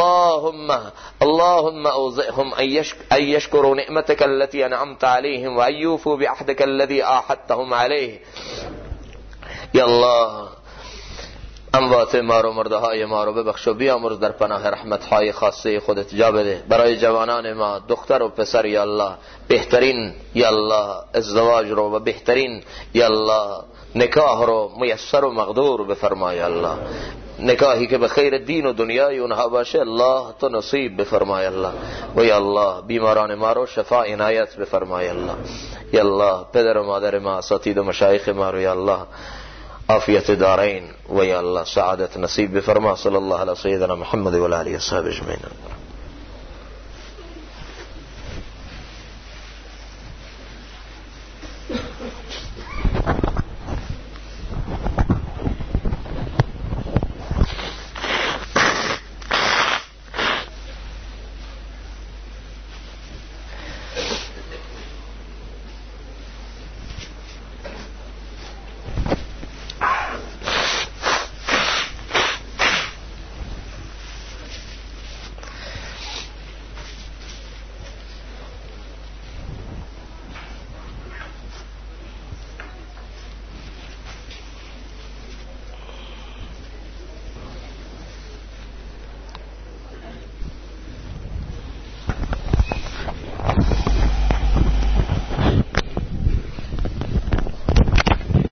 اللهم اوزئهم ان يشكروا نعمتك التي انعمت عليهم وان يوفوا بعهدك الذي عاهدتهم عليه. یا الله اموات ما رو مرده های ما رو ببخش و بیامرز در پناه رحمت های خاصه خودت جا بده. برای جوانان ما دختر و پسر یا الله بهترین یا الله ازدواج رو و بهترین یا الله نکاح رو میسر و مقدور بفرما یا الله. نکاحی که به خیر دین و دنیای اونها باشه الله تو نصیب بفرمای الله. و یا الله بیماران ما رو شفا عنایت بفرمای الله. یا الله پدر و مادر ما اساتید و مشایخ ما رو یا الله عافیت دارین و یا الله سعادت نصیب بفرما. صلی الله علی سیدنا محمد و علی اصحابه اجمعین.